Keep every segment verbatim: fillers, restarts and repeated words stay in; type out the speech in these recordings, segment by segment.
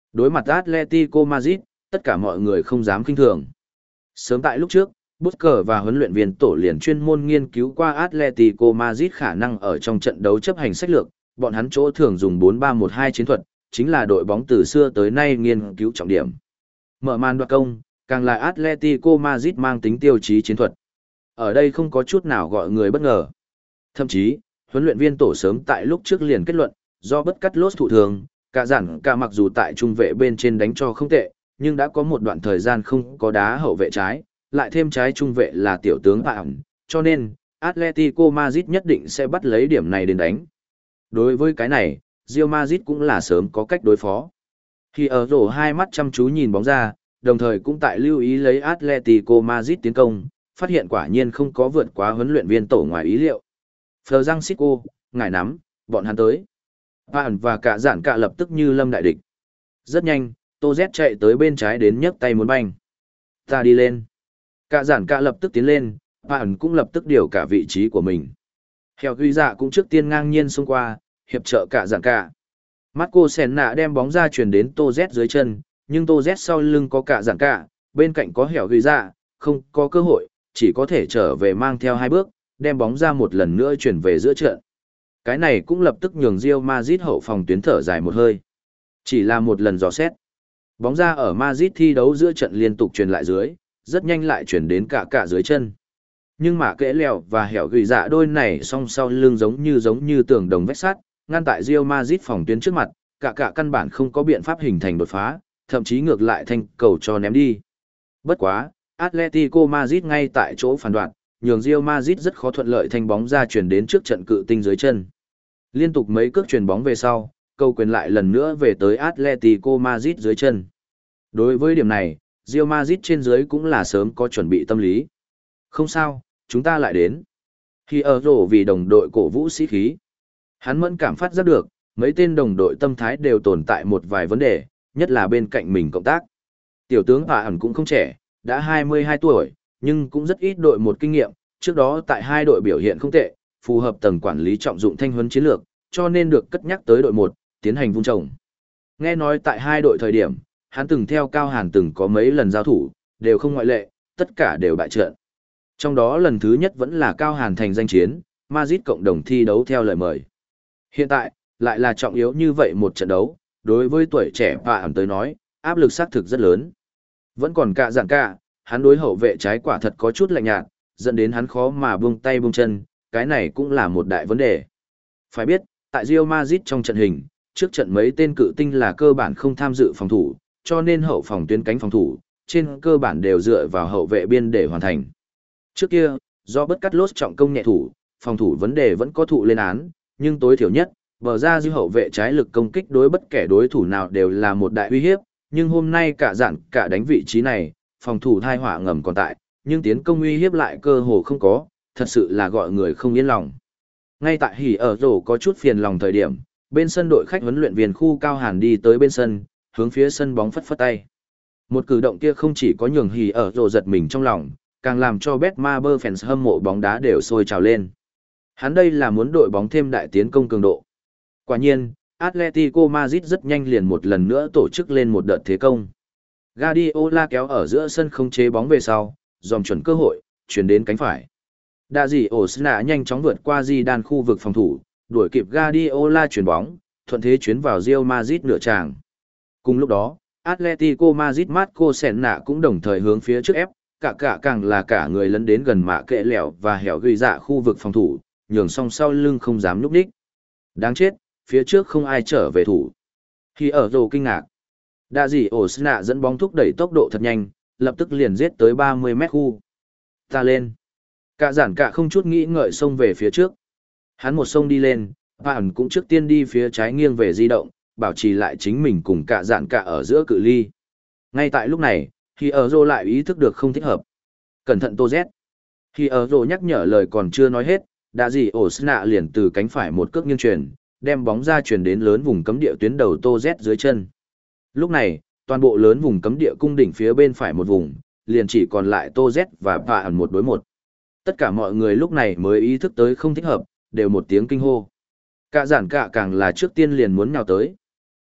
Đối mặt Atletico Madrid, tất cả mọi người không dám khinh thường. Sớm tại lúc trước, Busquets và huấn luyện viên tổ liền chuyên môn nghiên cứu qua Atletico Madrid khả năng ở trong trận đấu chấp hành sách lược, bọn hắn chỗ thường dùng bốn ba một hai chiến thuật, chính là đội bóng từ xưa tới nay nghiên cứu trọng điểm. Mở màn đoạt công, càng là Atletico Madrid mang tính tiêu chí chiến thuật. Ở đây không có chút nào gọi người bất ngờ. Thậm chí, huấn luyện viên tổ sớm tại lúc trước liền kết luận, do bất cắt lốt thụ thường, cả giản cả mặc dù tại trung vệ bên trên đánh cho không tệ, nhưng đã có một đoạn thời gian không có đá hậu vệ trái, lại thêm trái trung vệ là tiểu tướng Phạm, cho nên Atletico Madrid nhất định sẽ bắt lấy điểm này đến đánh. Đối với cái này, Real Madrid cũng là sớm có cách đối phó. Khi ở rổ hai mắt chăm chú nhìn bóng ra, đồng thời cũng tại lưu ý lấy Atletico Madrid tiến công, phát hiện quả nhiên không có vượt quá huấn luyện viên tổ ngoài ý liệu. Francisco, ngài nắm, bọn hắn tới. Phạm và cả giản cả lập tức như lâm đại địch. Rất nhanh, Tô Z chạy tới bên trái đến nhấc tay muốn banh. Ta đi lên. Cả giản cả lập tức tiến lên, Phạm cũng lập tức điều cả vị trí của mình. Heo Ghi Dạ cũng trước tiên ngang nhiên xông qua, hiệp trợ cả giản cả. Marco Senna đem bóng ra chuyển đến Tô Z dưới chân, nhưng Tô Z sau lưng có cả giản cả, bên cạnh có Heo Ghi Dạ, không có cơ hội, chỉ có thể trở về mang theo hai bước, đem bóng ra một lần nữa chuyển về giữa trận. Cái này cũng lập tức nhường Real Madrid hậu phòng tuyến thở dài một hơi. Chỉ là một lần dò xét. Bóng ra ở Madrid thi đấu giữa trận liên tục truyền lại dưới, rất nhanh lại chuyển đến cả cả dưới chân. Nhưng mà kẽ lèo và hẻo gửi dạ đôi này song sau lưng giống như giống như tường đồng vách sắt, ngăn tại Real Madrid phòng tuyến trước mặt, cả cả căn bản không có biện pháp hình thành đột phá, thậm chí ngược lại thành cầu cho ném đi. Bất quá, Atletico Madrid ngay tại chỗ phản đoạn, nhường Real Madrid rất khó thuận lợi thanh bóng ra chuyển đến trước trận cự tinh dưới chân. Liên tục mấy cước chuyền bóng về sau, cầu quyền lại lần nữa về tới Atletico Madrid dưới chân. Đối với điểm này, Real Madrid trên dưới cũng là sớm có chuẩn bị tâm lý. Không sao, chúng ta lại đến. Khi ở rổ vì đồng đội cổ vũ sĩ khí. Hắn mẫn cảm phát giác được, mấy tên đồng đội tâm thái đều tồn tại một vài vấn đề, nhất là bên cạnh mình cộng tác. Tiểu tướng Hà ẩn cũng không trẻ, đã hai mươi hai tuổi, nhưng cũng rất ít đội một kinh nghiệm, trước đó tại hai đội biểu hiện không tệ, phù hợp tầng quản lý trọng dụng thanh huấn chiến lược, cho nên được cất nhắc tới đội một, tiến hành vung trồng. Nghe nói tại hai đội thời điểm, hắn từng theo Cao Hàn từng có mấy lần giao thủ, đều không ngoại lệ, tất cả đều bại trận. Trong đó lần thứ nhất vẫn là Cao Hàn thành danh chiến, Madrid cộng đồng thi đấu theo lời mời. Hiện tại, lại là trọng yếu như vậy một trận đấu, đối với tuổi trẻ và ẩn tới nói, áp lực xác thực rất lớn. Vẫn còn cả giản cả, hắn đối hậu vệ trái quả thật có chút lạnh nhạt, dẫn đến hắn khó mà buông tay buông chân, cái này cũng là một đại vấn đề. Phải biết, tại Real Madrid trong trận hình, trước trận mấy tên cự tinh là cơ bản không tham dự phòng thủ, cho nên hậu phòng tuyến cánh phòng thủ, trên cơ bản đều dựa vào hậu vệ biên để hoàn thành. Trước kia, do bất cắt lốt trọng công nhẹ thủ, phòng thủ vấn đề vẫn có thụ lên án, nhưng tối thiểu nhất, bờ ra dư hậu vệ trái lực công kích đối bất kể đối thủ nào đều là một đại uy hiếp, nhưng hôm nay cả dạn cả đánh vị trí này, phòng thủ thai họa ngầm còn tại, nhưng tiến công uy hiếp lại cơ hồ không có, thật sự là gọi người không yên lòng. Ngay tại hỉ ở rổ có chút phiền lòng thời điểm, bên sân đội khách huấn luyện viên khu Cao Hàn đi tới bên sân, hướng phía sân bóng phất phất tay. Một cử động kia không chỉ có nhường hỉ ở rổ giật mình trong lòng, càng làm cho Betmaber fans hâm mộ bóng đá đều sôi trào lên. Hắn đây là muốn đội bóng thêm đại tiến công cường độ. Quả nhiên, Atletico Madrid rất nhanh liền một lần nữa tổ chức lên một đợt thế công. Guardiola kéo ở giữa sân không chế bóng về sau, dòm chuẩn cơ hội, chuyển đến cánh phải. Đa dị Osna nhanh chóng vượt qua Zidane khu vực phòng thủ, đuổi kịp Guardiola chuyển bóng, thuận thế chuyến vào Real Madrid nửa tràng. Cùng lúc đó, Atletico Madrid Marco Senna cũng đồng thời hướng phía trước ép, cả cả càng là cả người lấn đến gần mạ kệ lẻo và hẻo gửi dạ khu vực phòng thủ, nhường song sau lưng không dám núp đích. Đáng chết, phía trước không ai trở về thủ. Khi ở rồ kinh ngạc, đa dị Osna dẫn bóng thúc đẩy tốc độ thật nhanh, lập tức liền giết tới ba mươi mét khu. Ta lên. Cả giản cả không chút nghĩ ngợi xông về phía trước. Hắn một xông đi lên, Bạn cũng trước tiên đi phía trái nghiêng về di động, bảo trì lại chính mình cùng cả giản cả ở giữa cự ly. Ngay tại lúc này, khi ở rô lại ý thức được không thích hợp. Cẩn thận Tô Z. Khi ở rô nhắc nhở lời còn chưa nói hết, đã gì ổ sna liền từ cánh phải một cước nghiêng truyền, đem bóng ra truyền đến lớn vùng cấm địa tuyến đầu Tô Z dưới chân. Lúc này, toàn bộ lớn vùng cấm địa cung đỉnh phía bên phải một vùng, liền chỉ còn lại Tô Z và Bạn một đối một. Tất cả mọi người lúc này mới ý thức tới không thích hợp, đều một tiếng kinh hô. Cả giản cả càng là trước tiên liền muốn nhào tới.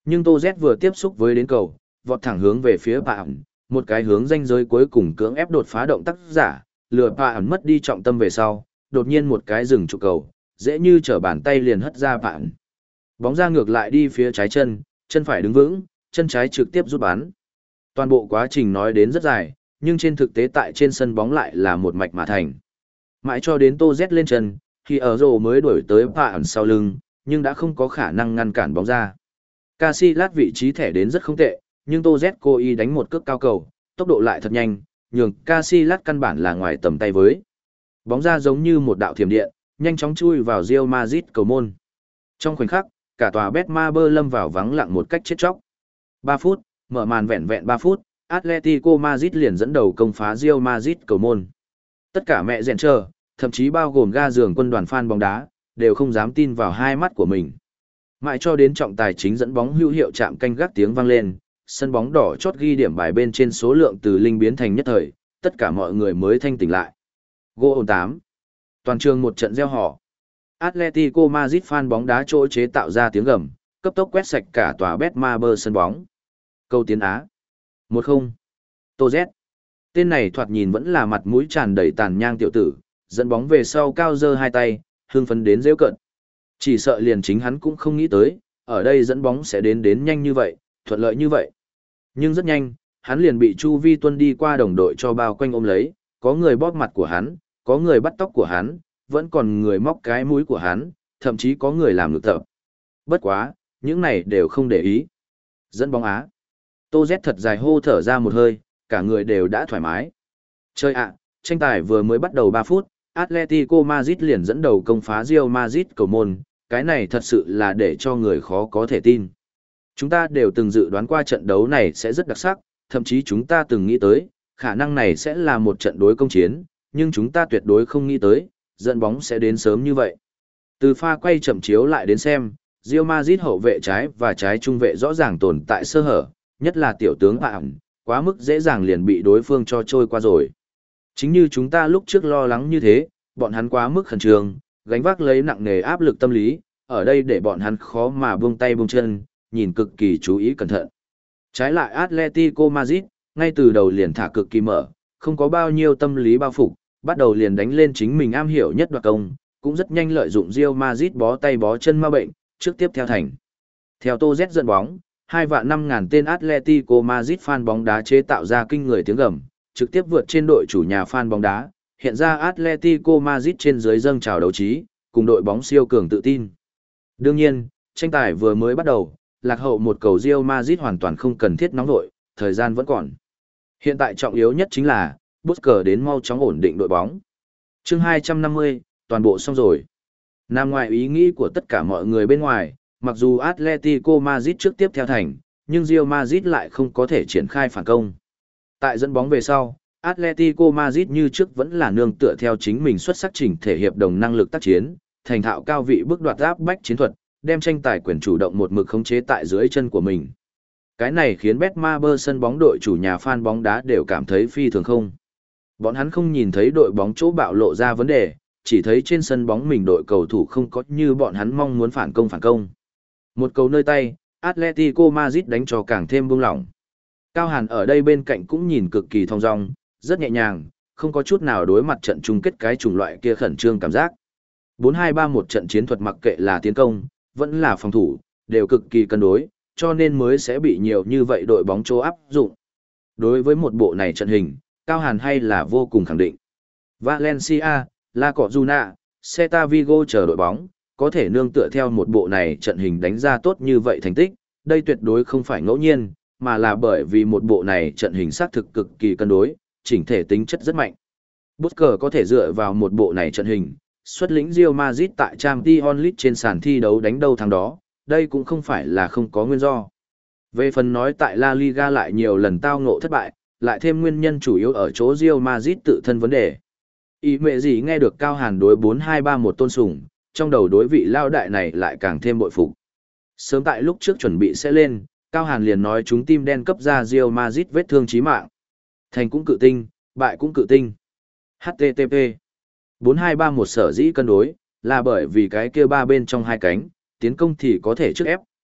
Nhưng Tô Z vừa tiếp xúc với đến cầu, vọt thẳng hướng về phía bà ẩn, một cái hướng ranh giới cuối cùng cưỡng ép đột phá động tác giả, lừa bà ẩn mất đi trọng tâm về sau, đột nhiên một cái dừng trụ cầu, dễ như trở bàn tay liền hất ra bà ẩn. Bóng ra ngược lại đi phía trái chân, chân phải đứng vững, chân trái trực tiếp rút bắn. Toàn bộ quá trình nói đến rất dài, nhưng trên thực tế tại trên sân bóng lại là một mạch mà thành. Mãi cho đến Tô Z lên chân, thì ở rổ mới đuổi tới bà ẩn sau lưng, nhưng đã không có khả năng ngăn cản bóng ra. Casillas vị trí thẻ đến rất không tệ, nhưng Tô Z cố ý đánh một cước cao cầu, tốc độ lại thật nhanh, nhường Casillas căn bản là ngoài tầm tay với. Bóng ra giống như một đạo thiểm điện, nhanh chóng chui vào Real Madrid cầu môn. Trong khoảnh khắc, cả tòa Betmaber lâm vào vắng lặng một cách chết chóc. ba phút, mở màn vẹn vẹn ba phút, Atletico Madrid liền dẫn đầu công phá Real Madrid cầu môn. Tất cả mẹ rèn chờ, thậm chí bao gồm ga giường quân đoàn fan bóng đá, đều không dám tin vào hai mắt của mình. Mãi cho đến trọng tài chính dẫn bóng hữu hiệu chạm canh gác tiếng vang lên, sân bóng đỏ chót ghi điểm bài bên trên số lượng từ linh biến thành nhất thời, tất cả mọi người mới thanh tỉnh lại. Goal tám. Toàn trường một trận reo hò. Atletico Madrid fan bóng đá chỗ chế tạo ra tiếng gầm, cấp tốc quét sạch cả tòa Betmaber sân bóng. Câu tiến Á. một không. Tô Z. Tên này thoạt nhìn vẫn là mặt mũi tràn đầy tàn nhang tiểu tử, dẫn bóng về sau cao giơ hai tay, hưng phấn đến rêu cận. Chỉ sợ liền chính hắn cũng không nghĩ tới, ở đây dẫn bóng sẽ đến đến nhanh như vậy, thuận lợi như vậy. Nhưng rất nhanh, hắn liền bị Chu Vi Tuân đi qua đồng đội cho bao quanh ôm lấy, có người bóp mặt của hắn, có người bắt tóc của hắn, vẫn còn người móc cái mũi của hắn, thậm chí có người làm ngược tập. Bất quá, những này đều không để ý. Dẫn bóng Á. Tô Z thật dài hô thở ra một hơi, cả người đều đã thoải mái. Chơi ạ, tranh tài vừa mới bắt đầu ba phút, Atletico Madrid liền dẫn đầu công phá Real Madrid cầu môn, cái này thật sự là để cho người khó có thể tin. Chúng ta đều từng dự đoán qua trận đấu này sẽ rất đặc sắc, thậm chí chúng ta từng nghĩ tới, khả năng này sẽ là một trận đối công chiến, nhưng chúng ta tuyệt đối không nghĩ tới, dẫn bóng sẽ đến sớm như vậy. Từ pha quay chậm chiếu lại đến xem, Real Madrid hậu vệ trái và trái trung vệ rõ ràng tồn tại sơ hở, nhất là tiểu tướng Phạm, quá mức dễ dàng liền bị đối phương cho trôi qua rồi. Chính như chúng ta lúc trước lo lắng như thế, bọn hắn quá mức khẩn trương, gánh vác lấy nặng nề áp lực tâm lý, ở đây để bọn hắn khó mà buông tay buông chân, nhìn cực kỳ chú ý cẩn thận. Trái lại Atletico Madrid, ngay từ đầu liền thả cực kỳ mở, không có bao nhiêu tâm lý bao phục, bắt đầu liền đánh lên chính mình am hiểu nhất đoạt công, cũng rất nhanh lợi dụng Real Madrid bó tay bó chân ma bệnh, trước tiếp theo thành. Theo Tô Z dẫn bóng, hai vạn năm ngàn tên Atletico Madrid fan bóng đá chế tạo ra kinh người tiếng gầm, trực tiếp vượt trên đội chủ nhà fan bóng đá, hiện ra Atletico Madrid trên dưới dâng trào đấu trí, cùng đội bóng siêu cường tự tin. Đương nhiên, tranh tài vừa mới bắt đầu, lạc hậu một cầu Real Madrid hoàn toàn không cần thiết nóng đội, thời gian vẫn còn. Hiện tại trọng yếu nhất chính là, Busquets đến mau chóng ổn định đội bóng. Chương hai trăm năm mươi, toàn bộ xong rồi. Nằm ngoài ý nghĩ của tất cả mọi người bên ngoài, mặc dù Atletico Madrid trước tiếp theo thành, nhưng Real Madrid lại không có thể triển khai phản công. Tại dẫn bóng về sau, Atletico Madrid như trước vẫn là nương tựa theo chính mình xuất sắc chỉnh thể hiệp đồng năng lực tác chiến, thành thạo cao vị bước đoạt áp bách chiến thuật, đem tranh tài quyền chủ động một mực khống chế tại dưới chân của mình. Cái này khiến Betmaber sân bóng đội chủ nhà fan bóng đá đều cảm thấy phi thường không. Bọn hắn không nhìn thấy đội bóng chỗ bạo lộ ra vấn đề, chỉ thấy trên sân bóng mình đội cầu thủ không có như bọn hắn mong muốn phản công phản công. Một cầu nơi tay, Atletico Madrid đánh cho càng thêm buông lỏng. Cao Hàn ở đây bên cạnh cũng nhìn cực kỳ thong dong, rất nhẹ nhàng, không có chút nào đối mặt trận chung kết cái chủng loại kia khẩn trương cảm giác. bốn hai ba một trận chiến thuật mặc kệ là tiến công, vẫn là phòng thủ, đều cực kỳ cân đối, cho nên mới sẽ bị nhiều như vậy đội bóng chỗ áp dụng. Đối với một bộ này trận hình, Cao Hàn hay là vô cùng khẳng định. Valencia, La Cojuna, Celta Vigo chờ đội bóng, có thể nương tựa theo một bộ này trận hình đánh ra tốt như vậy thành tích, đây tuyệt đối không phải ngẫu nhiên, mà là bởi vì một bộ này trận hình xác thực cực kỳ cân đối, chỉnh thể tính chất rất mạnh. Busquets có thể dựa vào một bộ này trận hình, xuất lĩnh Real Madrid tại Champions League trên sàn thi đấu đánh đâu thắng đó, đây cũng không phải là không có nguyên do. Về phần nói tại La Liga lại nhiều lần tao ngộ thất bại, lại thêm nguyên nhân chủ yếu ở chỗ Real Madrid tự thân vấn đề. Ý mẹ gì nghe được Cao Hàn đối bốn hai ba một tôn sùng, trong đầu đối vị lao đại này lại càng thêm bội phục. Sớm tại lúc trước chuẩn bị sẽ lên, Cao Hàn liền nói chúng tim đen cấp ra Real Madrid vết thương chí mạng. Thành cũng cự tinh, bại cũng cự tinh. hát tê tê pê bốn hai ba một sở dĩ cân đối, là bởi vì cái kia ba bên trong hai cánh, tiến công thì có thể trước ép,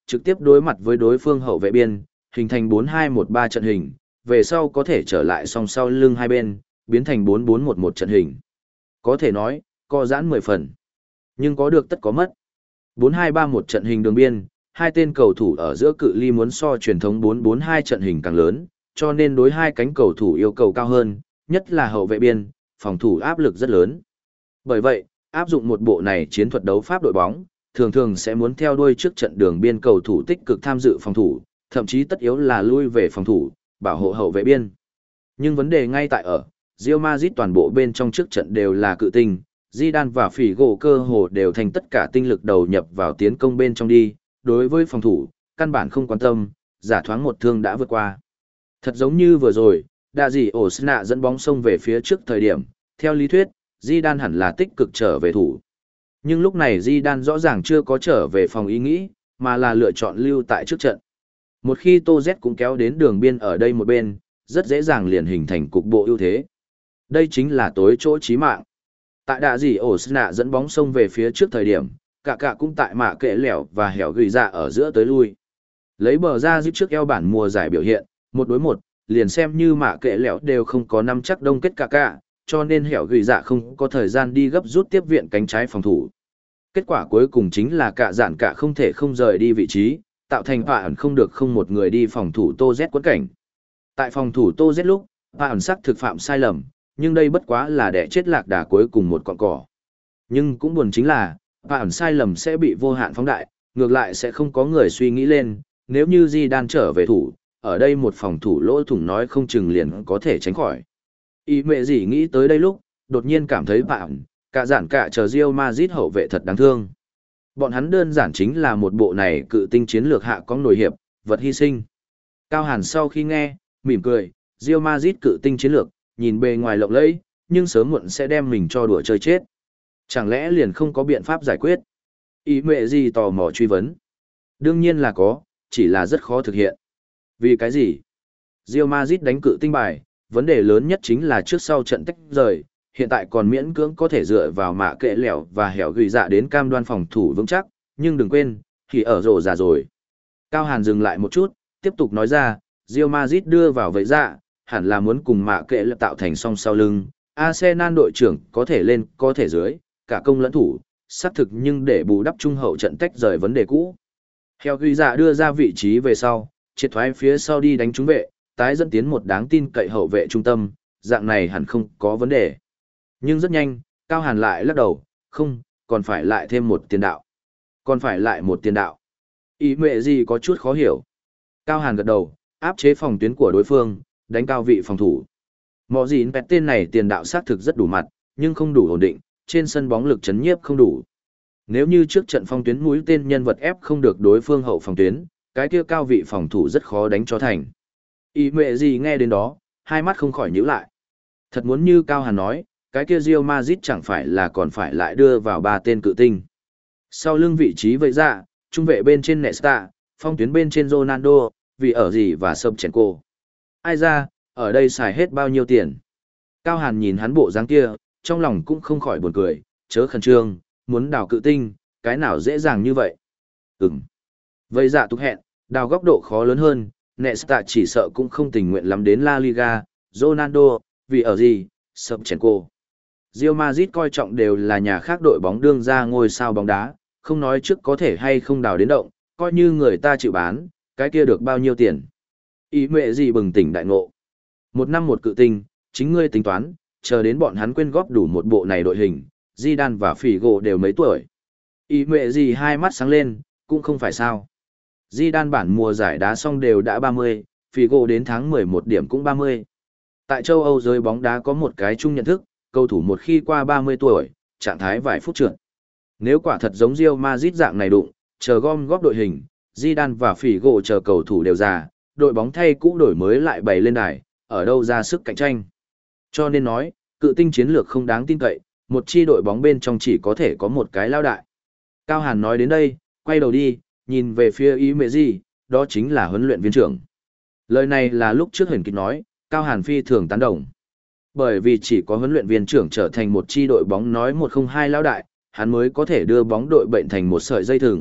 trực tiếp đối mặt với đối phương hậu vệ biên, hình thành bốn hai một ba trận hình, về sau có thể trở lại song sau lưng hai bên, biến thành bốn bốn một một trận hình. Có thể nói, co giãn mười phần. Nhưng có được tất có mất. bốn hai ba một trận hình đường biên, hai tên cầu thủ ở giữa cự ly muốn so truyền thống bốn bốn hai trận hình càng lớn, cho nên đối hai cánh cầu thủ yêu cầu cao hơn, nhất là hậu vệ biên, phòng thủ áp lực rất lớn. Bởi vậy, áp dụng một bộ này chiến thuật đấu pháp đội bóng, thường thường sẽ muốn theo đuôi trước trận đường biên cầu thủ tích cực tham dự phòng thủ, thậm chí tất yếu là lui về phòng thủ, bảo hộ hậu vệ biên. Nhưng vấn đề ngay tại ở, Real Madrid toàn bộ bên trong trước trận đều là cự tinh, Zidane và Figo cơ hồ đều thành tất cả tinh lực đầu nhập vào tiến công bên trong đi, đối với phòng thủ, căn bản không quan tâm, giả thoáng một thương đã vượt qua. Thật giống như vừa rồi, đạ dị Osna dẫn bóng xông về phía trước thời điểm, theo lý thuyết, Zidane hẳn là tích cực trở về thủ. Nhưng lúc này Zidane rõ ràng chưa có trở về phòng ý nghĩ, mà là lựa chọn lưu tại trước trận. Một khi Tô Z cũng kéo đến đường biên ở đây một bên, rất dễ dàng liền hình thành cục bộ ưu thế. Đây chính là tối chỗ chí mạng. Tại đạ dị Osna dẫn bóng xông về phía trước thời điểm, cả cả cũng tại mạ kệ lẻo và hẻo gửi dạ ở giữa tới lui. Lấy bờ ra giúp trước eo bản mùa giải biểu hiện, một đối một, liền xem như mạ kệ lẻo đều không có nắm chắc đông kết cả cả, cho nên hẻo gửi dạ không có thời gian đi gấp rút tiếp viện cánh trái phòng thủ. Kết quả cuối cùng chính là cả dạn cả không thể không rời đi vị trí, tạo thành Pà ẩn không được không một người đi phòng thủ Tô Z quấn cảnh. Tại phòng thủ Tô Z lúc, Pà ẩn sắc thực phạm sai lầm, nhưng đây bất quá là để chết lạc đà cuối cùng một cọng cỏ. Nhưng cũng buồn chính là, Pà ẩn sai lầm sẽ bị vô hạn phóng đại, ngược lại sẽ không có người suy nghĩ lên, nếu như Zidane trở về thủ, ở đây một phòng thủ lỗ thủng nói không chừng liền có thể tránh khỏi. Ý mẹ gì nghĩ tới đây lúc, đột nhiên cảm thấy Pà ẩn, cả giản cả chờ Real Madrid hậu vệ thật đáng thương. Bọn hắn đơn giản chính là một bộ này cự tinh chiến lược hạ có nổi hiệp, vật hy sinh. Cao Hàn sau khi nghe, mỉm cười, Real Madrid cự tinh chiến lược, nhìn bề ngoài lộng lẫy, nhưng sớm muộn sẽ đem mình cho đùa chơi chết. Chẳng lẽ liền không có biện pháp giải quyết? Ý mẹ gì tò mò truy vấn. Đương nhiên là có, chỉ là rất khó thực hiện. Vì cái gì? Real Madrid đánh cự tinh bài, vấn đề lớn nhất chính là trước sau trận tách rời, hiện tại còn miễn cưỡng có thể dựa vào mạ kệ lẻo và hẻo gửi dạ đến cam đoan phòng thủ vững chắc, nhưng đừng quên, thì ở rổ già rồi. Cao Hàn dừng lại một chút, tiếp tục nói ra, Real Madrid đưa vào vậy dạ, hẳn là muốn cùng mạ kệ lẻo tạo thành song sau lưng, Arsenal đội trưởng có thể lên, có thể dưới, cả công lẫn thủ, xác thực nhưng để bù đắp trung hậu trận tách rời vấn đề cũ. Hẻo gửi dạ đưa ra vị trí về sau, triệt thoái phía sau đi đánh trúng vệ, tái dẫn tiến một đáng tin cậy hậu vệ trung tâm, dạng này hẳn không có vấn đề. Nhưng rất nhanh, Cao Hàn lại lắc đầu, không, còn phải lại thêm một tiền đạo. Còn phải lại một tiền đạo. Ý mẹ gì có chút khó hiểu. Cao Hàn gật đầu, áp chế phòng tuyến của đối phương, đánh cao vị phòng thủ. Mọ gì pẹt tên này tiền đạo xác thực rất đủ mặt, nhưng không đủ ổn định, trên sân bóng lực chấn nhiếp không đủ. Nếu như trước trận phong tuyến mũi tên nhân vật ép không được đối phương hậu phòng tuyến, cái kia cao vị phòng thủ rất khó đánh cho thành. Ý mẹ gì nghe đến đó, hai mắt không khỏi nhíu lại. Thật muốn như Cao Hàn nói, cái kia Real Madrid chẳng phải là còn phải lại đưa vào ba tên cự tinh. Sau lưng vị trí vậy ra, trung vệ bên trên Nesta, phong tuyến bên trên Ronaldo, vì ở gì và Sobchenko. Ai ra, ở đây xài hết bao nhiêu tiền. Cao Hàn nhìn hắn bộ dáng kia, trong lòng cũng không khỏi buồn cười, chớ khẩn trương, muốn đào cự tinh, cái nào dễ dàng như vậy. Ừm. Vậy dạ tục hẹn, đào góc độ khó lớn hơn, Nesta chỉ sợ cũng không tình nguyện lắm đến La Liga, Ronaldo, vì ở gì, Sobchenko. Real Madrid coi trọng đều là nhà khác đội bóng đương ra ngôi sao bóng đá, không nói trước có thể hay không đào đến động, coi như người ta chịu bán, cái kia được bao nhiêu tiền. Ý mẹ gì bừng tỉnh đại ngộ. Một năm một cự tinh, chính ngươi tính toán, chờ đến bọn hắn quyên góp đủ một bộ này đội hình, Zidane và Figo đều mấy tuổi. Ý mẹ gì hai mắt sáng lên, cũng không phải sao. Zidane bản mùa giải đá xong đều đã ba mươi, Figo đến tháng mười một điểm cũng ba mươi. Tại châu Âu giới bóng đá có một cái chung nhận thức, cầu thủ một khi qua ba mươi tuổi, trạng thái vài phút trượt. Nếu quả thật giống Real Madrid dạng này đụng, chờ gom góp đội hình, Zidane và Figo chờ cầu thủ đều già, đội bóng thay cũ đổi mới lại bày lên đài, ở đâu ra sức cạnh tranh. Cho nên nói, cự tinh chiến lược không đáng tin cậy, một chi đội bóng bên trong chỉ có thể có một cái lao đại. Cao Hàn nói đến đây, quay đầu đi, nhìn về phía ý mẹ gì, đó chính là huấn luyện viên trưởng. Lời này là lúc trước Huyền Kịch nói, Cao Hàn phi thường tán đồng. Bởi vì chỉ có huấn luyện viên trưởng trở thành một chi đội bóng nói một không hai lao đại, hắn mới có thể đưa bóng đội bệnh thành một sợi dây thừng,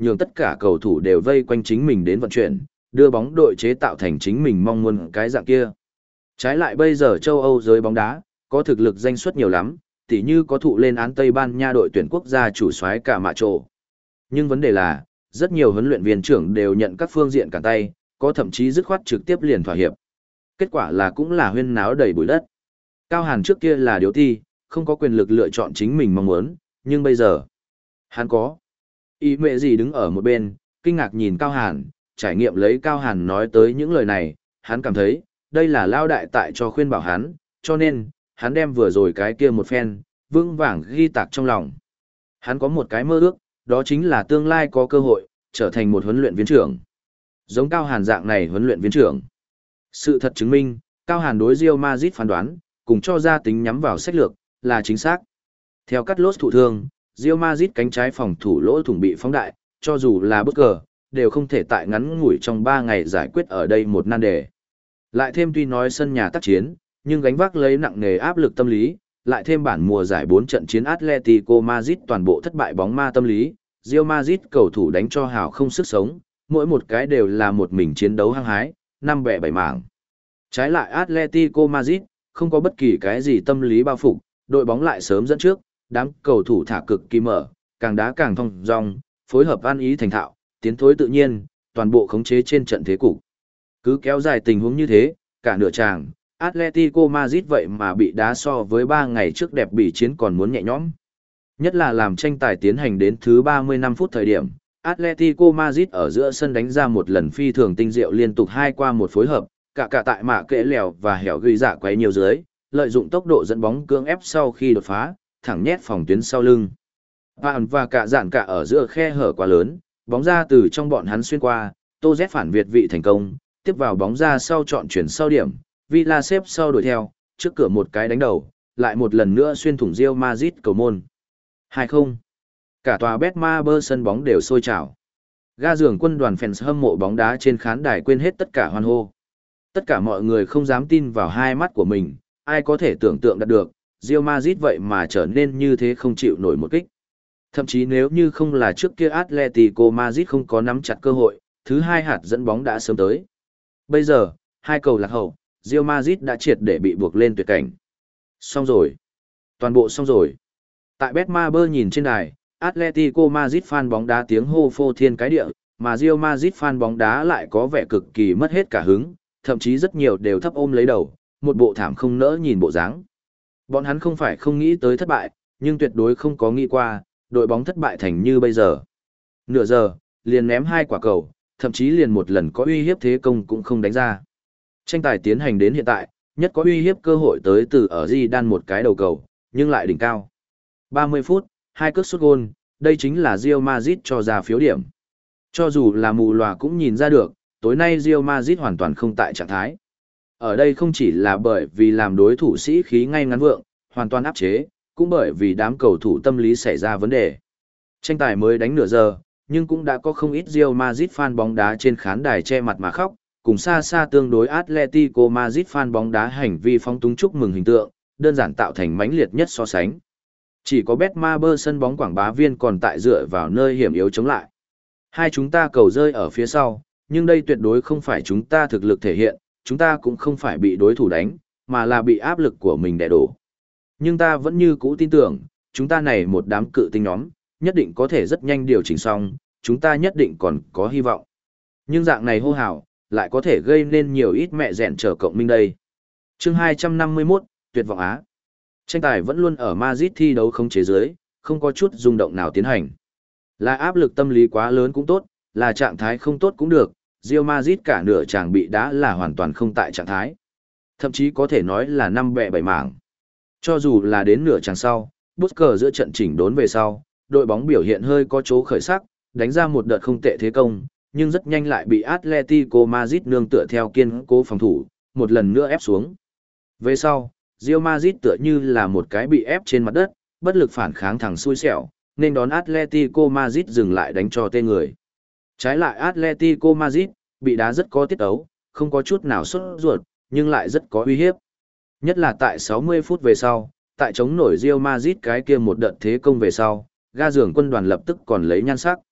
nhường tất cả cầu thủ đều vây quanh chính mình đến vận chuyển, đưa bóng đội chế tạo thành chính mình mong muốn cái dạng kia. Trái lại bây giờ châu Âu giới bóng đá, có thực lực danh suất nhiều lắm, tỉ như có thụ lên án Tây Ban Nha đội tuyển quốc gia chủ soái cả mạ trổ. Nhưng vấn đề là, rất nhiều huấn luyện viên trưởng đều nhận các phương diện cản tay, có thậm chí dứt khoát trực tiếp liền thỏa hiệp. Kết quả là cũng là huyên náo đầy bụi đất. Cao Hàn trước kia là điếu ti, không có quyền lực lựa chọn chính mình mong muốn, nhưng bây giờ, hắn có. Ý mẹ gì đứng ở một bên, kinh ngạc nhìn Cao Hàn, trải nghiệm lấy Cao Hàn nói tới những lời này, hắn cảm thấy, đây là lao đại tại cho khuyên bảo hắn, cho nên, hắn đem vừa rồi cái kia một phen, vững vàng ghi tạc trong lòng. Hắn có một cái mơ ước, đó chính là tương lai có cơ hội, trở thành một huấn luyện viên trưởng. Giống Cao Hàn dạng này huấn luyện viên trưởng. Sự thật chứng minh, Cao Hàn đối Real Madrid phán đoán, cùng cho ra tính nhắm vào sách lược, là chính xác. Theo cắt lốt thụ thương, Real Madrid cánh trái phòng thủ lỗ thủng bị phóng đại, cho dù là bất cờ, đều không thể tại ngắn ngủi trong ba ngày giải quyết ở đây một nan đề. Lại thêm tuy nói sân nhà tác chiến, nhưng gánh vác lấy nặng nề áp lực tâm lý, lại thêm bản mùa giải bốn trận chiến Atletico Madrid toàn bộ thất bại bóng ma tâm lý, Real Madrid cầu thủ đánh cho hào không sức sống, mỗi một cái đều là một mình chiến đấu hăng hái, năm bẻ bảy mảng. Trái lại Atletico Madrid, không có bất kỳ cái gì tâm lý bao phục, đội bóng lại sớm dẫn trước, đám cầu thủ thả cực kỳ mở, càng đá càng thông dong, phối hợp ăn ý thành thạo, tiến thối tự nhiên, toàn bộ khống chế trên trận thế cục. Cứ kéo dài tình huống như thế, cả nửa tràng, Atletico Madrid vậy mà bị đá so với ba ngày trước đẹp bị chiến còn muốn nhẹ nhõm. Nhất là làm tranh tài tiến hành đến thứ ba mươi lăm phút thời điểm, Atletico Madrid ở giữa sân đánh ra một lần phi thường tinh diệu liên tục hai qua một phối hợp, cả cả tại mạ kệ lèo và hẻo ghi dạ quấy nhiều dưới, lợi dụng tốc độ dẫn bóng cưỡng ép sau khi đột phá, thẳng nhét phòng tuyến sau lưng. Bạn và cả dạn cả ở giữa khe hở quá lớn, bóng ra từ trong bọn hắn xuyên qua, Tô Z phản việt vị thành công, tiếp vào bóng ra sau chọn chuyển sau điểm, Villa xếp sau đuổi theo, trước cửa một cái đánh đầu, lại một lần nữa xuyên thủng Real Madrid cầu môn. hai không. Cả tòa Betmaber sân bóng đều sôi trào. Ga giường quân đoàn fans hâm mộ bóng đá trên khán đài quên hết tất cả hoan hô. Tất cả mọi người không dám tin vào hai mắt của mình, ai có thể tưởng tượng đạt được, Real Madrid vậy mà trở nên như thế không chịu nổi một kích. Thậm chí nếu như không là trước kia Atletico Madrid không có nắm chặt cơ hội, thứ hai hạt dẫn bóng đã sớm tới. Bây giờ, hai cầu lạc hậu, Real Madrid đã triệt để bị buộc lên tuyệt cảnh. Xong rồi. Toàn bộ xong rồi. Tại Betmaber nhìn trên đài, Atletico Madrid fan bóng đá tiếng hô phô thiên cái địa, mà Real Madrid fan bóng đá lại có vẻ cực kỳ mất hết cả hứng, thậm chí rất nhiều đều thấp ôm lấy đầu, một bộ thảm không nỡ nhìn bộ dáng. Bọn hắn không phải không nghĩ tới thất bại, nhưng tuyệt đối không có nghĩ qua, đội bóng thất bại thành như bây giờ. Nửa giờ, liền ném hai quả cầu, thậm chí liền một lần có uy hiếp thế công cũng không đánh ra. Tranh tài tiến hành đến hiện tại, nhất có uy hiếp cơ hội tới từ ở Zidane một cái đầu cầu, nhưng lại đỉnh cao. ba mươi phút, hai cước sút gôn, đây chính là Real Madrid cho ra phiếu điểm. Cho dù là mù lòa cũng nhìn ra được, tối nay Real Madrid hoàn toàn không tại trạng thái. Ở đây không chỉ là bởi vì làm đối thủ sĩ khí ngay ngắn vượng, hoàn toàn áp chế, cũng bởi vì đám cầu thủ tâm lý xảy ra vấn đề. Tranh tài mới đánh nửa giờ, nhưng cũng đã có không ít Real Madrid fan bóng đá trên khán đài che mặt mà khóc, cùng xa xa tương đối Atletico Madrid fan bóng đá hành vi phóng túng chúc mừng hình tượng, đơn giản tạo thành mãnh liệt nhất so sánh. Chỉ có Betmaber sân bóng quảng bá viên còn tại dựa vào nơi hiểm yếu chống lại. Hai chúng ta cầu rơi ở phía sau, nhưng đây tuyệt đối không phải chúng ta thực lực thể hiện, chúng ta cũng không phải bị đối thủ đánh, mà là bị áp lực của mình đè đổ. Nhưng ta vẫn như cũ tin tưởng, chúng ta này một đám cự tinh nhóm, nhất định có thể rất nhanh điều chỉnh xong, chúng ta nhất định còn có hy vọng. Nhưng dạng này hô hào, lại có thể gây nên nhiều ít mẹ rẹn trở cộng minh đây. Chương hai trăm năm mươi mốt, tuyệt vọng Á. Tranh tài vẫn luôn ở Madrid thi đấu không chế giới, không có chút rung động nào tiến hành. Là áp lực tâm lý quá lớn cũng tốt, là trạng thái không tốt cũng được, Real Madrid cả nửa chàng bị đá là hoàn toàn không tại trạng thái. Thậm chí có thể nói là năm bẹ bảy mảng. Cho dù là đến nửa chàng sau, Busquets giữa trận chỉnh đốn về sau, đội bóng biểu hiện hơi có chỗ khởi sắc, đánh ra một đợt không tệ thế công, nhưng rất nhanh lại bị Atletico Madrid nương tựa theo kiên cố phòng thủ, một lần nữa ép xuống. Về sau, Real Madrid tựa như là một cái bị ép trên mặt đất, bất lực phản kháng thẳng xui xẻo, nên đón Atletico Madrid dừng lại đánh cho tê người. Trái lại Atletico Madrid, bị đá rất có tiết ấu, không có chút nào sốt ruột, nhưng lại rất có uy hiếp. Nhất là tại sáu mươi phút về sau, tại chống nổi Real Madrid cái kia một đợt thế công về sau, ga giường quân đoàn lập tức còn lấy nhan sắc.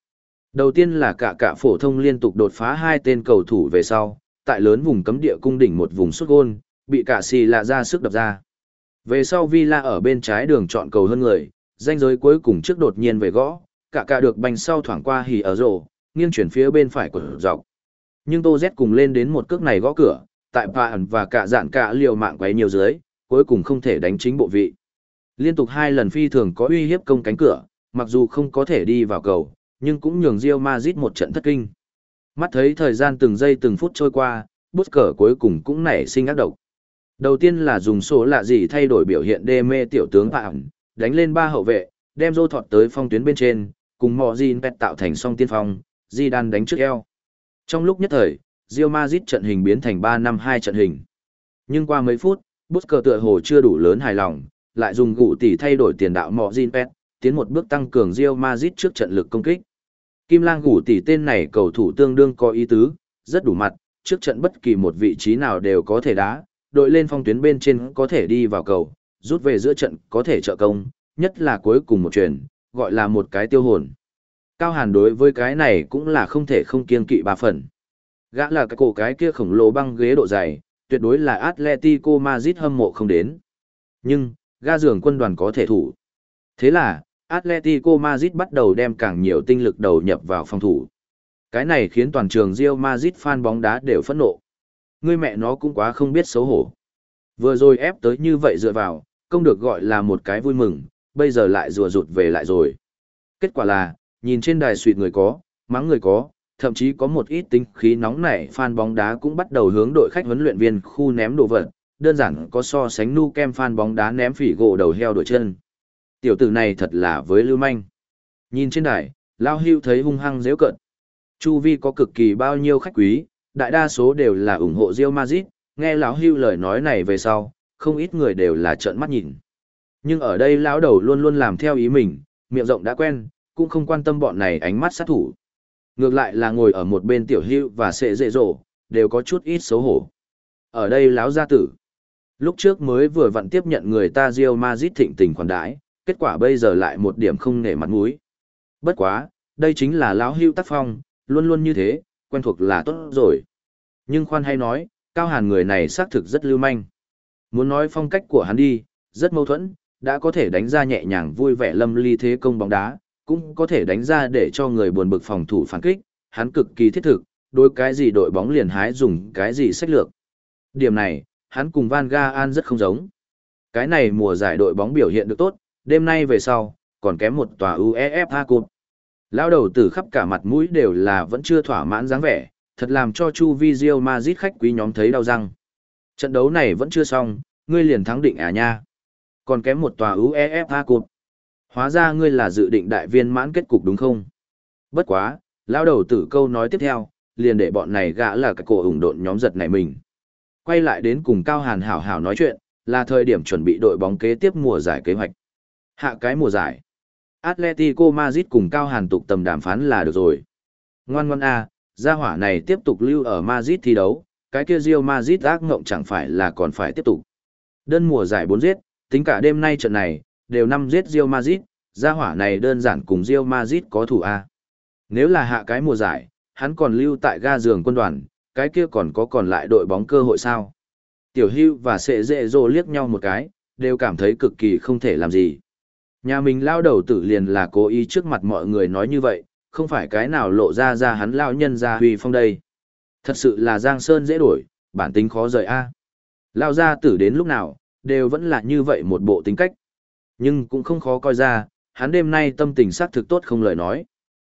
Đầu tiên là cả cả phổ thông liên tục đột phá hai tên cầu thủ về sau, tại lớn vùng cấm địa cung đỉnh một vùng sút gôn, bị cả xì lạ ra sức đập ra. Về sau Villa ở bên trái đường chọn cầu hơn người, ranh giới cuối cùng trước đột nhiên về gõ, cả cả được banh sau thoảng qua hỉ ở rổ, nghiêng chuyển phía bên phải của dọc. Nhưng Tô Z cùng lên đến một cước này gõ cửa, tại Paan và cả dạn cả liều mạng quấy nhiều dưới, cuối cùng không thể đánh chính bộ vị. Liên tục hai lần phi thường có uy hiếp công cánh cửa, mặc dù không có thể đi vào cầu, nhưng cũng nhường Real Madrid một trận thất kinh. Mắt thấy thời gian từng giây từng phút trôi qua, Busquets cuối cùng cũng nảy sinh ác độc. Đầu tiên là dùng số lạ gì thay đổi biểu hiện đê mê tiểu tướng Paan, đánh lên ba hậu vệ, đem rô thọt tới phong tuyến bên trên, cùng Mojin Pet tạo thành song tiên phong, Zidane đánh trước eo. Trong lúc nhất thời, Real Madrid trận hình biến thành ba năm hai trận hình. Nhưng qua mấy phút, Busquets tựa hồ chưa đủ lớn hài lòng, lại dùng gụ tỷ thay đổi tiền đạo Mojin Pet, tiến một bước tăng cường Real Madrid trước trận lực công kích. Kim Lang gủ tỷ tên này cầu thủ tương đương có ý tứ, rất đủ mặt, trước trận bất kỳ một vị trí nào đều có thể đá, đội lên phong tuyến bên trên có thể đi vào cầu, rút về giữa trận có thể trợ công, nhất là cuối cùng một chuyền, gọi là một cái tiêu hồn. Cao Hàn đối với cái này cũng là không thể không kiêng kỵ ba phần. Gã là cái cổ cái kia khổng lồ băng ghế độ dày, tuyệt đối là Atletico Madrid hâm mộ không đến. Nhưng, ga giường quân đoàn có thể thủ. Thế là, Atletico Madrid bắt đầu đem càng nhiều tinh lực đầu nhập vào phòng thủ. Cái này khiến toàn trường Real Madrid fan bóng đá đều phẫn nộ. Người mẹ nó cũng quá không biết xấu hổ. Vừa rồi ép tới như vậy dựa vào, không được gọi là một cái vui mừng, bây giờ lại rùa rụt về lại rồi. Kết quả là, nhìn trên đài suýt người có, mắng người có, thậm chí có một ít tính khí nóng nảy fan bóng đá cũng bắt đầu hướng đội khách huấn luyện viên khu ném đồ vật, đơn giản có so sánh nu kem fan bóng đá ném phỉ gỗ đầu heo đổi chân. Tiểu tử này thật là với lưu manh. Nhìn trên đài, Lao Hưu thấy hung hăng dễ cận. Chu vi có cực kỳ bao nhiêu khách quý, đại đa số đều là ủng hộ Real Madrid, nghe lão Hưu lời nói này về sau, không ít người đều là trợn mắt nhìn. Nhưng ở đây lão đầu luôn luôn làm theo ý mình, miệng rộng đã quen, cũng không quan tâm bọn này ánh mắt sát thủ. Ngược lại là ngồi ở một bên tiểu Hưu và sệ dễ rổ, đều có chút ít xấu hổ. Ở đây lão gia tử. Lúc trước mới vừa vặn tiếp nhận người ta Real Madrid thịnh tình khoản đãi, kết quả bây giờ lại một điểm không nể mặt mũi. Bất quá, đây chính là lão Hưu tác phong, luôn luôn như thế, quen thuộc là tốt rồi. Nhưng khoan hay nói, Cao Hàn người này xác thực rất lưu manh. Muốn nói phong cách của hắn đi, rất mâu thuẫn, đã có thể đánh ra nhẹ nhàng vui vẻ lâm ly thế công bóng đá, cũng có thể đánh ra để cho người buồn bực phòng thủ phản kích, hắn cực kỳ thiết thực, đối cái gì đội bóng liền hái dùng cái gì sách lược. Điểm này, hắn cùng Van Gaal rất không giống. Cái này mùa giải đội bóng biểu hiện được tốt, đêm nay về sau, còn kém một tòa UEFA Cup. Lão đầu tử khắp cả mặt mũi đều là vẫn chưa thỏa mãn dáng vẻ, thật làm cho chu vi Real Madrid khách quý nhóm thấy đau răng. Trận đấu này vẫn chưa xong, ngươi liền thắng định à nha. Còn kém một tòa UEFA Cup. Hóa ra ngươi là dự định đại viên mãn kết cục đúng không? Bất quá, lão đầu tử câu nói tiếp theo, liền để bọn này gã là cái cổ ủng độn nhóm giật này mình. Quay lại đến cùng Cao Hàn hảo hảo nói chuyện, là thời điểm chuẩn bị đội bóng kế tiếp mùa giải kế hoạch. Hạ cái mùa giải. Atletico Madrid cùng Cao Hàn tục tầm đàm phán là được rồi. Ngoan ngoan a, gia hỏa này tiếp tục lưu ở Madrid thi đấu, cái kia Real Madrid ác ngộng chẳng phải là còn phải tiếp tục. Đơn mùa giải bốn giết, tính cả đêm nay trận này, đều năm giết Real Madrid, gia hỏa này đơn giản cùng Real Madrid có thủ a. Nếu là hạ cái mùa giải, hắn còn lưu tại ga giường quân đoàn, cái kia còn có còn lại đội bóng cơ hội sao? Tiểu Hưu và Sệ Dệ Dô liếc nhau một cái, đều cảm thấy cực kỳ không thể làm gì. Nhà mình lao đầu tử liền là cố ý trước mặt mọi người nói như vậy, không phải cái nào lộ ra ra hắn lao nhân ra huy phong đây. Thật sự là Giang Sơn dễ đổi, bản tính khó rời a. Lao gia tử đến lúc nào, đều vẫn là như vậy một bộ tính cách. Nhưng cũng không khó coi ra, hắn đêm nay tâm tình xác thực tốt không lời nói.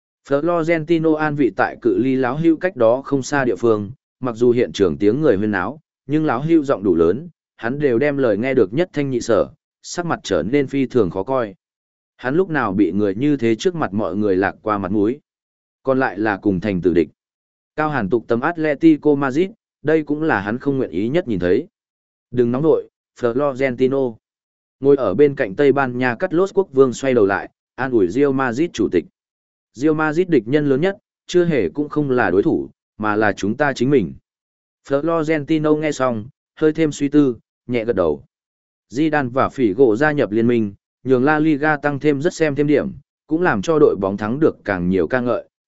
Florentino an vị tại cự ly láo hưu cách đó không xa địa phương, mặc dù hiện trường tiếng người huyên náo, nhưng láo hưu giọng đủ lớn, hắn đều đem lời nghe được nhất thanh nhị sở, sắc mặt trở nên phi thường khó coi. Hắn lúc nào bị người như thế trước mặt mọi người lạc qua mặt mũi, còn lại là cùng thành tử địch. Cao Hàn tục tầm Atletico Madrid, đây cũng là hắn không nguyện ý nhất nhìn thấy. Đừng nóng nội, Florentino. Ngồi ở bên cạnh Tây Ban Nha cắt lốt quốc vương xoay đầu lại, an ủi Real Madrid chủ tịch. Real Madrid địch nhân lớn nhất, chưa hề cũng không là đối thủ, mà là chúng ta chính mình. Florentino nghe xong, hơi thêm suy tư, nhẹ gật đầu. Zidane và Figo gia nhập liên minh, nhường La Liga tăng thêm rất xem thêm điểm, cũng làm cho đội bóng thắng được càng nhiều ca ngợi,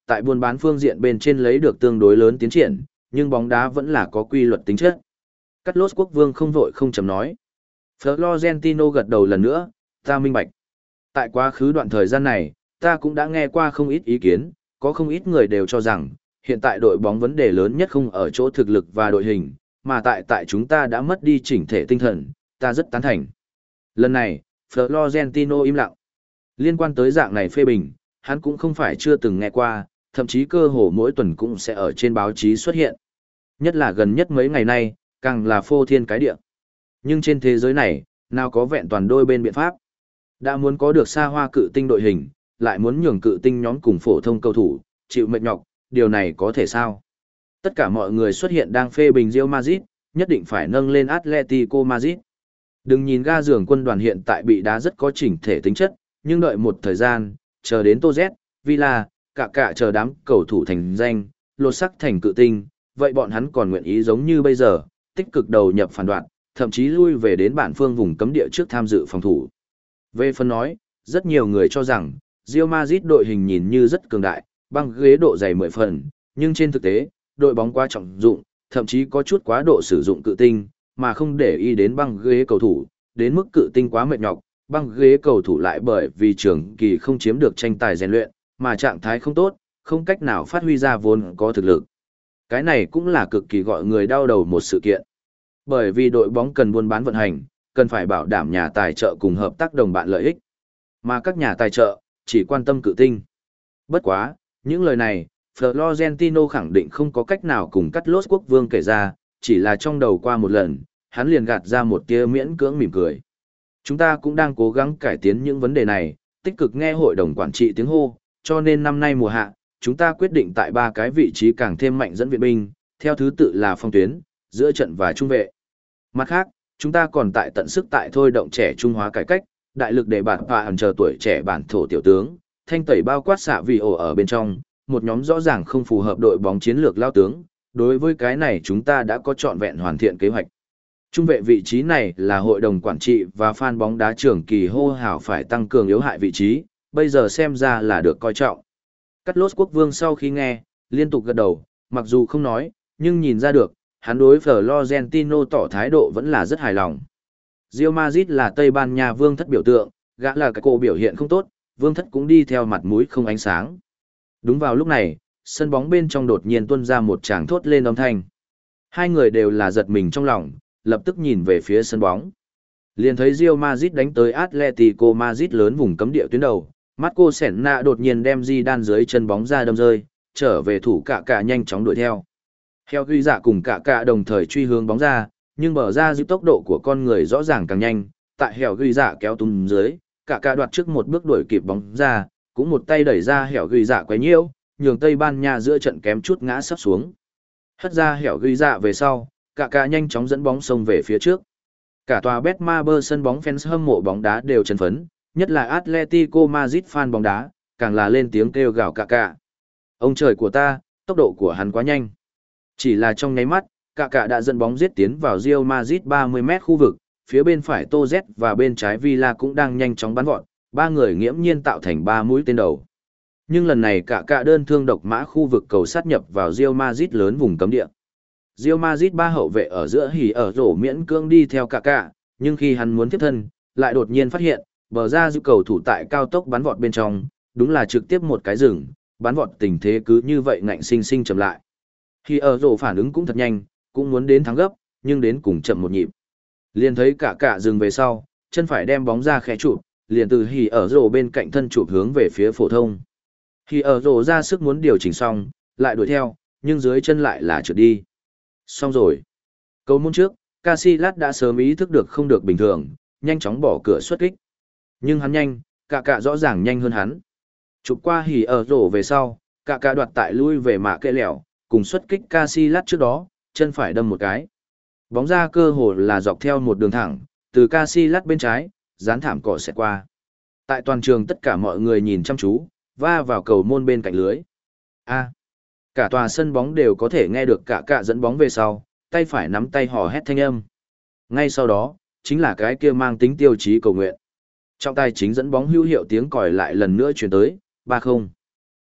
tại buôn bán phương diện bên trên lấy được tương đối lớn tiến triển, nhưng bóng đá vẫn là có quy luật tính chất. Cắt lốt quốc vương không vội không chấm nói. Florentino gật đầu lần nữa, ta minh bạch. Tại quá khứ đoạn thời gian này, ta cũng đã nghe qua không ít ý kiến, có không ít người đều cho rằng, hiện tại đội bóng vấn đề lớn nhất không ở chỗ thực lực và đội hình, mà tại tại chúng ta đã mất đi chỉnh thể tinh thần, ta rất tán thành. Lần này, Florentino im lặng. Liên quan tới dạng này phê bình, hắn cũng không phải chưa từng nghe qua, thậm chí cơ hồ mỗi tuần cũng sẽ ở trên báo chí xuất hiện. Nhất là gần nhất mấy ngày nay, càng là phô thiên cái địa. Nhưng trên thế giới này, nào có vẹn toàn đôi bên biện pháp. Đã muốn có được xa hoa cự tinh đội hình, lại muốn nhường cự tinh nhóm cùng phổ thông cầu thủ, chịu mệt nhọc, điều này có thể sao? Tất cả mọi người xuất hiện đang phê bình Real Madrid, nhất định phải nâng lên Atletico Madrid. Đừng nhìn ga giường quân đoàn hiện tại bị đá rất có chỉnh thể tính chất, nhưng đợi một thời gian, chờ đến Tô Z, Villa, cả cả chờ đám cầu thủ thành danh, lột sắc thành cự tinh, vậy bọn hắn còn nguyện ý giống như bây giờ, tích cực đầu nhập phản đoạn, thậm chí lui về đến bản phương vùng cấm địa trước tham dự phòng thủ. Về phần nói, rất nhiều người cho rằng, Real Madrid đội hình nhìn như rất cường đại, băng ghế độ dày mười phần, nhưng trên thực tế, đội bóng quá trọng dụng, thậm chí có chút quá độ sử dụng cự tinh, mà không để ý đến băng ghế cầu thủ, đến mức cự tinh quá mệt nhọc, băng ghế cầu thủ lại bởi vì trường kỳ không chiếm được tranh tài rèn luyện, mà trạng thái không tốt, không cách nào phát huy ra vốn có thực lực. Cái này cũng là cực kỳ gọi người đau đầu một sự kiện. Bởi vì đội bóng cần buôn bán vận hành, cần phải bảo đảm nhà tài trợ cùng hợp tác đồng bạn lợi ích. Mà các nhà tài trợ chỉ quan tâm cự tinh. Bất quá, những lời này, Florentino khẳng định không có cách nào cùng cắt lốt quốc vương kể ra, chỉ là trong đầu qua một lần, hắn liền gạt ra một tia miễn cưỡng mỉm cười. Chúng ta cũng đang cố gắng cải tiến những vấn đề này, tích cực nghe hội đồng quản trị tiếng hô, cho nên năm nay mùa hạ, chúng ta quyết định tại ba cái vị trí càng thêm mạnh dẫn viện binh, theo thứ tự là phong tuyến, giữa trận và trung vệ. Mặt khác, chúng ta còn tại tận sức tại thôi động trẻ trung hóa cải cách, đại lực để bản và ẩn chờ tuổi trẻ bản thổ tiểu tướng, thanh tẩy bao quát xạ vì ổ ở bên trong, một nhóm rõ ràng không phù hợp đội bóng chiến lược lao tướng, đối với cái này chúng ta đã có trọn vẹn hoàn thiện kế hoạch. Trung vệ vị trí này là hội đồng quản trị và fan bóng đá trưởng kỳ hô hào phải tăng cường yếu hại vị trí, bây giờ xem ra là được coi trọng. Cắt lốt quốc vương sau khi nghe, liên tục gật đầu, mặc dù không nói, nhưng nhìn ra được, hắn đối Florentino tỏ thái độ vẫn là rất hài lòng. Real Madrid là Tây Ban Nha vương thất biểu tượng, gã là cái cô biểu hiện không tốt, vương thất cũng đi theo mặt mũi không ánh sáng. Đúng vào lúc này, sân bóng bên trong đột nhiên tuôn ra một tràng thốt lên âm thanh. Hai người đều là giật mình trong lòng, lập tức nhìn về phía sân bóng. Liền thấy Real Madrid đánh tới Atletico Madrid lớn vùng cấm địa tuyến đầu, Marco Senna đột nhiên đem Zidane dưới chân bóng ra đâm rơi, trở về thủ cả cả nhanh chóng đuổi theo. Heo ghi dạ cùng cả cả đồng thời truy hướng bóng ra, nhưng bờ ra giữ tốc độ của con người rõ ràng càng nhanh, tại hẻo ghi dạ kéo tung dưới, cả cả đoạt trước một bước đuổi kịp bóng ra, cũng một tay đẩy ra hẻo ghi dạ quấy nhiễu, nhường Tây Ban Nha giữa trận kém chút ngã sắp xuống. Hất ra hẻo ghi dạ về sau, cả cả nhanh chóng dẫn bóng xông về phía trước. Cả tòa Betmaber sân bóng fans hâm mộ bóng đá đều chấn phấn, nhất là Atletico Madrid fan bóng đá, càng là lên tiếng kêu gào cả cả. Ông trời của ta, tốc độ của hắn quá nhanh. Chỉ là trong nháy mắt, cả cả đã dẫn bóng giết tiến vào Real Madrid ba mươi mét khu vực, phía bên phải Tô Z và bên trái Villa cũng đang nhanh chóng bắn vọt, ba người nghiễm nhiên tạo thành ba mũi tên đầu. Nhưng lần này cả cả đơn thương độc mã khu vực cầu sát nhập vào Real Madrid lớn vùng cấm địa. Real Madrid ba hậu vệ ở giữa hỉ ở rổ miễn cưỡng đi theo cả cả, nhưng khi hắn muốn tiếp thân, lại đột nhiên phát hiện, bờ ra giữ cầu thủ tại cao tốc bắn vọt bên trong, đúng là trực tiếp một cái rừng, bắn vọt tình thế cứ như vậy ngạnh sinh sinh chậm lại. Hỉ ở rổ phản ứng cũng thật nhanh, cũng muốn đến thắng gấp, nhưng đến cùng chậm một nhịp. Liền thấy cả cả dừng về sau, chân phải đem bóng ra khẽ chụp, liền từ hỉ ở rổ bên cạnh thân chụp hướng về phía phổ thông. Hỉ ở rổ ra sức muốn điều chỉnh xong, lại đuổi theo, nhưng dưới chân lại là trượt đi. Xong rồi. Cầu môn trước, Casillas đã sớm ý thức được không được bình thường, nhanh chóng bỏ cửa xuất kích. Nhưng hắn nhanh, cả cả rõ ràng nhanh hơn hắn. Chụp qua hỉ ở rổ về sau, cả cả đoạt tại lui về mạ kệ lẻo, cùng xuất kích Casillas trước đó, chân phải đâm một cái. Bóng ra cơ hồ là dọc theo một đường thẳng, từ Casillas bên trái, dán thảm cỏ sẽ qua. Tại toàn trường tất cả mọi người nhìn chăm chú, va vào cầu môn bên cạnh lưới. A. Cả tòa sân bóng đều có thể nghe được cả cả dẫn bóng về sau, tay phải nắm tay hò hét thanh âm. Ngay sau đó, chính là cái kia mang tính tiêu chí cầu nguyện. Trọng tài chính dẫn bóng hữu hiệu tiếng còi lại lần nữa truyền tới, ba không.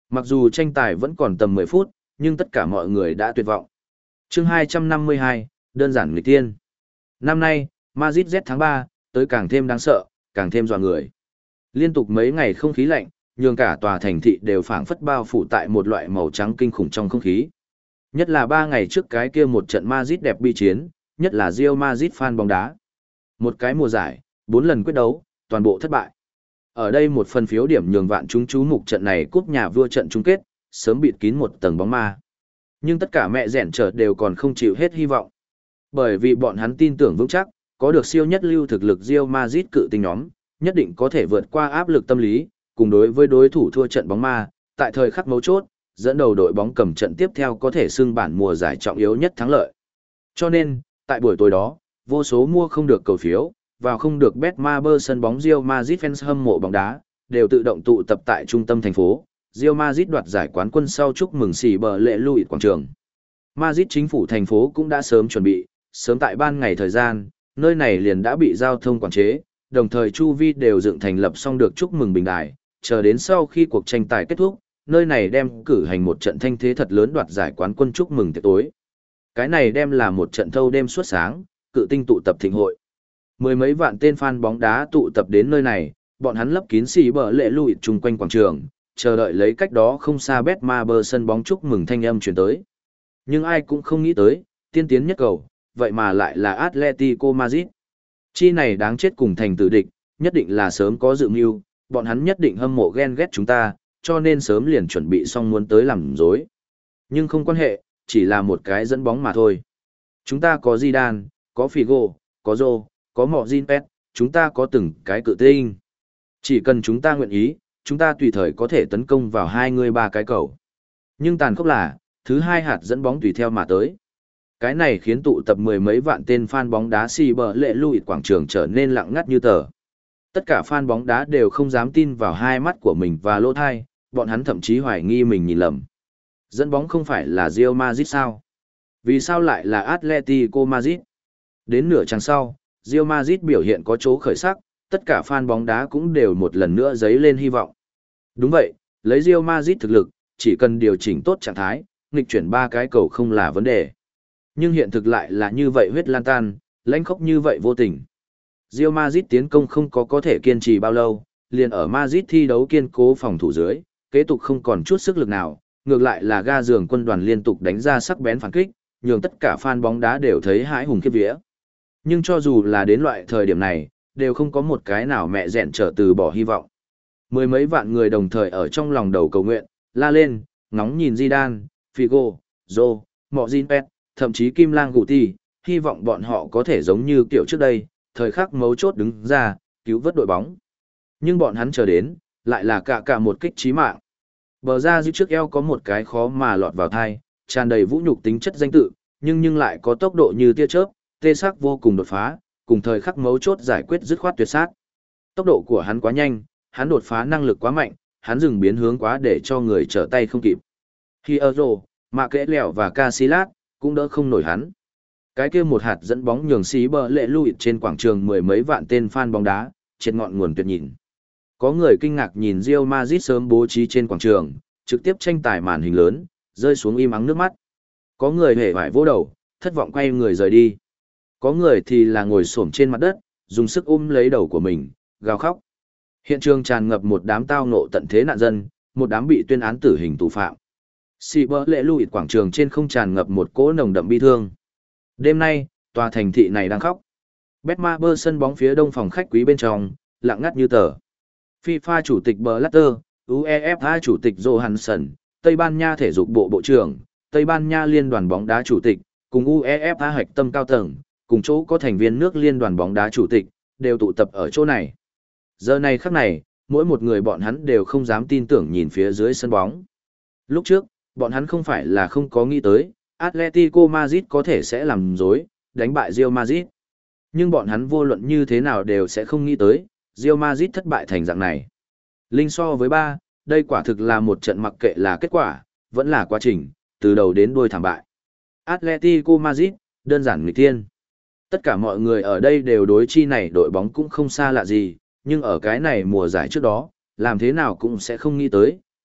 Mặc dù tranh tài vẫn còn tầm mười phút, nhưng tất cả mọi người đã tuyệt vọng. Chương hai trăm năm mươi hai, đơn giản nghịch tiên. Năm nay, Madrid Z tháng ba, tới càng thêm đáng sợ, càng thêm dọa người. Liên tục mấy ngày không khí lạnh, nhường cả tòa thành thị đều phảng phất bao phủ tại một loại màu trắng kinh khủng trong không khí. Nhất là ba ngày trước cái kia một trận Madrid đẹp bi chiến, nhất là Real Madrid fan bóng đá. Một cái mùa giải, bốn lần quyết đấu, toàn bộ thất bại. Ở đây một phần phiếu điểm nhường vạn chúng chú mục trận này cúp nhà vua trận chung kết, sớm bịt kín một tầng bóng ma. Nhưng tất cả mẹ rẻn chợt đều còn không chịu hết hy vọng. Bởi vì bọn hắn tin tưởng vững chắc, có được siêu nhất lưu thực lực Real Madrid cự tinh nhóm, nhất định có thể vượt qua áp lực tâm lý, cùng đối với đối thủ thua trận bóng ma, tại thời khắc mấu chốt, dẫn đầu đội bóng cầm trận tiếp theo có thể xưng bản mùa giải trọng yếu nhất thắng lợi. Cho nên, tại buổi tối đó, vô số mua không được cầu phiếu, vào không được Betmaber sân bóng Real Madrid fans hâm mộ bóng đá, đều tự động tụ tập tại trung tâm thành phố. Real Madrid đoạt giải quán quân sau chúc mừng xỉ bờ lệ lùi quảng trường. Madrid chính phủ thành phố cũng đã sớm chuẩn bị, sớm tại ban ngày thời gian, nơi này liền đã bị giao thông quản chế, đồng thời chu vi đều dựng thành lập xong được chúc mừng bình đài, chờ đến sau khi cuộc tranh tài kết thúc, nơi này đem cử hành một trận thanh thế thật lớn đoạt giải quán quân chúc mừng tiệc tối. Cái này đem là một trận thâu đêm suốt sáng, cự tinh tụ tập thịnh hội. Mười mấy vạn tên fan bóng đá tụ tập đến nơi này, bọn hắn lấp kín xì bờ lệ lùi chung quanh quảng trường, chờ đợi lấy cách đó không xa Betmaber sân bóng chúc mừng thanh âm truyền tới. Nhưng ai cũng không nghĩ tới, tiên tiến nhất cầu, vậy mà lại là Atletico Madrid. Chi này đáng chết cùng thành tử địch, nhất định là sớm có dự mưu, bọn hắn nhất định hâm mộ ghen ghét chúng ta, cho nên sớm liền chuẩn bị xong muốn tới làm dối. Nhưng không quan hệ, chỉ là một cái dẫn bóng mà thôi. Chúng ta có Zidane, có Figo, có Zô, có Mojinpet, chúng ta có từng cái cự tinh. Chỉ cần chúng ta nguyện ý, chúng ta tùy thời có thể tấn công vào hai người ba cái cầu. Nhưng tàn khốc là, thứ hai hạt dẫn bóng tùy theo mà tới. Cái này khiến tụ tập mười mấy vạn tên fan bóng đá xì bờ lệ lùi quảng trường trở nên lặng ngắt như tờ. Tất cả fan bóng đá đều không dám tin vào hai mắt của mình và lỗ thai, bọn hắn thậm chí hoài nghi mình nhìn lầm. Dẫn bóng không phải là Real Madrid sao? Vì sao lại là Atletico Madrid? Đến nửa chặng sau, Real Madrid biểu hiện có chỗ khởi sắc, tất cả fan bóng đá cũng đều một lần nữa dấy lên hy vọng. Đúng vậy, lấy Real Madrid thực lực, chỉ cần điều chỉnh tốt trạng thái, nghịch chuyển ba cái cầu không là vấn đề. Nhưng hiện thực lại là như vậy huyết lan tan, lãnh khốc như vậy vô tình. Real Madrid tiến công không có có thể kiên trì bao lâu, liền ở Madrid thi đấu kiên cố phòng thủ dưới, kế tục không còn chút sức lực nào, ngược lại là ga giường quân đoàn liên tục đánh ra sắc bén phản kích, nhường tất cả fan bóng đá đều thấy hãi hùng khiếp vía. Nhưng cho dù là đến loại thời điểm này, đều không có một cái nào mẹ dẹn trở từ bỏ hy vọng. Mười mấy vạn người đồng thời ở trong lòng đầu cầu nguyện, la lên, ngóng nhìn Zidane, Figo, Zô, Mojinpet, thậm chí Kim Lang Guti, hy vọng bọn họ có thể giống như kiểu trước đây, thời khắc mấu chốt đứng ra, cứu vớt đội bóng. Nhưng bọn hắn chờ đến, lại là cả cả một kích chí mạng. Bờ ra dưới trước eo có một cái khó mà lọt vào thai, tràn đầy vũ nhục tính chất danh tự, nhưng nhưng lại có tốc độ như tia chớp, tê sắc vô cùng đột phá, cùng thời khắc mấu chốt giải quyết dứt khoát tuyệt sát. Tốc độ của hắn quá nhanh, hắn đột phá năng lực quá mạnh, hắn dừng biến hướng quá để cho người trở tay không kịp. Hierro, Mạ Kẽ Lẹo và Casillas cũng đỡ không nổi hắn. Cái kia một hạt dẫn bóng nhường xí bờ lệ lùi trên quảng trường mười mấy vạn tên fan bóng đá, trên ngọn nguồn tuyệt nhìn. Có người kinh ngạc nhìn Real Madrid sớm bố trí trên quảng trường, trực tiếp tranh tài màn hình lớn, rơi xuống im ắng nước mắt. Có người hề vải vỗ đầu, thất vọng quay người rời đi. Có người thì là ngồi xổm trên mặt đất, dùng sức ôm lấy đầu của mình, gào khóc. Hiện trường tràn ngập một đám tao nộ tận thế nạn dân, một đám bị tuyên án tử hình tù phạm. Xì bờ lệ lùi quảng trường trên không tràn ngập một cỗ nồng đậm bi thương. Đêm nay, tòa thành thị này đang khóc. Betmaber sân bóng phía đông phòng khách quý bên trong, lặng ngắt như tờ. FIFA chủ tịch Blatter, UEFA chủ tịch Johansson, Tây Ban Nha thể dục bộ bộ trưởng, Tây Ban Nha liên đoàn bóng đá chủ tịch, cùng UEFA hạch tâm cao tầng, cùng chỗ có thành viên nước liên đoàn bóng đá chủ tịch, đều tụ tập ở chỗ này. Giờ này khắc này, mỗi một người bọn hắn đều không dám tin tưởng nhìn phía dưới sân bóng. Lúc trước, bọn hắn không phải là không có nghĩ tới, Atletico Madrid có thể sẽ làm dối, đánh bại Real Madrid. Nhưng bọn hắn vô luận như thế nào đều sẽ không nghĩ tới, Real Madrid thất bại thành dạng này. Linh so với ba, đây quả thực là một trận mặc kệ là kết quả, vẫn là quá trình, từ đầu đến đuôi thảm bại. Atletico Madrid, đơn giản nghịch thiên. Tất cả mọi người ở đây đều đối chi này đội bóng cũng không xa lạ gì, nhưng ở cái này mùa giải trước đó, làm thế nào cũng sẽ không nghĩ tới,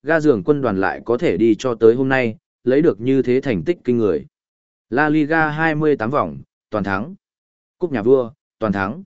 ga giường quân đoàn lại có thể đi cho tới hôm nay, lấy được như thế thành tích kinh người. La Liga hai mươi tám vòng, toàn thắng. Cúp nhà vua, toàn thắng.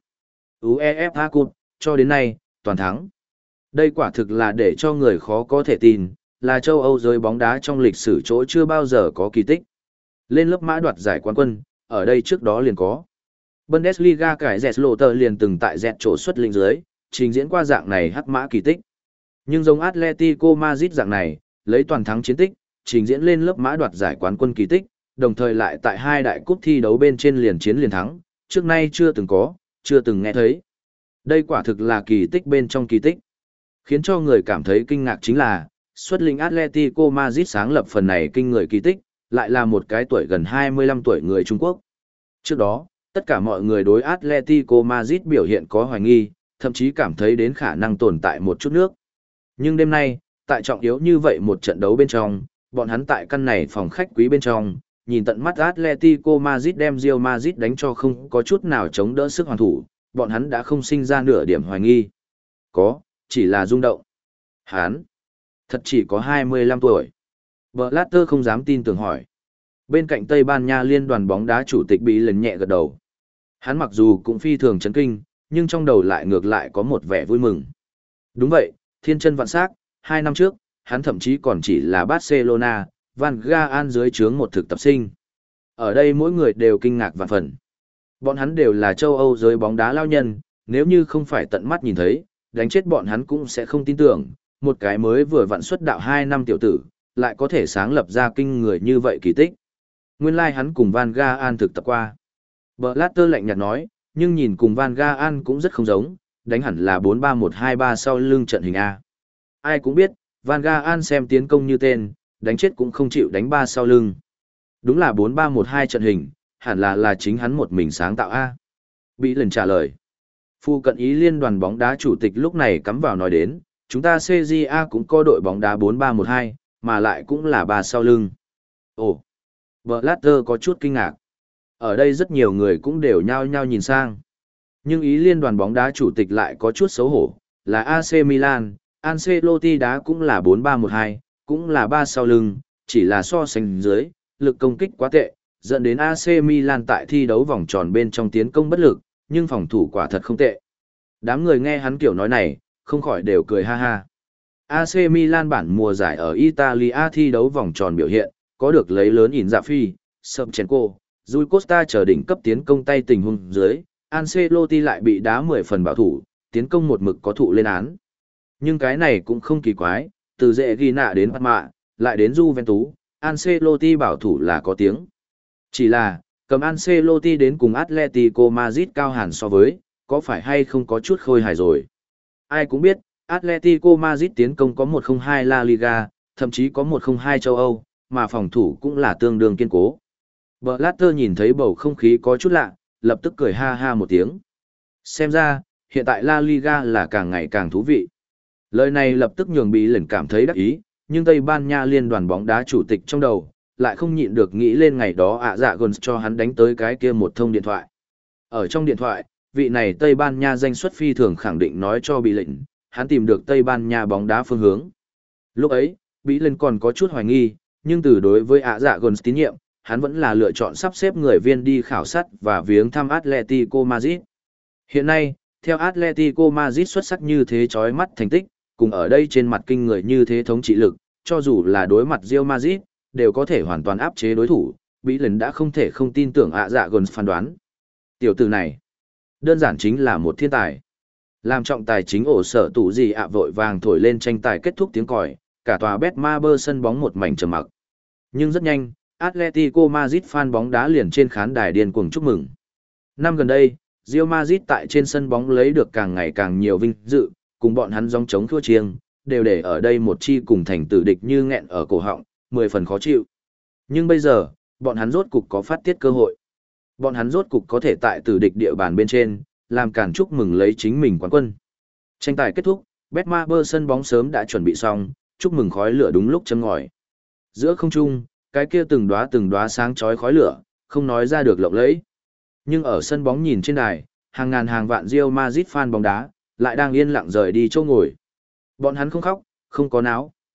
UEFA Cup, cho đến nay, toàn thắng. Đây quả thực là để cho người khó có thể tin, là châu Âu giới bóng đá trong lịch sử chỗ chưa bao giờ có kỳ tích. Lên lớp mã đoạt giải quán quân, ở đây trước đó liền có. Bundesliga cải dẹt lộ tờ liền từng tại dẹt chỗ xuất linh dưới, trình diễn qua dạng này hắc mã kỳ tích. Nhưng giống Atletico Madrid dạng này, lấy toàn thắng chiến tích, trình diễn lên lớp mã đoạt giải quán quân kỳ tích, đồng thời lại tại hai đại cúp thi đấu bên trên liền chiến liền thắng, trước nay chưa từng có, chưa từng nghe thấy. Đây quả thực là kỳ tích bên trong kỳ tích. Khiến cho người cảm thấy kinh ngạc chính là, xuất lĩnh Atletico Madrid sáng lập phần này kinh người kỳ tích, lại là một cái tuổi gần hai mươi lăm tuổi người Trung Quốc. Trước đó, tất cả mọi người đối Atletico Madrid biểu hiện có hoài nghi, thậm chí cảm thấy đến khả năng tồn tại một chút nước. Nhưng đêm nay, tại trọng yếu như vậy một trận đấu bên trong, bọn hắn tại căn này phòng khách quý bên trong, nhìn tận mắt Atletico Madrid đem Real Madrid đánh cho không có chút nào chống đỡ sức hoàn thủ, bọn hắn đã không sinh ra nửa điểm hoài nghi. Có, chỉ là rung động. Hắn, thật chỉ có hai mươi lăm tuổi. Blatter không dám tin tưởng hỏi. Bên cạnh Tây Ban Nha liên đoàn bóng đá chủ tịch bị lần nhẹ gật đầu. Hắn mặc dù cũng phi thường chấn kinh, nhưng trong đầu lại ngược lại có một vẻ vui mừng. Đúng vậy, thiên chân vạn sắc, hai năm trước, hắn thậm chí còn chỉ là Barcelona, Van Gaal dưới trướng một thực tập sinh. Ở đây mỗi người đều kinh ngạc vạn phần. Bọn hắn đều là châu Âu giới bóng đá lao nhân, nếu như không phải tận mắt nhìn thấy, đánh chết bọn hắn cũng sẽ không tin tưởng, một cái mới vừa vặn xuất đạo hai năm tiểu tử, lại có thể sáng lập ra kinh người như vậy kỳ tích. Nguyên lai like hắn cùng Van Gaal thực tập qua. Blatter lạnh nhạt nói, nhưng nhìn cùng Van Gaal cũng rất không giống, đánh hẳn là bốn ba một hai ba sau lưng trận hình A. Ai cũng biết, Van Gaal xem tiến công như tên, đánh chết cũng không chịu đánh ba sau lưng. Đúng là bốn ba một hai trận hình, hẳn là là chính hắn một mình sáng tạo A. Bị lần trả lời. Phu cận ý liên đoàn bóng đá chủ tịch lúc này cắm vào nói đến, chúng ta xê giê a cũng có đội bóng đá bốn ba một hai, mà lại cũng là ba sau lưng. Ồ, Blatter có chút kinh ngạc. Ở đây rất nhiều người cũng đều nhao nhao nhìn sang. Nhưng ý liên đoàn bóng đá chủ tịch lại có chút xấu hổ, là a xê Milan, Ancelotti đá cũng là bốn ba một hai, cũng là ba sau lưng, chỉ là so sánh dưới, lực công kích quá tệ, dẫn đến a xê Milan tại thi đấu vòng tròn bên trong tiến công bất lực, nhưng phòng thủ quả thật không tệ. Đám người nghe hắn kiểu nói này, không khỏi đều cười ha ha. a xê Milan bản mùa giải ở Italia thi đấu vòng tròn biểu hiện, có được lấy lớn Inzaghi, Shevchenko, Rui Costa chờ đỉnh cấp tiến công tay tình huống dưới, Ancelotti lại bị đá mười phần bảo thủ, tiến công một mực có thụ lên án. Nhưng cái này cũng không kỳ quái, từ dễ ghi nạ đến Parma, lại đến Juventus, Ancelotti bảo thủ là có tiếng. Chỉ là, cầm Ancelotti đến cùng Atletico Madrid cao hẳn so với, có phải hay không có chút khôi hài rồi. Ai cũng biết, Atletico Madrid tiến công có một không hai La Liga, thậm chí có một không hai châu Âu, mà phòng thủ cũng là tương đương kiên cố. Blatter nhìn thấy bầu không khí có chút lạ, lập tức cười ha ha một tiếng. Xem ra, hiện tại La Liga là càng ngày càng thú vị. Lời này lập tức nhường Bí Lẩn cảm thấy đắc ý, nhưng Tây Ban Nha liên đoàn bóng đá chủ tịch trong đầu, lại không nhịn được nghĩ lên ngày đó ạ dạ gần cho hắn đánh tới cái kia một thông điện thoại. Ở trong điện thoại, vị này Tây Ban Nha danh xuất phi thường khẳng định nói cho Bí Lẩn, hắn tìm được Tây Ban Nha bóng đá phương hướng. Lúc ấy, Bí Lẩn còn có chút hoài nghi, nhưng từ đối với ạ dạ gần tín nhiệm, hắn vẫn là lựa chọn sắp xếp người viên đi khảo sát và viếng thăm Atletico Madrid. Hiện nay, theo Atletico Madrid xuất sắc như thế chói mắt thành tích, cùng ở đây trên mặt kinh người như thế thống trị lực, cho dù là đối mặt Real Madrid, đều có thể hoàn toàn áp chế đối thủ, Bí Lẩn đã không thể không tin tưởng ạ dạ gần phán đoán. Tiểu tử này, đơn giản chính là một thiên tài. Làm trọng tài chính ổ sở tủ gì ạ vội vàng thổi lên tranh tài kết thúc tiếng còi, cả tòa Betmaber sân bóng một mảnh trầm mặc. Nhưng rất nhanh, Atletico Madrid fan bóng đá liền trên khán đài điên cuồng chúc mừng. Năm gần đây, Real Madrid tại trên sân bóng lấy được càng ngày càng nhiều vinh dự, cùng bọn hắn gióng chống thua chiêng, đều để ở đây một chi cùng thành tử địch như nghẹn ở cổ họng, mười phần khó chịu. Nhưng bây giờ, bọn hắn rốt cục có phát tiết cơ hội. Bọn hắn rốt cục có thể tại tử địch địa bàn bên trên, làm cản chúc mừng lấy chính mình quán quân. Tranh tài kết thúc, Betmaber sân bóng sớm đã chuẩn bị xong, chúc mừng khói lửa đúng lúc châm ngòi. Giữa không trung, cái kia từng đóa từng đóa sáng chói khói lửa, không nói ra được lộng lẫy. Nhưng ở sân bóng nhìn trên đài, hàng ngàn hàng vạn Real Madrid fan bóng đá, lại đang yên lặng rời đi chỗ ngồi. Bọn hắn không khóc, không có náo,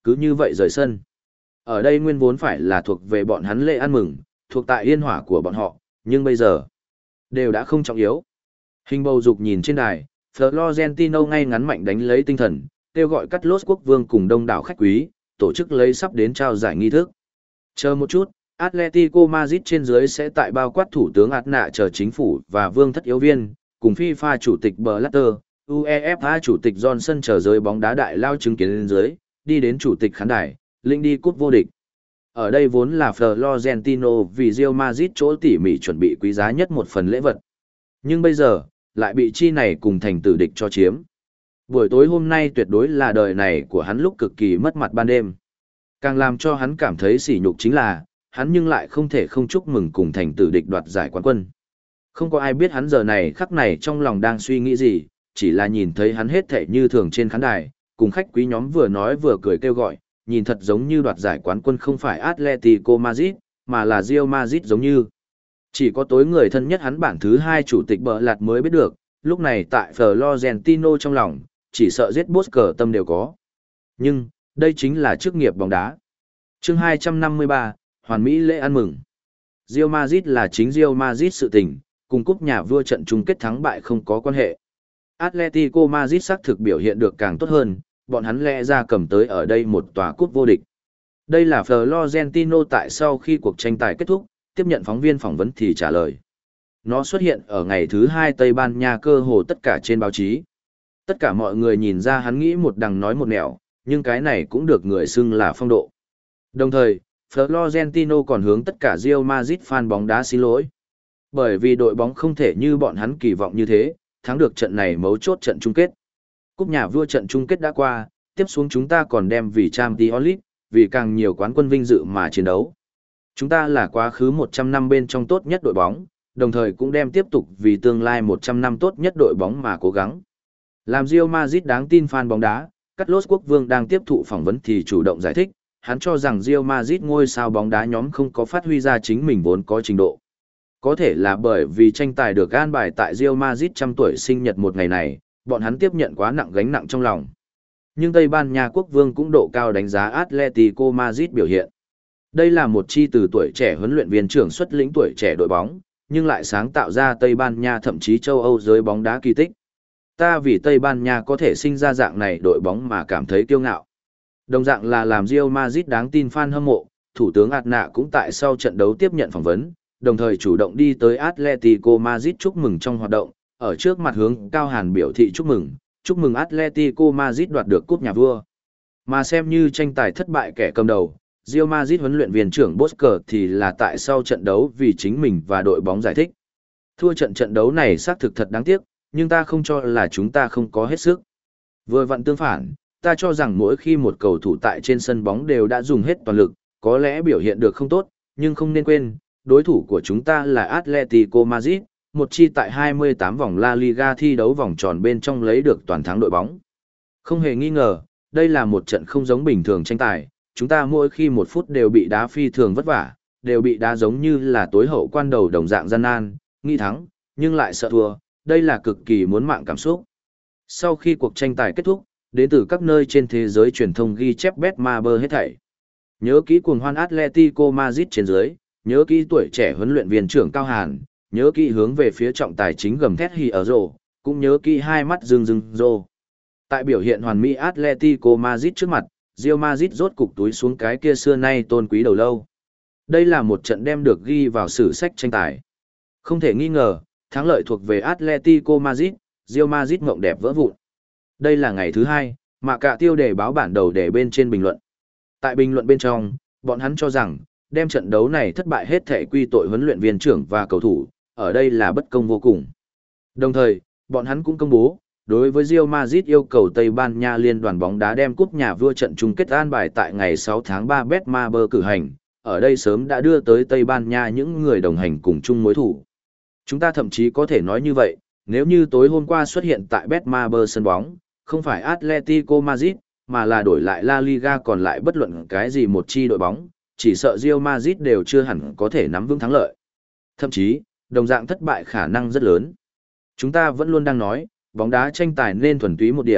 cứ như vậy rời sân. Ở đây nguyên vốn phải là thuộc về bọn hắn lễ ăn mừng, thuộc tại yên hỏa của bọn họ, nhưng bây giờ, đều đã không trọng yếu. Hình bầu dục nhìn trên đài, Florentino ngay ngắn mạnh đánh lấy tinh thần, kêu gọi cắt lốt quốc vương cùng đông đảo khách quý, tổ chức lấy sắp đến trao giải nghi thức. Chờ một chút, Atletico Madrid trên dưới sẽ tại bao quát thủ tướng Aznar chờ chính phủ và vương thất yếu viên, cùng FIFA chủ tịch Blatter, UEFA chủ tịch Johnson chờ giới bóng đá đại lao chứng kiến lên dưới, đi đến chủ tịch khán đài, linh đi cúp vô địch. Ở đây vốn là Florentino vì Real Madrid chỗ tỉ mỉ chuẩn bị quý giá nhất một phần lễ vật. Nhưng bây giờ, lại bị chi này cùng thành tử địch cho chiếm. Buổi tối hôm nay tuyệt đối là đời này của hắn lúc cực kỳ mất mặt ban đêm. Càng làm cho hắn cảm thấy sỉ nhục chính là, hắn nhưng lại không thể không chúc mừng cùng thành tử địch đoạt giải quán quân. Không có ai biết hắn giờ này khắc này trong lòng đang suy nghĩ gì, chỉ là nhìn thấy hắn hết thảy như thường trên khán đài, cùng khách quý nhóm vừa nói vừa cười kêu gọi, nhìn thật giống như đoạt giải quán quân không phải Atletico Madrid, mà là Real Madrid giống như. Chỉ có tối người thân nhất hắn bản thứ hai chủ tịch bờ lạt mới biết được, lúc này tại Florentino trong lòng, chỉ sợ giết boss cờ tâm đều có. Nhưng, đây chính là chức nghiệp bóng đá. Chương hai trăm năm mươi ba, Hoàn Mỹ lễ ăn mừng. Real Madrid là chính Real Madrid sự tình, cùng cúp nhà vua trận chung kết thắng bại không có quan hệ. Atletico Madrid xác thực biểu hiện được càng tốt hơn, bọn hắn lẽ ra cầm tới ở đây một tòa cúp vô địch. Đây là Florentino tại sau khi cuộc tranh tài kết thúc, tiếp nhận phóng viên phỏng vấn thì trả lời. Nó xuất hiện ở ngày thứ hai Tây Ban Nha cơ hồ tất cả trên báo chí. Tất cả mọi người nhìn ra hắn nghĩ một đằng nói một nẻo, nhưng cái này cũng được người xưng là phong độ. Đồng thời, Florentino còn hướng tất cả Real Madrid fan bóng đá xin lỗi. Bởi vì đội bóng không thể như bọn hắn kỳ vọng như thế, thắng được trận này mấu chốt trận chung kết. Cúp nhà vua trận chung kết đã qua, tiếp xuống chúng ta còn đem vì Champions League, vì càng nhiều quán quân vinh dự mà chiến đấu. Chúng ta là quá khứ một trăm năm bên trong tốt nhất đội bóng, đồng thời cũng đem tiếp tục vì tương lai một trăm năm tốt nhất đội bóng mà cố gắng. Làm Real Madrid đáng tin fan bóng đá, Carlos Quốc Vương đang tiếp thụ phỏng vấn thì chủ động giải thích, hắn cho rằng Real Madrid ngôi sao bóng đá nhóm không có phát huy ra chính mình vốn có trình độ. Có thể là bởi vì tranh tài được an bài tại Real Madrid trăm tuổi sinh nhật một ngày này, bọn hắn tiếp nhận quá nặng gánh nặng trong lòng. Nhưng Tây Ban Nha Quốc Vương cũng độ cao đánh giá Atletico Madrid biểu hiện. Đây là một chi từ tuổi trẻ huấn luyện viên trưởng xuất lĩnh tuổi trẻ đội bóng, nhưng lại sáng tạo ra Tây Ban Nha thậm chí châu Âu giới bóng đá kỳ tích. Ta vì Tây Ban Nha có thể sinh ra dạng này đội bóng mà cảm thấy kiêu ngạo. Đồng dạng là làm Real Madrid đáng tin fan hâm mộ, Thủ tướng Aznar cũng tại sau trận đấu tiếp nhận phỏng vấn, đồng thời chủ động đi tới Atletico Madrid chúc mừng trong hoạt động, ở trước mặt hướng Cao Hàn biểu thị chúc mừng, chúc mừng Atletico Madrid đoạt được cúp nhà vua. Mà xem như tranh tài thất bại kẻ cầm đầu, Real Madrid huấn luyện viên trưởng Bosker thì là tại sau trận đấu vì chính mình và đội bóng giải thích. Thua trận trận đấu này xác thực thật đáng tiếc, nhưng ta không cho là chúng ta không có hết sức. Vừa vặn tương phản, ta cho rằng mỗi khi một cầu thủ tại trên sân bóng đều đã dùng hết toàn lực, có lẽ biểu hiện được không tốt, nhưng không nên quên, đối thủ của chúng ta là Atletico Madrid, một chi tại hai mươi tám vòng La Liga thi đấu vòng tròn bên trong lấy được toàn thắng đội bóng. Không hề nghi ngờ, đây là một trận không giống bình thường tranh tài, chúng ta mỗi khi một phút đều bị đá phi thường vất vả, đều bị đá giống như là tối hậu quan đầu đồng dạng gian nan, nghi thắng, nhưng lại sợ thua, đây là cực kỳ muốn mạng cảm xúc. Sau khi cuộc tranh tài kết thúc, đến từ các nơi trên thế giới truyền thông ghi chép Betmaber hết thảy. Nhớ kỹ cuồng hoan Atletico Madrid trên dưới, nhớ kỹ tuổi trẻ huấn luyện viên trưởng Cao Hàn, nhớ kỹ hướng về phía trọng tài chính gầm thét hì ở rổ, cũng nhớ kỹ hai mắt rưng rưng rô. Tại biểu hiện hoàn mỹ Atletico Madrid trước mặt, Real Madrid rốt cục túi xuống cái kia xưa nay tôn quý đầu lâu. Đây là một trận đem được ghi vào sử sách tranh tài. Không thể nghi ngờ, thắng lợi thuộc về Atletico Madrid, Real Madrid mộng đẹp vỡ vụn. Đây là ngày thứ hai, mà cả tiêu đề báo bản đầu để bên trên bình luận. Tại bình luận bên trong, bọn hắn cho rằng, đem trận đấu này thất bại hết thể quy tội huấn luyện viên trưởng và cầu thủ, ở đây là bất công vô cùng. Đồng thời, bọn hắn cũng công bố, đối với Real Madrid yêu cầu Tây Ban Nha liên đoàn bóng đá đem cúp nhà vua trận chung kết an bài tại ngày sáu tháng ba Betmaber cử hành, ở đây sớm đã đưa tới Tây Ban Nha những người đồng hành cùng chung mối thủ. Chúng ta thậm chí có thể nói như vậy, nếu như tối hôm qua xuất hiện tại Betmaber sân bóng, không phải Atletico Madrid, mà là đổi lại La Liga còn lại bất luận cái gì một chi đội bóng, chỉ sợ Real Madrid đều chưa hẳn có thể nắm vững thắng lợi. Thậm chí, đồng dạng thất bại khả năng rất lớn. Chúng ta vẫn luôn đang nói, bóng đá tranh tài nên thuần túy một điểm,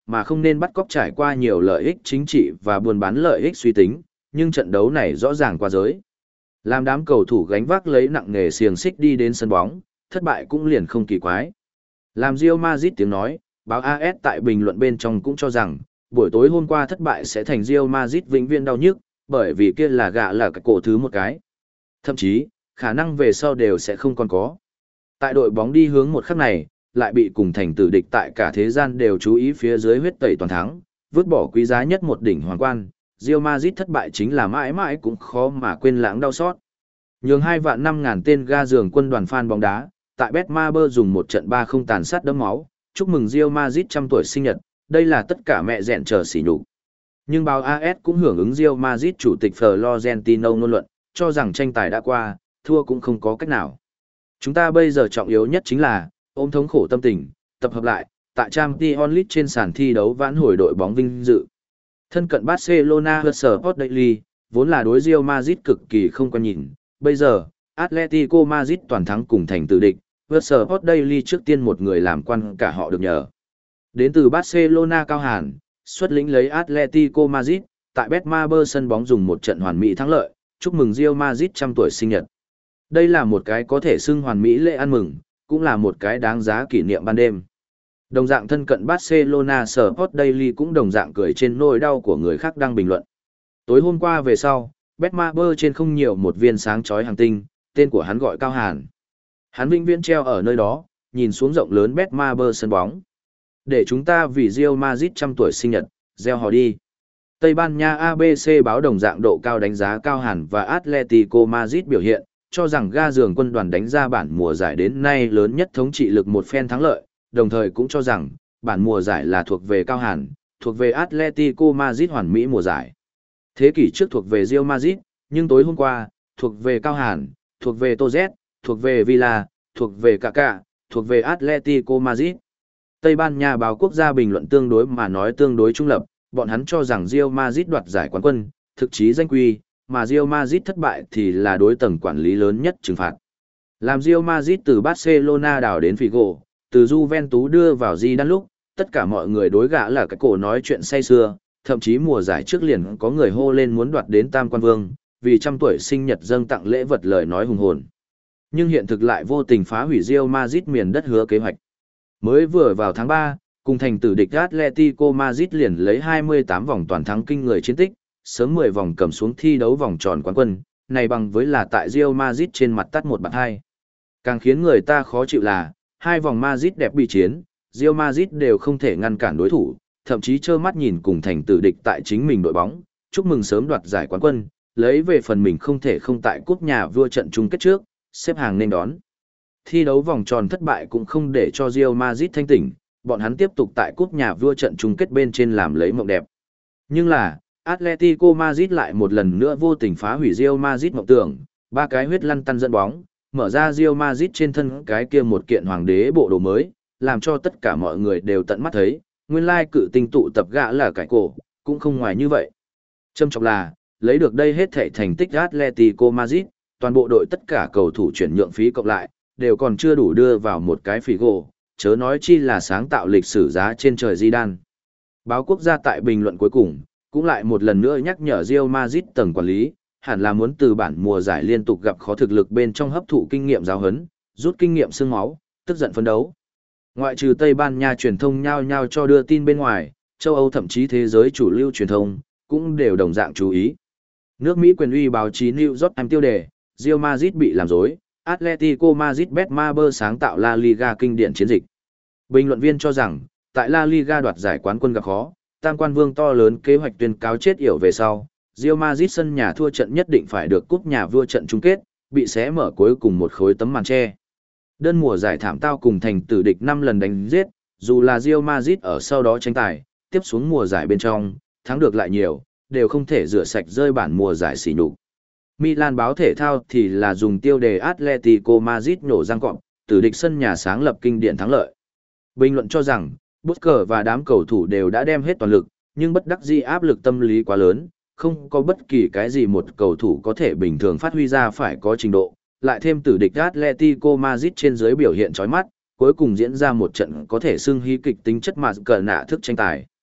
mà không nên bắt cóc trải qua nhiều lợi ích chính trị và buôn bán lợi ích suy tính, nhưng trận đấu này rõ ràng qua giới. Làm đám cầu thủ gánh vác lấy nặng nghề xiềng xích đi đến sân bóng, thất bại cũng liền không kỳ quái. Làm Real Madrid tiếng nói, báo a ét tại bình luận bên trong cũng cho rằng, buổi tối hôm qua thất bại sẽ thành Real Madrid vĩnh viễn đau nhức, bởi vì kia là gạ là cái cổ thứ một cái. Thậm chí, khả năng về sau đều sẽ không còn có. Tại đội bóng đi hướng một khắc này, lại bị cùng thành tử địch tại cả thế gian đều chú ý phía dưới huyết tẩy toàn thắng, vứt bỏ quý giá nhất một đỉnh hoàng quan, Real Madrid thất bại chính là mãi mãi cũng khó mà quên lãng đau xót. Nhường hai vạn năm ngàn tên ga giường quân đoàn fan bóng đá, tại Betmaber dùng một trận ba không tàn sát đẫm máu, chúc mừng Real Madrid trăm tuổi sinh nhật, đây là tất cả mẹ dẹn chờ sỉ nhục. Nhưng báo a ét cũng hưởng ứng Real Madrid chủ tịch Florentino ngôn luận, cho rằng tranh tài đã qua, thua cũng không có cách nào. Chúng ta bây giờ trọng yếu nhất chính là ôm thống khổ tâm tình, tập hợp lại, tại Champions League trên sàn thi đấu vãn hồi đội bóng vinh dự. Thân cận Barcelona và Sport Daily, vốn là đối Real Madrid cực kỳ không quan nhìn, bây giờ, Atletico Madrid toàn thắng cùng thành tử địch, và Sport Daily trước tiên một người làm quan cả họ được nhờ. Đến từ Barcelona Cao Hàn, xuất lĩnh lấy Atletico Madrid, tại Betmaber sân bóng dùng một trận hoàn mỹ thắng lợi, chúc mừng Real Madrid trăm tuổi sinh nhật. Đây là một cái có thể xưng hoàn mỹ lễ ăn mừng, cũng là một cái đáng giá kỷ niệm ban đêm. Đồng dạng thân cận Barcelona Sport Daily cũng đồng dạng cười trên nỗi đau của người khác đang bình luận. Tối hôm qua về sau, Betmaber trên không nhiều một viên sáng chói hành tinh, tên của hắn gọi Cao Hàn. Hắn vĩnh viễn treo ở nơi đó, nhìn xuống rộng lớn Betmaber sân bóng. Để chúng ta vì Real Madrid trăm tuổi sinh nhật, gieo hò đi. Tây Ban Nha a bê xê báo đồng dạng độ cao đánh giá Cao Hàn và Atletico Madrid biểu hiện, cho rằng ga giường quân đoàn đánh ra bản mùa giải đến nay lớn nhất thống trị lực một phen thắng lợi, đồng thời cũng cho rằng bản mùa giải là thuộc về Cao Hàn, thuộc về Atletico Madrid hoàn mỹ mùa giải. Thế kỷ trước thuộc về Real Madrid, nhưng tối hôm qua, thuộc về Cao Hàn, thuộc về Toz, thuộc về Villa, thuộc về Kaká, thuộc về Atletico Madrid. Tây Ban Nha báo quốc gia bình luận tương đối mà nói tương đối trung lập, bọn hắn cho rằng Real Madrid đoạt giải quán quân, thực chí danh quy, mà Real Madrid thất bại thì là đối tầng quản lý lớn nhất trừng phạt. Làm Real Madrid từ Barcelona đảo đến Figo, từ Juventus đưa vào Zidane lúc, tất cả mọi người đối gã là cái cổ nói chuyện say sưa, thậm chí mùa giải trước liền có người hô lên muốn đoạt đến tam quan vương, vì trăm tuổi sinh nhật dâng tặng lễ vật lời nói hùng hồn. Nhưng hiện thực lại vô tình phá hủy Real Madrid miền đất hứa kế hoạch. Mới vừa vào tháng ba, cùng thành tử địch Atletico Madrid liền lấy hai mươi tám vòng toàn thắng kinh người chiến tích, sớm mười vòng cầm xuống thi đấu vòng tròn quán quân, này bằng với là tại Real Madrid trên mặt tắt một bạt hai. Càng khiến người ta khó chịu là, hai vòng Madrid đẹp bị chiến, Real Madrid đều không thể ngăn cản đối thủ, thậm chí trơ mắt nhìn cùng thành tử địch tại chính mình đội bóng, chúc mừng sớm đoạt giải quán quân, lấy về phần mình không thể không tại cúp nhà vua trận chung kết trước, xếp hàng nên đón. Thi đấu vòng tròn thất bại cũng không để cho Real Madrid thanh tỉnh, bọn hắn tiếp tục tại cúp nhà vua trận chung kết bên trên làm lấy mộng đẹp. Nhưng là, Atletico Madrid lại một lần nữa vô tình phá hủy Real Madrid mộng tưởng, ba cái huyết lăn tăn dẫn bóng, mở ra Real Madrid trên thân cái kia một kiện hoàng đế bộ đồ mới, làm cho tất cả mọi người đều tận mắt thấy, nguyên lai cự tinh tụ tập gã là cải cổ, cũng không ngoài như vậy. Trâm trọng là, lấy được đây hết thảy thành tích Atletico Madrid, toàn bộ đội tất cả cầu thủ chuyển nhượng phí cộng lại, đều còn chưa đủ đưa vào một cái Figo, chớ nói chi là sáng tạo lịch sử giá trên trời Zidane. Báo quốc gia tại bình luận cuối cùng, cũng lại một lần nữa nhắc nhở Real Madrid tầng quản lý, hẳn là muốn từ bản mùa giải liên tục gặp khó thực lực bên trong hấp thụ kinh nghiệm giáo huấn, rút kinh nghiệm xương máu, tức giận phấn đấu. Ngoại trừ Tây Ban Nha truyền thông nhao nhao cho đưa tin bên ngoài, châu Âu thậm chí thế giới chủ lưu truyền thông, cũng đều đồng dạng chú ý. Nước Mỹ quyền uy báo chí New York Times tiêu đề, Real Madrid bị làm dối, Atletico Madrid Betmaber sáng tạo La Liga kinh điển chiến dịch. Bình luận viên cho rằng, tại La Liga đoạt giải quán quân gặp khó, tam quan vương to lớn kế hoạch tuyên cáo chết yểu về sau, Real Madrid sân nhà thua trận nhất định phải được cúp nhà vua trận chung kết, bị xé mở cuối cùng một khối tấm màn che. Đơn mùa giải thảm tao cùng thành tử địch năm lần đánh giết, dù là Real Madrid ở sau đó tranh tài, tiếp xuống mùa giải bên trong, thắng được lại nhiều, đều không thể rửa sạch rơi bản mùa giải sỉ nhục. Milan báo thể thao thì là dùng tiêu đề Atletico Madrid nổ răng cọp, tử địch sân nhà sáng lập kinh điển thắng lợi. Bình luận cho rằng, Busquets và đám cầu thủ đều đã đem hết toàn lực, nhưng bất đắc dĩ áp lực tâm lý quá lớn, không có bất kỳ cái gì một cầu thủ có thể bình thường phát huy ra phải có trình độ, lại thêm tử địch Atletico Madrid trên dưới biểu hiện chói mắt, cuối cùng diễn ra một trận có thể xưng hí kịch tính chất mà cờ nạ thức tranh tài.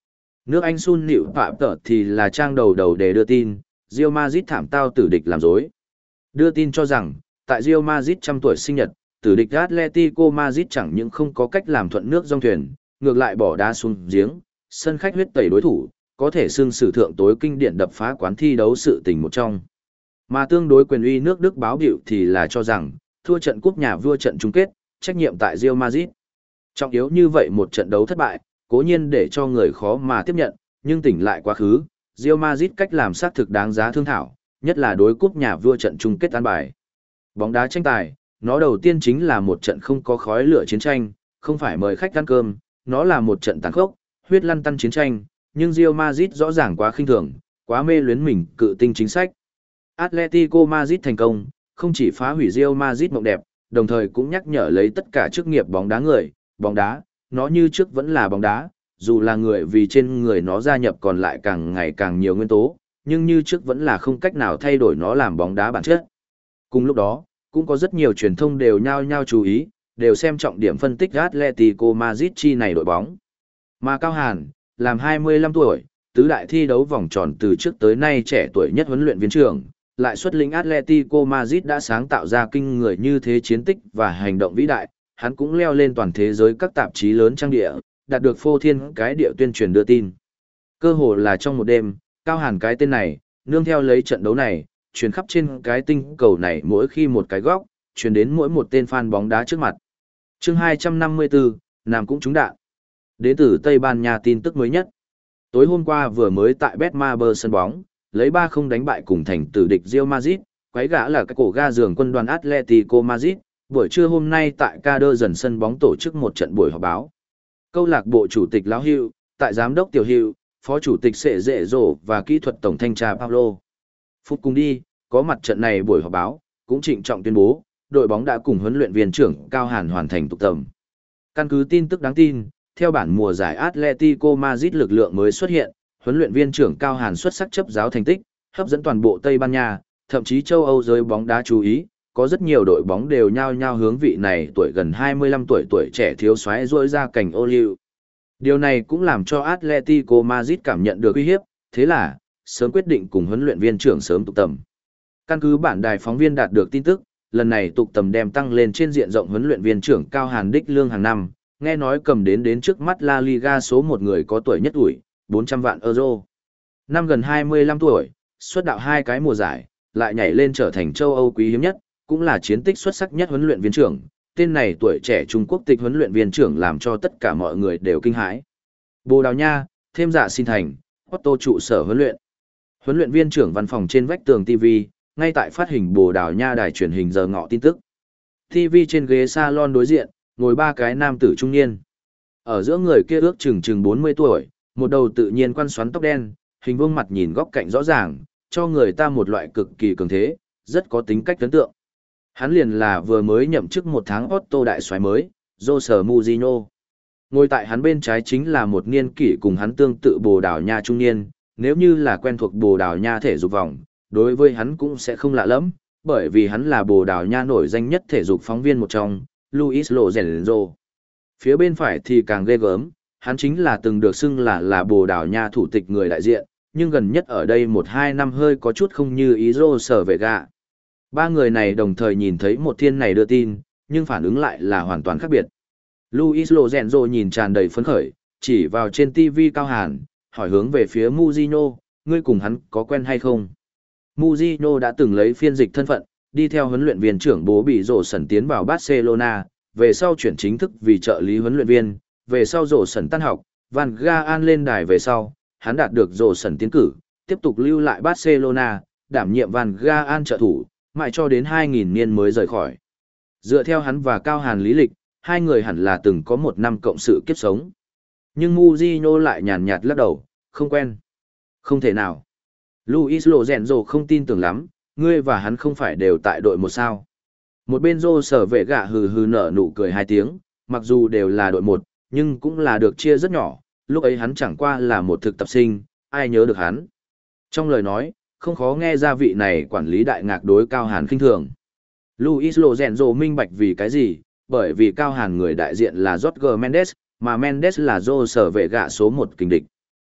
Nước Anh sun nịu phạm tợ thì là trang đầu đầu để đưa tin, Real Madrid thảm tao tử địch làm dối. Đưa tin cho rằng, tại Real Madrid trăm tuổi sinh nhật, tử địch Atletico Madrid chẳng những không có cách làm thuận nước dòng thuyền, ngược lại bỏ đá xuống giếng, sân khách huyết tẩy đối thủ, có thể xưng sử thượng tối kinh điển đập phá quán thi đấu sự tình một trong. Mà tương đối quyền uy nước Đức báo biểu thì là cho rằng, thua trận cúp nhà vua trận chung kết, trách nhiệm tại Real Madrid. Trọng yếu như vậy một trận đấu thất bại, cố nhiên để cho người khó mà tiếp nhận, nhưng tỉnh lại quá khứ, Real Madrid cách làm xác thực đáng giá thương thảo, nhất là đối cúp nhà vua trận chung kết an bài. Bóng đá tranh tài, nó đầu tiên chính là một trận không có khói lửa chiến tranh, không phải mời khách ăn cơm, nó là một trận tàn khốc, huyết lăn tăn chiến tranh, nhưng Real Madrid rõ ràng quá khinh thường, quá mê luyến mình cự tinh chính sách. Atletico Madrid thành công, không chỉ phá hủy Real Madrid mộng đẹp, đồng thời cũng nhắc nhở lấy tất cả chức nghiệp bóng đá người, bóng đá, nó như trước vẫn là bóng đá, dù là người vì trên người nó gia nhập còn lại càng ngày càng nhiều nguyên tố, nhưng như trước vẫn là không cách nào thay đổi nó làm bóng đá bản chất. Cùng lúc đó, cũng có rất nhiều truyền thông đều nhao nhao chú ý, đều xem trọng điểm phân tích Atletico Madrid chi này đội bóng. Mà Cao Hàn, làm hai mươi lăm tuổi, tứ đại thi đấu vòng tròn từ trước tới nay trẻ tuổi nhất huấn luyện viên trưởng, lại xuất lĩnh Atletico Madrid đã sáng tạo ra kinh người như thế chiến tích và hành động vĩ đại, hắn cũng leo lên toàn thế giới các tạp chí lớn trang địa, đạt được phô thiên cái địa tuyên truyền đưa tin. Cơ hồ là trong một đêm, Cao Hàn cái tên này, nương theo lấy trận đấu này, truyền khắp trên cái tinh cầu này mỗi khi một cái góc, truyền đến mỗi một tên fan bóng đá trước mặt. Chương hai trăm năm mươi tư, Nam cũng trúng đạn. Đến từ Tây Ban Nha tin tức mới nhất. Tối hôm qua vừa mới tại Betmaber sân bóng, lấy ba không đánh bại cùng thành tử địch Real Madrid, quấy gã là cái cổ ga giường quân đoàn Atletico Madrid, buổi trưa hôm nay tại Ca dần sân bóng tổ chức một trận buổi họp báo. Câu lạc bộ chủ tịch Lão Hữu, tại giám đốc Tiểu Hữu, phó chủ tịch Sệ Dệ Rổ và kỹ thuật tổng thanh tra Paulo. Phút cùng đi, có mặt trận này buổi họp báo, cũng trịnh trọng tuyên bố, đội bóng đã cùng huấn luyện viên trưởng Cao Hàn hoàn thành tục tầm. Căn cứ tin tức đáng tin, theo bản mùa giải Atletico Madrid lực lượng mới xuất hiện, huấn luyện viên trưởng Cao Hàn xuất sắc chấp giáo thành tích, hấp dẫn toàn bộ Tây Ban Nha, thậm chí châu Âu giới bóng đá chú ý, có rất nhiều đội bóng đều nhao nhao hướng vị này tuổi gần hai mươi lăm tuổi tuổi trẻ thiếu soái rỗi ra cảnh ô liu. Điều này cũng làm cho Atletico Madrid cảm nhận được uy hiếp, thế là sớm quyết định cùng huấn luyện viên trưởng sớm tục tầm. Căn cứ bản đài phóng viên đạt được tin tức, lần này tục tầm đem tăng lên trên diện rộng huấn luyện viên trưởng Cao Hàn đích lương hàng năm, nghe nói cầm đến đến trước mắt La Liga số một người có tuổi nhất ủi, bốn trăm vạn euro. Năm gần hai mươi lăm tuổi, xuất đạo hai cái mùa giải, lại nhảy lên trở thành châu Âu quý hiếm nhất, cũng là chiến tích xuất sắc nhất huấn luyện viên trưởng. Tên này tuổi trẻ Trung Quốc tịch huấn luyện viên trưởng làm cho tất cả mọi người đều kinh hãi. Bồ Đào Nha, thêm dạ xin thành, Otto trụ sở huấn luyện. Huấn luyện viên trưởng văn phòng trên vách tường ti vi, ngay tại phát hình Bồ Đào Nha đài truyền hình giờ ngọ tin tức. ti vi trên ghế salon đối diện, ngồi ba cái nam tử trung niên. Ở giữa người kia ước chừng chừng bốn mươi tuổi, một đầu tự nhiên quăn xoắn tóc đen, hình vuông mặt nhìn góc cạnh rõ ràng, cho người ta một loại cực kỳ cường thế, rất có tính cách ấn tượng. Hắn liền là vừa mới nhậm chức một tháng Otto đại soái mới, Jose Mourinho. Ngồi tại hắn bên trái chính là một niên kỷ cùng hắn tương tự Bồ Đào Nha trung niên, nếu như là quen thuộc Bồ Đào Nha thể dục vòng, đối với hắn cũng sẽ không lạ lắm, bởi vì hắn là Bồ Đào Nha nổi danh nhất thể dục phóng viên một trong, Luis Lorenzo. Phía bên phải thì càng ghê gớm, hắn chính là từng được xưng là là Bồ Đào Nha thủ tịch người đại diện, nhưng gần nhất ở đây một hai năm hơi có chút không như ý rô sở vệ gạ. Ba người này đồng thời nhìn thấy một thiên này đưa tin, nhưng phản ứng lại là hoàn toàn khác biệt. Luis Lorenzo nhìn tràn đầy phấn khởi, chỉ vào trên ti vi Cao Hàn, hỏi hướng về phía Mourinho, ngươi cùng hắn có quen hay không? Mourinho đã từng lấy phiên dịch thân phận, đi theo huấn luyện viên trưởng bố bị rổ sẩn tiến vào Barcelona, về sau chuyển chính thức vì trợ lý huấn luyện viên, về sau rổ sẩn tan học, Van Gaal lên đài về sau, hắn đạt được rổ sẩn tiến cử, tiếp tục lưu lại Barcelona, đảm nhiệm Van Gaal trợ thủ, mãi cho đến hai nghìn niên mới rời khỏi. Dựa theo hắn và Cao Hàn lý lịch, hai người hẳn là từng có một năm cộng sự kiếp sống. Nhưng Mourinho lại nhàn nhạt lắc đầu, không quen. Không thể nào. Luis Lorenzo không tin tưởng lắm, ngươi và hắn không phải đều tại đội một sao. Một bên rô sở vệ gạ hừ hừ nở nụ cười hai tiếng, mặc dù đều là đội một, nhưng cũng là được chia rất nhỏ, lúc ấy hắn chẳng qua là một thực tập sinh, ai nhớ được hắn. Trong lời nói, không khó nghe ra vị này quản lý đại ngạc đối Cao Hàn khinh thường. Luis Lorenzo minh bạch vì cái gì, bởi vì Cao Hàn người đại diện là Jorge Mendes, mà Mendes là rô sở vệ gạ số một kình địch.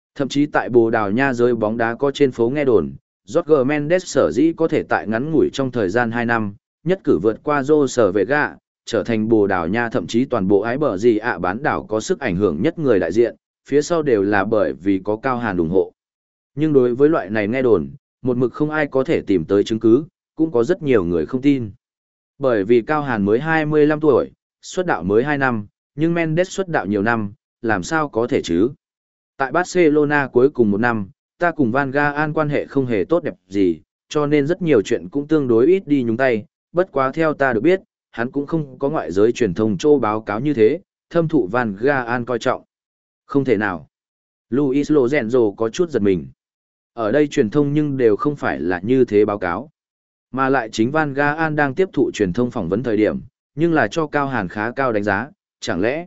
Thậm chí tại Bồ Đào Nha giới bóng đá có trên phố nghe đồn, Jorge Mendes sở dĩ có thể tại ngắn ngủi trong thời gian hai năm, nhất cử vượt qua Jose Vega, trở thành Bồ Đào Nha thậm chí toàn bộ ái bờ gì ạ bán đảo có sức ảnh hưởng nhất người đại diện, phía sau đều là bởi vì có Cao Hàn ủng hộ. Nhưng đối với loại này nghe đồn, một mực không ai có thể tìm tới chứng cứ, cũng có rất nhiều người không tin. Bởi vì Cao Hàn mới hai mươi lăm tuổi, xuất đạo mới hai năm, nhưng Mendes xuất đạo nhiều năm, làm sao có thể chứ? Tại Barcelona cuối cùng một năm, ta cùng Van Gaal quan hệ không hề tốt đẹp gì, cho nên rất nhiều chuyện cũng tương đối ít đi nhúng tay, bất quá theo ta được biết, hắn cũng không có ngoại giới truyền thông châu báo cáo như thế, thâm thụ Van Gaal coi trọng. Không thể nào. Luis Lorenzo có chút giật mình. Ở đây truyền thông nhưng đều không phải là như thế báo cáo. Mà lại chính Van Gaal đang tiếp thụ truyền thông phỏng vấn thời điểm, nhưng là cho Cao Hàn khá cao đánh giá, chẳng lẽ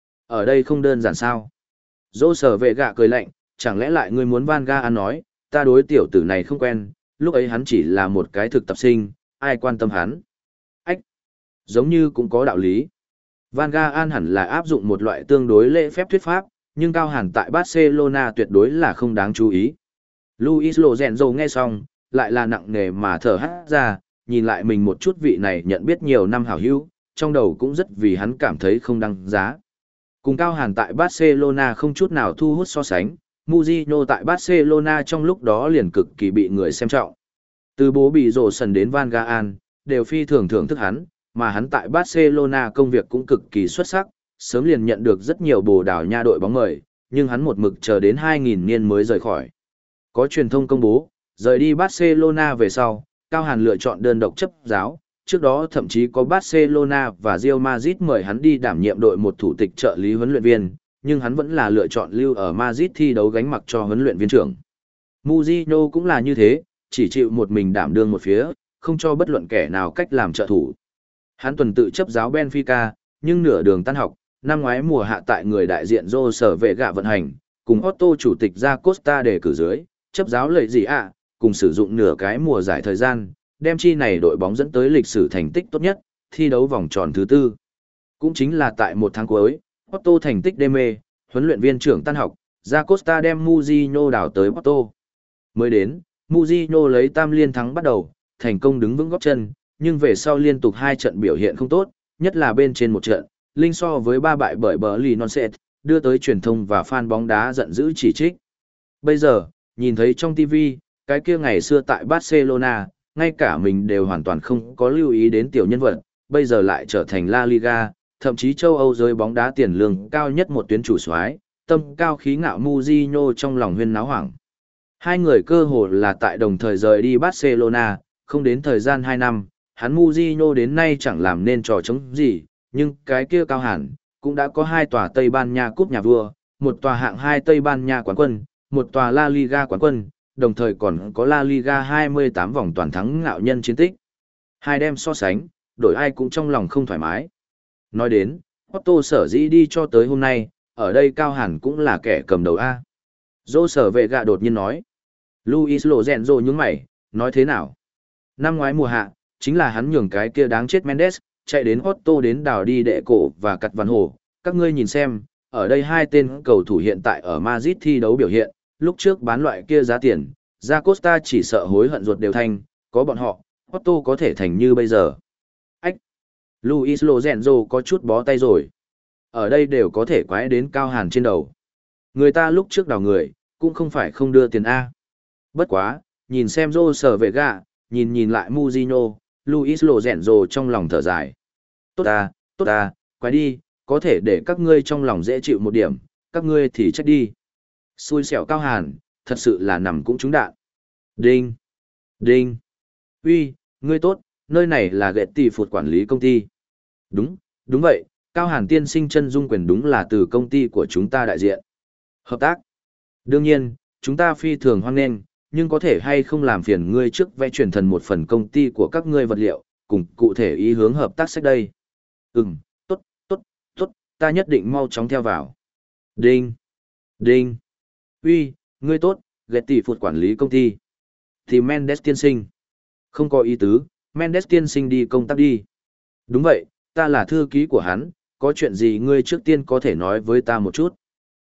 ở đây không đơn giản sao? Dô sở vệ gạ cười lạnh, chẳng lẽ lại ngươi muốn Van Gaal nói, ta đối tiểu tử này không quen, lúc ấy hắn chỉ là một cái thực tập sinh, ai quan tâm hắn? Ách! Giống như cũng có đạo lý. Van Gaal hẳn là áp dụng một loại tương đối lễ phép thuyết pháp, nhưng Cao Hàn tại Barcelona tuyệt đối là không đáng chú ý. Luis Lorenzo nghe xong, lại là nặng nề mà thở hắt ra, nhìn lại mình một chút vị này nhận biết nhiều năm hảo hữu, trong đầu cũng rất vì hắn cảm thấy không đăng giá. Cùng Cao Hàn tại Barcelona không chút nào thu hút so sánh, Mourinho tại Barcelona trong lúc đó liền cực kỳ bị người xem trọng. Từ bố bị rổ sần đến Van Gaal, đều phi thường thưởng thức hắn, mà hắn tại Barcelona công việc cũng cực kỳ xuất sắc, sớm liền nhận được rất nhiều Bồ Đào Nha đội bóng mời, nhưng hắn một mực chờ đến hai nghìn niên mới rời khỏi. Có truyền thông công bố, rời đi Barcelona về sau, Cao Hàn lựa chọn đơn độc chấp giáo, trước đó thậm chí có Barcelona và Real Madrid mời hắn đi đảm nhiệm đội một thủ tịch trợ lý huấn luyện viên, nhưng hắn vẫn là lựa chọn lưu ở Madrid thi đấu gánh mặc cho huấn luyện viên trưởng. Mourinho cũng là như thế, chỉ chịu một mình đảm đương một phía, không cho bất luận kẻ nào cách làm trợ thủ. Hắn tuần tự chấp giáo Benfica, nhưng nửa đường tan học, năm ngoái mùa hạ tại người đại diện Rô sở vệ gạ vận hành, cùng Otto chủ tịch ra Costa để cử dưới, chấp giáo lợi gì ạ, cùng sử dụng nửa cái mùa giải thời gian, đem chi này đội bóng dẫn tới lịch sử thành tích tốt nhất, thi đấu vòng tròn thứ tư. Cũng chính là tại một tháng cuối, Otto thành tích đê mê, huấn luyện viên trưởng tan học, ra Costa đem Mourinho đảo tới Otto. Mới đến, Mourinho lấy tam liên thắng bắt đầu, thành công đứng vững gót chân, nhưng về sau liên tục hai trận biểu hiện không tốt, nhất là bên trên một trận, linh so với ba bại bởi bờ lì non set, đưa tới truyền thông và fan bóng đá giận dữ chỉ trích. Bây giờ, nhìn thấy trong ti vi, cái kia ngày xưa tại Barcelona, ngay cả mình đều hoàn toàn không có lưu ý đến tiểu nhân vật, bây giờ lại trở thành La Liga, thậm chí châu Âu giới bóng đá tiền lương cao nhất một tuyến chủ soái, tâm cao khí ngạo Mourinho trong lòng huyên náo hoảng. Hai người cơ hồ là tại đồng thời rời đi Barcelona, không đến thời gian hai năm, hắn Mourinho đến nay chẳng làm nên trò chống gì, nhưng cái kia Cao Hàn cũng đã có hai tòa Tây Ban Nha cúp nhà vua, một tòa hạng hai Tây Ban Nha quán quân, một tòa La Liga quán quân, đồng thời còn có La Liga hai mươi tám vòng toàn thắng ngạo nhân chiến tích. Hai đem so sánh, đổi ai cũng trong lòng không thoải mái. Nói đến, Otto sở dĩ đi cho tới hôm nay, ở đây Cao Hàn cũng là kẻ cầm đầu A. Dô sở vệ gạ đột nhiên nói. Luis Lorenzo nhướng mày, nói thế nào? Năm ngoái mùa hạ, chính là hắn nhường cái kia đáng chết Mendes, chạy đến Otto đến đào đi đệ cổ và cặt văn hồ. Các ngươi nhìn xem, ở đây hai tên cầu thủ hiện tại ở Madrid thi đấu biểu hiện, lúc trước bán loại kia giá tiền, Ra Costa chỉ sợ hối hận ruột đều thanh, có bọn họ, Otto có thể thành như bây giờ. Ách! Luis Lorenzo có chút bó tay rồi. Ở đây đều có thể quái đến Cao Hàn trên đầu. Người ta lúc trước đào người, cũng không phải không đưa tiền A. Bất quá, nhìn xem Rô sở vệ gạ, nhìn nhìn lại Mourinho, Luis Lorenzo trong lòng thở dài. Tốt à, tốt à, quái đi, có thể để các ngươi trong lòng dễ chịu một điểm, các ngươi thì trách đi. Xui xẻo Cao Hàn, thật sự là nằm cũng trúng đạn. Đinh! Đinh! Uy, ngươi tốt, nơi này là ghệ tỷ phụt quản lý công ty. Đúng, đúng vậy, Cao Hàn tiên sinh chân dung quyền đúng là từ công ty của chúng ta đại diện. Hợp tác. Đương nhiên, chúng ta phi thường hoan nghênh, nhưng có thể hay không làm phiền ngươi trước vẽ truyền thần một phần công ty của các ngươi vật liệu, cùng cụ thể ý hướng hợp tác sách đây. Ừm, tốt, tốt, tốt, ta nhất định mau chóng theo vào. Đinh! Đinh! Uy, ngươi tốt, ghệ tỷ phụt quản lý công ty. Thì Mendes tiên sinh. Không có ý tứ, Mendes tiên sinh đi công tác đi. Đúng vậy, ta là thư ký của hắn, có chuyện gì ngươi trước tiên có thể nói với ta một chút.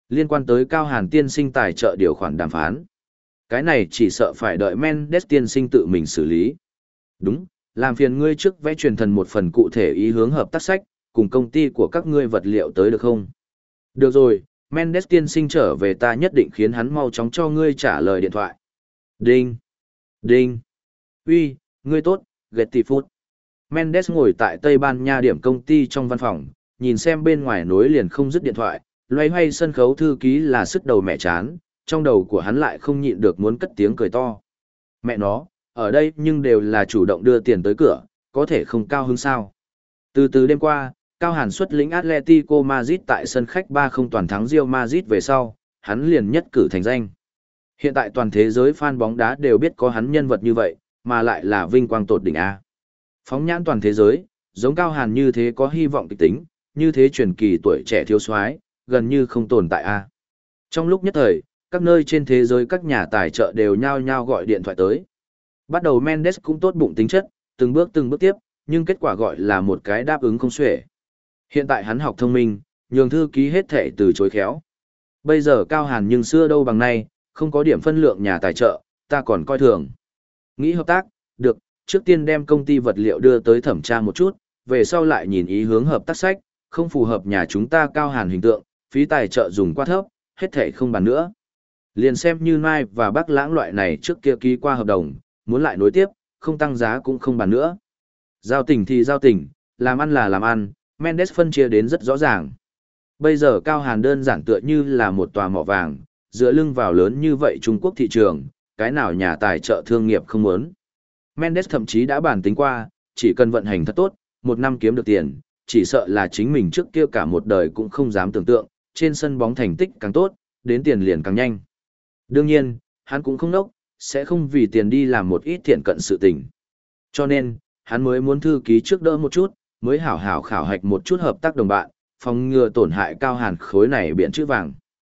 Liên quan tới Cao Hàn tiên sinh tài trợ điều khoản đàm phán. Cái này chỉ sợ phải đợi Mendes tiên sinh tự mình xử lý. Đúng, làm phiền ngươi trước vẽ truyền thần một phần cụ thể ý hướng hợp tác sách, cùng công ty của các ngươi vật liệu tới được không? Được rồi, Mendes tiên sinh trở về ta nhất định khiến hắn mau chóng cho ngươi trả lời điện thoại. Đinh! Đinh! Uy, ngươi tốt, Getty Food. Mendes ngồi tại Tây Ban Nha điểm công ty trong văn phòng, nhìn xem bên ngoài nối liền không dứt điện thoại, loay hoay sân khấu thư ký là sức đầu mẹ chán, trong đầu của hắn lại không nhịn được muốn cất tiếng cười to. Mẹ nó, ở đây nhưng đều là chủ động đưa tiền tới cửa, có thể không cao hứng sao. Từ từ đêm qua, Cao Hàn xuất lĩnh Atletico Madrid tại sân khách ba không toàn thắng Real Madrid về sau, hắn liền nhất cử thành danh. Hiện tại toàn thế giới fan bóng đá đều biết có hắn nhân vật như vậy, mà lại là vinh quang tột đỉnh A. Phóng nhãn toàn thế giới, giống Cao Hàn như thế có hy vọng kịch tính, như thế truyền kỳ tuổi trẻ thiếu soái gần như không tồn tại A. Trong lúc nhất thời, các nơi trên thế giới các nhà tài trợ đều nhao nhao gọi điện thoại tới. Bắt đầu Mendes cũng tốt bụng tính chất, từng bước từng bước tiếp, nhưng kết quả gọi là một cái đáp ứng không xuể. Hiện tại hắn học thông minh, nhường thư ký hết thể từ chối khéo. Bây giờ Cao Hàn nhưng xưa đâu bằng nay, không có điểm phân lượng nhà tài trợ, ta còn coi thường. Nghĩ hợp tác, được, trước tiên đem công ty vật liệu đưa tới thẩm tra một chút, về sau lại nhìn ý hướng hợp tác sách, không phù hợp nhà chúng ta Cao Hàn hình tượng, phí tài trợ dùng quá thấp, hết thể không bàn nữa. Liền xem như Mai và Bắc Lãng loại này trước kia ký qua hợp đồng, muốn lại nối tiếp, không tăng giá cũng không bàn nữa. Giao tình thì giao tình, làm ăn là làm ăn, Mendes phân chia đến rất rõ ràng. Bây giờ Cao Hàn đơn giản tựa như là một tòa mỏ vàng, dựa lưng vào lớn như vậy Trung Quốc thị trường, cái nào nhà tài trợ thương nghiệp không muốn. Mendes thậm chí đã bàn tính qua, chỉ cần vận hành thật tốt, một năm kiếm được tiền, chỉ sợ là chính mình trước kia cả một đời cũng không dám tưởng tượng, trên sân bóng thành tích càng tốt, đến tiền liền càng nhanh. Đương nhiên, hắn cũng không nốc, sẽ không vì tiền đi làm một ít thiện cận sự tình. Cho nên, hắn mới muốn thư ký trước đỡ một chút, mới hảo hảo khảo hạch một chút hợp tác đồng bạn, phòng ngừa tổn hại Cao Hàn khối này biển chữ vàng.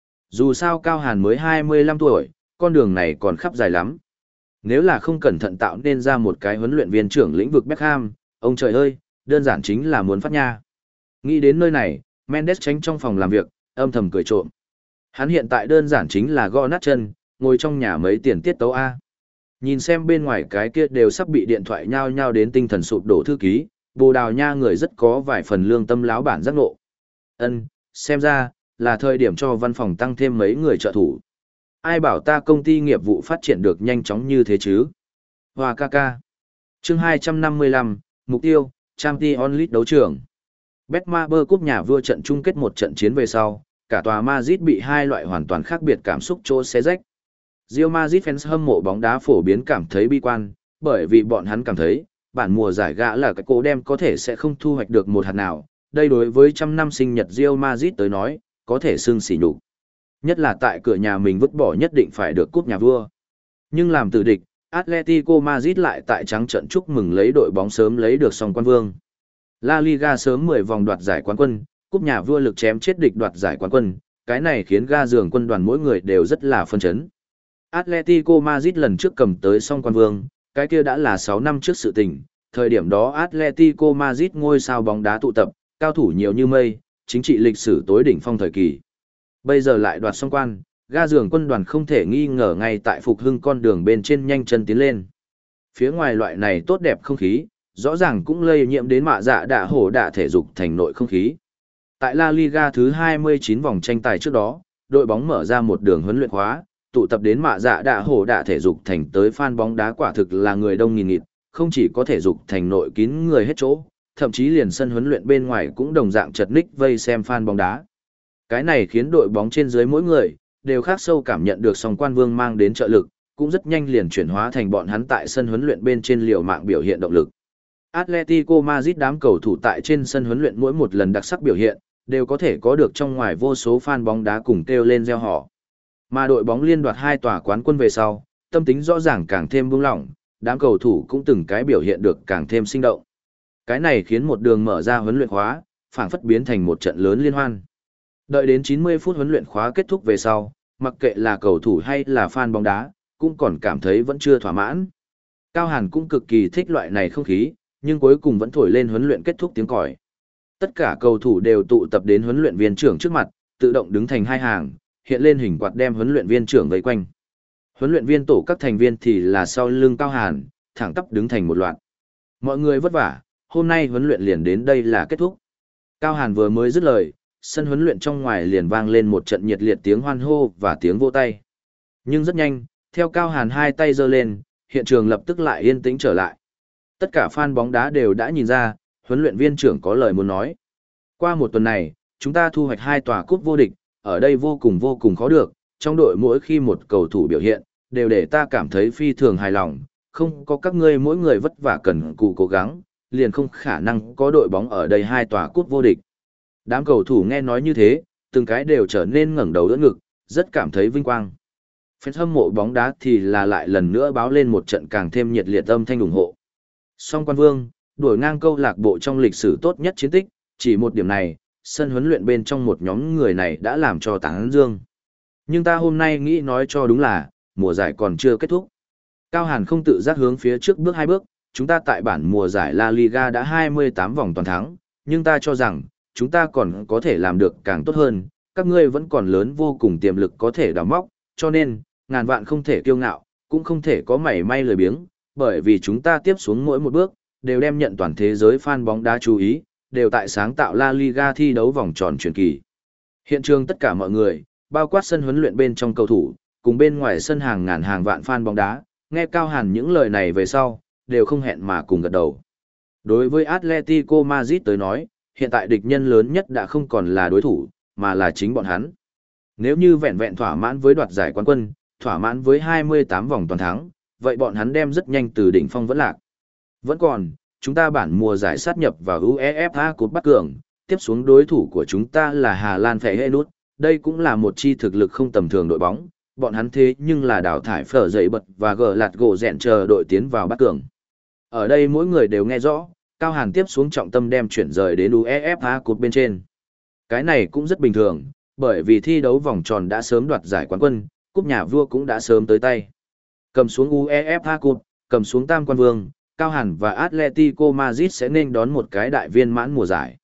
Dù sao Cao Hàn mới hai mươi lăm tuổi, con đường này còn khắp dài lắm. Nếu là không cẩn thận tạo nên ra một cái huấn luyện viên trưởng lĩnh vực Beckham, ông trời ơi, đơn giản chính là muốn phát nha. Nghĩ đến nơi này, Mendes tránh trong phòng làm việc, âm thầm cười trộm. Hắn hiện tại đơn giản chính là gõ nát chân, ngồi trong nhà mấy tiền tiết tấu A. Nhìn xem bên ngoài cái kia đều sắp bị điện thoại nhao nhao đến tinh thần sụp đổ thư ký, Bồ Đào Nha người rất có vài phần lương tâm láo bản giác ngộ. Ân, xem ra, là thời điểm cho văn phòng tăng thêm mấy người trợ thủ. Ai bảo ta công ty nghiệp vụ phát triển được nhanh chóng như thế chứ? Hoa ca ca. Chương hai trăm năm mươi lăm, mục tiêu, Champions League đấu trường. Betmaber cúp nhà vua trận chung kết một trận chiến về sau, cả tòa Madrid bị hai loại hoàn toàn khác biệt cảm xúc chỗ xé rách. Real Madrid fans hâm mộ bóng đá phổ biến cảm thấy bi quan, bởi vì bọn hắn cảm thấy, bản mùa giải gã là cái cố đem có thể sẽ không thu hoạch được một hạt nào, đây đối với trăm năm sinh nhật Real Madrid tới nói, có thể xưng xỉ nhục. Nhất là tại cửa nhà mình vứt bỏ nhất định phải được cúp nhà vua. Nhưng làm tử địch, Atletico Madrid lại tại trắng trận chúc mừng lấy đội bóng sớm lấy được song quan vương. La Liga sớm mười vòng đoạt giải quán quân, cúp nhà vua lực chém chết địch đoạt giải quán quân, cái này khiến ga giường quân đoàn mỗi người đều rất là phân chấn. Atletico Madrid lần trước cầm tới song quan vương, cái kia đã là sáu năm trước sự tình, thời điểm đó Atletico Madrid ngôi sao bóng đá tụ tập, cao thủ nhiều như mây, chính trị lịch sử tối đỉnh phong thời kỳ. Bây giờ lại đoạt song quan, ga giường quân đoàn không thể nghi ngờ ngay tại phục hưng con đường bên trên nhanh chân tiến lên. Phía ngoài loại này tốt đẹp không khí, rõ ràng cũng lây nhiễm đến mạ dạ đạ hổ đạ thể dục thành nội không khí. Tại La Liga thứ hai mươi chín vòng tranh tài trước đó, đội bóng mở ra một đường huấn luyện khóa, tụ tập đến mạ dạ đạ hổ đạ thể dục thành tới fan bóng đá quả thực là người đông nghìn nghịt, không chỉ có thể dục thành nội kín người hết chỗ, thậm chí liền sân huấn luyện bên ngoài cũng đồng dạng chật ních vây xem fan bóng đá. Cái này khiến đội bóng trên dưới mỗi người đều khác sâu cảm nhận được song quan vương mang đến trợ lực, cũng rất nhanh liền chuyển hóa thành bọn hắn tại sân huấn luyện bên trên liều mạng biểu hiện động lực. Atletico Madrid đám cầu thủ tại trên sân huấn luyện mỗi một lần đặc sắc biểu hiện, đều có thể có được trong ngoài vô số fan bóng đá cùng kêu lên reo hò. Mà đội bóng liên đoạt hai tòa quán quân về sau, tâm tính rõ ràng càng thêm buông lỏng, đám cầu thủ cũng từng cái biểu hiện được càng thêm sinh động. Cái này khiến một đường mở ra huấn luyện khóa, phảng phất biến thành một trận lớn liên hoan. Đợi đến chín mươi phút huấn luyện khóa kết thúc về sau, mặc kệ là cầu thủ hay là fan bóng đá, cũng còn cảm thấy vẫn chưa thỏa mãn. Cao Hàn cũng cực kỳ thích loại này không khí, nhưng cuối cùng vẫn thổi lên huấn luyện kết thúc tiếng còi. Tất cả cầu thủ đều tụ tập đến huấn luyện viên trưởng trước mặt, tự động đứng thành hai hàng, hiện lên hình quạt đem huấn luyện viên trưởng vây quanh. Huấn luyện viên tổ các thành viên thì là sau lưng Cao Hàn, thẳng tắp đứng thành một loạt. Mọi người vất vả, hôm nay huấn luyện liền đến đây là kết thúc. Cao Hàn vừa mới dứt lời, sân huấn luyện trong ngoài liền vang lên một trận nhiệt liệt tiếng hoan hô và tiếng vỗ tay. Nhưng rất nhanh, theo Cao Hàn hai tay giơ lên, hiện trường lập tức lại yên tĩnh trở lại. Tất cả fan bóng đá đều đã nhìn ra, huấn luyện viên trưởng có lời muốn nói. Qua một tuần này, chúng ta thu hoạch hai tòa cúp vô địch, ở đây vô cùng vô cùng khó được, trong đội mỗi khi một cầu thủ biểu hiện, đều để ta cảm thấy phi thường hài lòng, không có các ngươi mỗi người vất vả cần cù cố gắng, liền không khả năng có đội bóng ở đây hai tòa cúp vô địch. Đám cầu thủ nghe nói như thế, từng cái đều trở nên ngẩng đầu đỡ ngực, rất cảm thấy vinh quang. Fan hâm mộ bóng đá thì là lại lần nữa báo lên một trận càng thêm nhiệt liệt âm thanh ủng hộ. Song Quan Vương, đuổi ngang câu lạc bộ trong lịch sử tốt nhất chiến tích, chỉ một điểm này, sân huấn luyện bên trong một nhóm người này đã làm cho tán dương. Nhưng ta hôm nay nghĩ nói cho đúng là, mùa giải còn chưa kết thúc. Cao Hàn không tự giác hướng phía trước bước hai bước, chúng ta tại bản mùa giải La Liga đã hai mươi tám vòng toàn thắng, nhưng ta cho rằng, chúng ta còn có thể làm được càng tốt hơn, các ngươi vẫn còn lớn vô cùng tiềm lực có thể đào móc, cho nên, ngàn vạn không thể kiêu ngạo, cũng không thể có mảy may lười biếng, bởi vì chúng ta tiếp xuống mỗi một bước, đều đem nhận toàn thế giới fan bóng đá chú ý, đều tại sáng tạo La Liga thi đấu vòng tròn truyền kỳ. Hiện trường tất cả mọi người, bao quát sân huấn luyện bên trong cầu thủ, cùng bên ngoài sân hàng ngàn hàng vạn fan bóng đá, nghe Cao Hàn những lời này về sau, đều không hẹn mà cùng gật đầu. Đối với Atletico Madrid tới nói, hiện tại địch nhân lớn nhất đã không còn là đối thủ, mà là chính bọn hắn. Nếu như vẹn vẹn thỏa mãn với đoạt giải quán quân, thỏa mãn với hai mươi tám vòng toàn thắng, vậy bọn hắn đem rất nhanh từ đỉnh phong vẫn lạc. Vẫn còn, chúng ta bản mùa giải sát nhập vào UEFA Cup Bắc Cường, tiếp xuống đối thủ của chúng ta là Hà Lan Feyenoord, đây cũng là một chi thực lực không tầm thường đội bóng, bọn hắn thế nhưng là đào thải phở dậy bật và gờ lạt gỗ rẹn chờ đội tiến vào Bắc Cường. Ở đây mỗi người đều nghe rõ, Cao Hàn tiếp xuống trọng tâm đem chuyển rời đến UEFA Cup bên trên. Cái này cũng rất bình thường, bởi vì thi đấu vòng tròn đã sớm đoạt giải quán quân, cúp nhà vua cũng đã sớm tới tay. Cầm xuống UEFA Cup, cầm xuống Tam Quan Vương, Cao Hàn và Atletico Madrid sẽ nên đón một cái đại viên mãn mùa giải.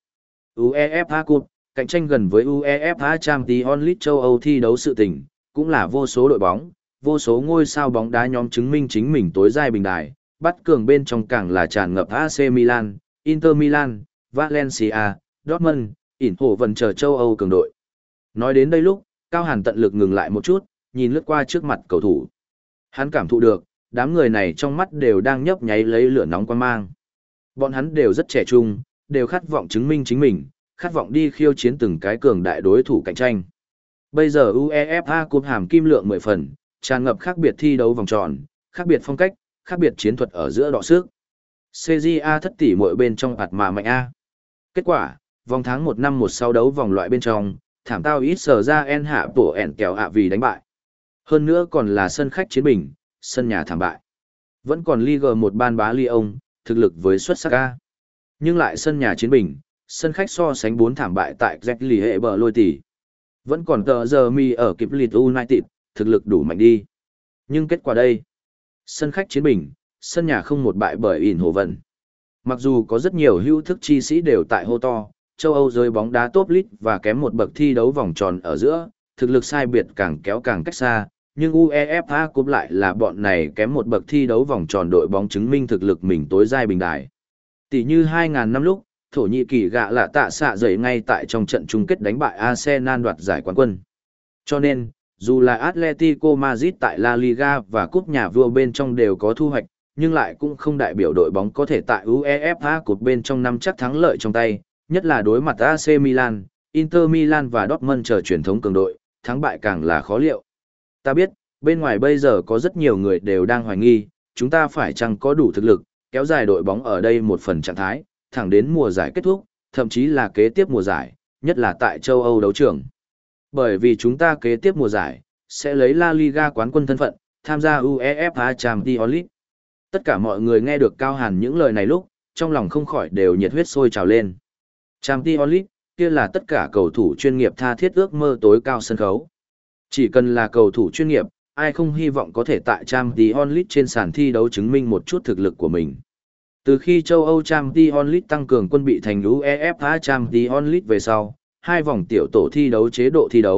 UEFA Cup, cạnh tranh gần với UEFA Champions League châu Âu thi đấu sự tình, cũng là vô số đội bóng, vô số ngôi sao bóng đá nhóm chứng minh chính mình tối giai bình đài, bắt cường bên trong càng là tràn ngập a xê Milan, Inter Milan, Valencia, Dortmund, Inter vần chờ châu Âu cường đội. Nói đến đây lúc, Cao Hàn tận lực ngừng lại một chút, nhìn lướt qua trước mặt cầu thủ. Hắn cảm thụ được, đám người này trong mắt đều đang nhấp nháy lấy lửa nóng quan mang. Bọn hắn đều rất trẻ trung, đều khát vọng chứng minh chính mình, khát vọng đi khiêu chiến từng cái cường đại đối thủ cạnh tranh. Bây giờ UEFA Cup hàm kim lượng mười phần, tràn ngập khác biệt thi đấu vòng tròn, khác biệt phong cách, khác biệt chiến thuật ở giữa đọ sức. xê giê a thất tỷ mỗi bên trong hạt mà mạnh A. Kết quả, vòng tháng một năm một sáu đấu vòng loại bên trong, thảm tao ít sở ra en hạ bổ ẻn kèo ạ vì đánh bại. Hơn nữa còn là sân khách chiến bình, sân nhà thảm bại. Vẫn còn Ligue một ban bá Lyon, thực lực với xuất sắc A. Nhưng lại sân nhà chiến bình, sân khách so sánh bốn thảm bại tại Zecli hệ bờ lôi tỷ. Vẫn còn tờ giờ mi ở kịp Leeds United, thực lực đủ mạnh đi. Nhưng kết quả đây, sân khách chiến bình, sân nhà không một bại bởi ỉn hồ vận. Mặc dù có rất nhiều hữu thức chi sĩ đều tại hô to, châu Âu rơi bóng đá top league và kém một bậc thi đấu vòng tròn ở giữa, thực lực sai biệt càng kéo càng cách xa, nhưng UEFA Cup lại là bọn này kém một bậc thi đấu vòng tròn đội bóng chứng minh thực lực mình tối giai bình đài. Tỷ như hai nghìn năm lúc, Thổ Nhĩ Kỳ gạ lạ tạ xạ dậy ngay tại trong trận chung kết đánh bại Arsenal đoạt giải quán quân. Cho nên, dù là Atletico Madrid tại La Liga và cúp nhà vua bên trong đều có thu hoạch, nhưng lại cũng không đại biểu đội bóng có thể tại UEFA Cup bên trong năm chắc thắng lợi trong tay, nhất là đối mặt a xê Milan, Inter Milan và Dortmund chờ truyền thống cường đội, thắng bại càng là khó liệu. Ta biết, bên ngoài bây giờ có rất nhiều người đều đang hoài nghi, chúng ta phải chăng có đủ thực lực, kéo dài đội bóng ở đây một phần trạng thái, thẳng đến mùa giải kết thúc, thậm chí là kế tiếp mùa giải, nhất là tại châu Âu đấu trường. Bởi vì chúng ta kế tiếp mùa giải, sẽ lấy La Liga quán quân thân phận, tham gia UEFA Champions League. Tất cả mọi người nghe được Cao Hàn những lời này lúc, trong lòng không khỏi đều nhiệt huyết sôi trào lên. Champions League, kia là tất cả cầu thủ chuyên nghiệp tha thiết ước mơ tối cao sân khấu. Chỉ cần là cầu thủ chuyên nghiệp, ai không hy vọng có thể tại Champions League trên sàn thi đấu chứng minh một chút thực lực của mình. Từ khi châu Âu Champions League tăng cường quân bị thành UEFA Champions League về sau, hai vòng tiểu tổ thi đấu chế độ thi đấu,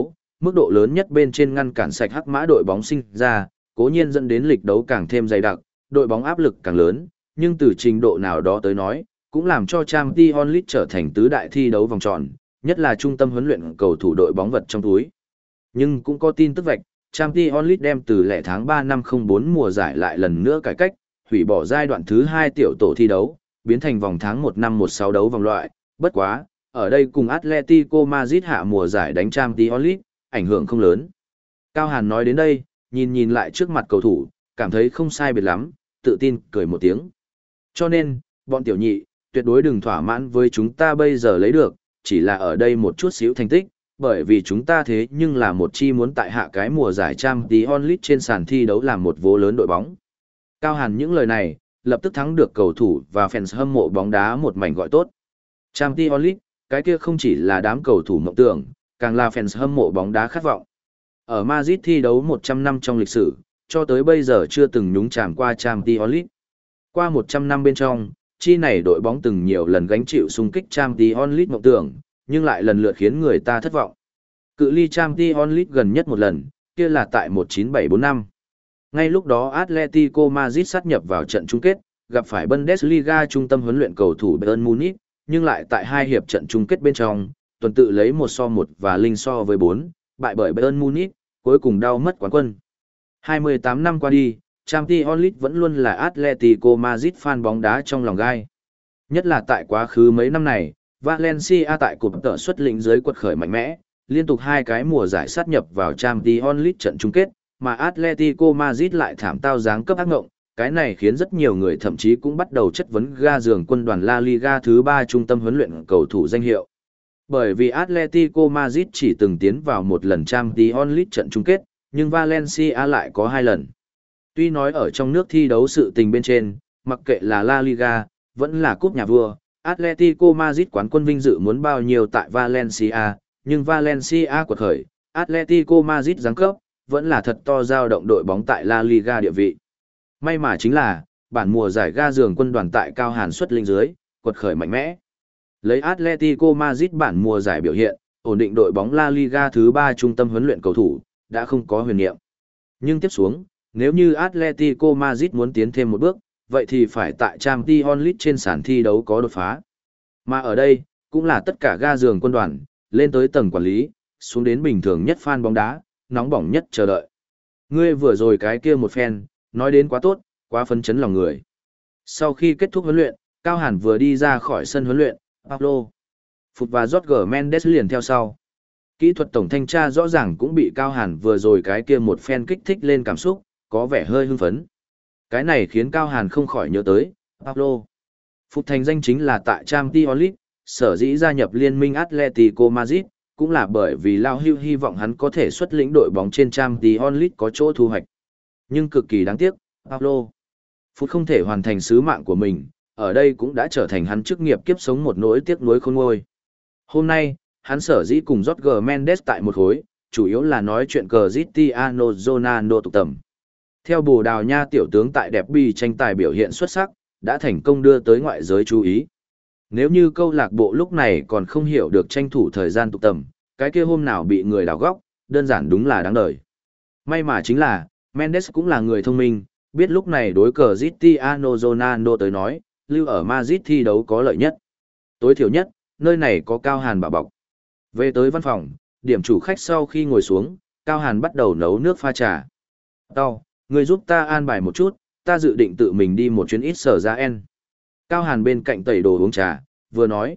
mức độ lớn nhất bên trên ngăn cản sạch hắc mã đội bóng sinh ra, cố nhiên dẫn đến lịch đấu càng thêm dày đặc, đội bóng áp lực càng lớn, nhưng từ trình độ nào đó tới nói, cũng làm cho Champions League trở thành tứ đại thi đấu vòng tròn, nhất là trung tâm huấn luyện cầu thủ đội bóng vật trong túi. Nhưng cũng có tin tức vạch, Champions League đem từ lẻ tháng ba năm không bốn mùa giải lại lần nữa cải cách, hủy bỏ giai đoạn thứ hai tiểu tổ thi đấu, biến thành vòng tháng một năm một sáu đấu vòng loại, bất quá, ở đây cùng Atletico Madrid hạ mùa giải đánh Champions League, ảnh hưởng không lớn. Cao Hàn nói đến đây, nhìn nhìn lại trước mặt cầu thủ, cảm thấy không sai biệt lắm, tự tin cười một tiếng. Cho nên, bọn tiểu nhị, tuyệt đối đừng thỏa mãn với chúng ta bây giờ lấy được, chỉ là ở đây một chút xíu thành tích, bởi vì chúng ta thế nhưng là một chi muốn tại hạ cái mùa giải Champions League trên sàn thi đấu làm một vô lớn đội bóng. Cao Hàn những lời này, lập tức thắng được cầu thủ và fans hâm mộ bóng đá một mảnh gọi tốt. Champions League, cái kia không chỉ là đám cầu thủ mộng tưởng, càng là fans hâm mộ bóng đá khát vọng. Ở Madrid thi đấu một trăm năm trong lịch sử, cho tới bây giờ chưa từng nhúng chàm qua Champions League. Qua một trăm năm bên trong, chi này đội bóng từng nhiều lần gánh chịu xung kích Champions League mộng tưởng, nhưng lại lần lượt khiến người ta thất vọng. Cự ly Champions League gần nhất một lần, kia là tại một chín bảy bốn năm. Ngay lúc đó Atletico Madrid sát nhập vào trận chung kết, gặp phải Bundesliga trung tâm huấn luyện cầu thủ Bayern Munich, nhưng lại tại hai hiệp trận chung kết bên trong, tuần tự lấy một so một và linh so với bốn, bại bởi Bayern Munich, cuối cùng đau mất quán quân. hai mươi tám năm qua đi, Champions League vẫn luôn là Atletico Madrid fan bóng đá trong lòng gai. Nhất là tại quá khứ mấy năm này, Valencia tại cụm tợ xuất lĩnh dưới quật khởi mạnh mẽ, liên tục hai cái mùa giải sát nhập vào Champions League trận chung kết, mà Atletico Madrid lại thảm tao giáng cấp ác ngộng, cái này khiến rất nhiều người thậm chí cũng bắt đầu chất vấn ga giường quân đoàn La Liga thứ ba trung tâm huấn luyện cầu thủ danh hiệu. Bởi vì Atletico Madrid chỉ từng tiến vào một lần Champions League trận chung kết, nhưng Valencia lại có hai lần. Tuy nói ở trong nước thi đấu sự tình bên trên, mặc kệ là La Liga, vẫn là cúp nhà vua, Atletico Madrid quán quân vinh dự muốn bao nhiêu tại Valencia, nhưng Valencia quật khởi, Atletico Madrid giáng cấp, vẫn là thật to dao động đội bóng tại La Liga địa vị. May mà chính là, bản mùa giải ga giường quân đoàn tại Cao Hàn xuất linh dưới, quật khởi mạnh mẽ. Lấy Atletico Madrid bản mùa giải biểu hiện, ổn định đội bóng La Liga thứ ba trung tâm huấn luyện cầu thủ, đã không có huyền niệm. Nhưng tiếp xuống, nếu như Atletico Madrid muốn tiến thêm một bước, vậy thì phải tại Champions League trên sàn thi đấu có đột phá. Mà ở đây, cũng là tất cả ga giường quân đoàn, lên tới tầng quản lý, xuống đến bình thường nhất fan bóng đá, nóng bỏng nhất chờ đợi. Ngươi vừa rồi cái kia một phen, nói đến quá tốt, quá phấn chấn lòng người. Sau khi kết thúc huấn luyện, Cao Hàn vừa đi ra khỏi sân huấn luyện, Pablo Phục và Jorge Mendes liền theo sau. Kỹ thuật tổng thanh tra rõ ràng cũng bị Cao Hàn vừa rồi cái kia một phen kích thích lên cảm xúc, có vẻ hơi hưng phấn. Cái này khiến Cao Hàn không khỏi nhớ tới, Pablo Phục thành danh chính là tại Champions League, sở dĩ gia nhập liên minh Atletico Madrid, cũng là bởi vì Lao Hưu hy vọng hắn có thể xuất lĩnh đội bóng trên Champions League có chỗ thu hoạch. Nhưng cực kỳ đáng tiếc, Pablo Phục không thể hoàn thành sứ mạng của mình, ở đây cũng đã trở thành hắn chức nghiệp kiếp sống một nỗi tiếc nuối khôn nguôi. Hôm nay, hắn sở dĩ cùng Jorge Mendes tại một khối, chủ yếu là nói chuyện Cristiano Ronaldo tụ tầm. Theo Bồ Đào Nha tiểu tướng tại derby tranh tài biểu hiện xuất sắc, đã thành công đưa tới ngoại giới chú ý. Nếu như câu lạc bộ lúc này còn không hiểu được tranh thủ thời gian tụ tầm, cái kia hôm nào bị người đào góc, đơn giản đúng là đáng đời. May mà chính là, Mendes cũng là người thông minh, biết lúc này đối cờ Cristiano Ronaldo tới nói, lưu ở Madrid thi đấu có lợi nhất. Tối thiểu nhất, nơi này có Cao Hàn bảo bọc. Về tới văn phòng, điểm chủ khách sau khi ngồi xuống, Cao Hàn bắt đầu nấu nước pha trà. Tao, người giúp ta an bài một chút, ta dự định tự mình đi một chuyến ít sở ra en. Cao Hàn bên cạnh tẩy đồ uống trà, vừa nói.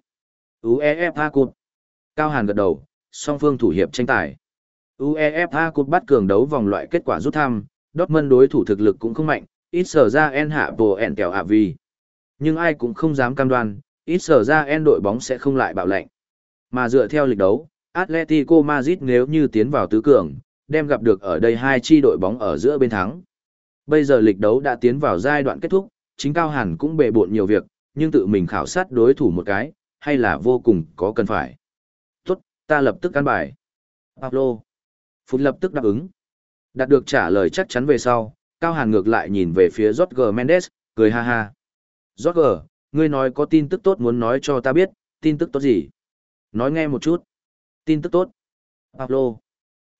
UEFA Cup. Cao Hàn gật đầu, song phương thủ hiệp tranh tài. UEFA Cup bắt cường đấu vòng loại kết quả rút thăm, Dortmund đối thủ thực lực cũng không mạnh, ít sở ra en hạ bồ ẻn kèo ạ vì. Nhưng ai cũng không dám cam đoan, ít sở ra en đội bóng sẽ không lại bạo lệnh. Mà dựa theo lịch đấu, Atletico Madrid nếu như tiến vào tứ cường, đem gặp được ở đây hai chi đội bóng ở giữa bên thắng. Bây giờ lịch đấu đã tiến vào giai đoạn kết thúc, chính Cao Hàn cũng bề bộn nhiều việc, nhưng tự mình khảo sát đối thủ một cái, hay là vô cùng có cần phải. Tốt, ta lập tức căn bài. Pablo Phút lập tức đáp ứng. Đạt được trả lời chắc chắn về sau, Cao Hàn ngược lại nhìn về phía Jorge Mendes, cười ha ha. Jorge, ngươi nói có tin tức tốt muốn nói cho ta biết, tin tức tốt gì? Nói nghe một chút. Tin tức tốt. Pablo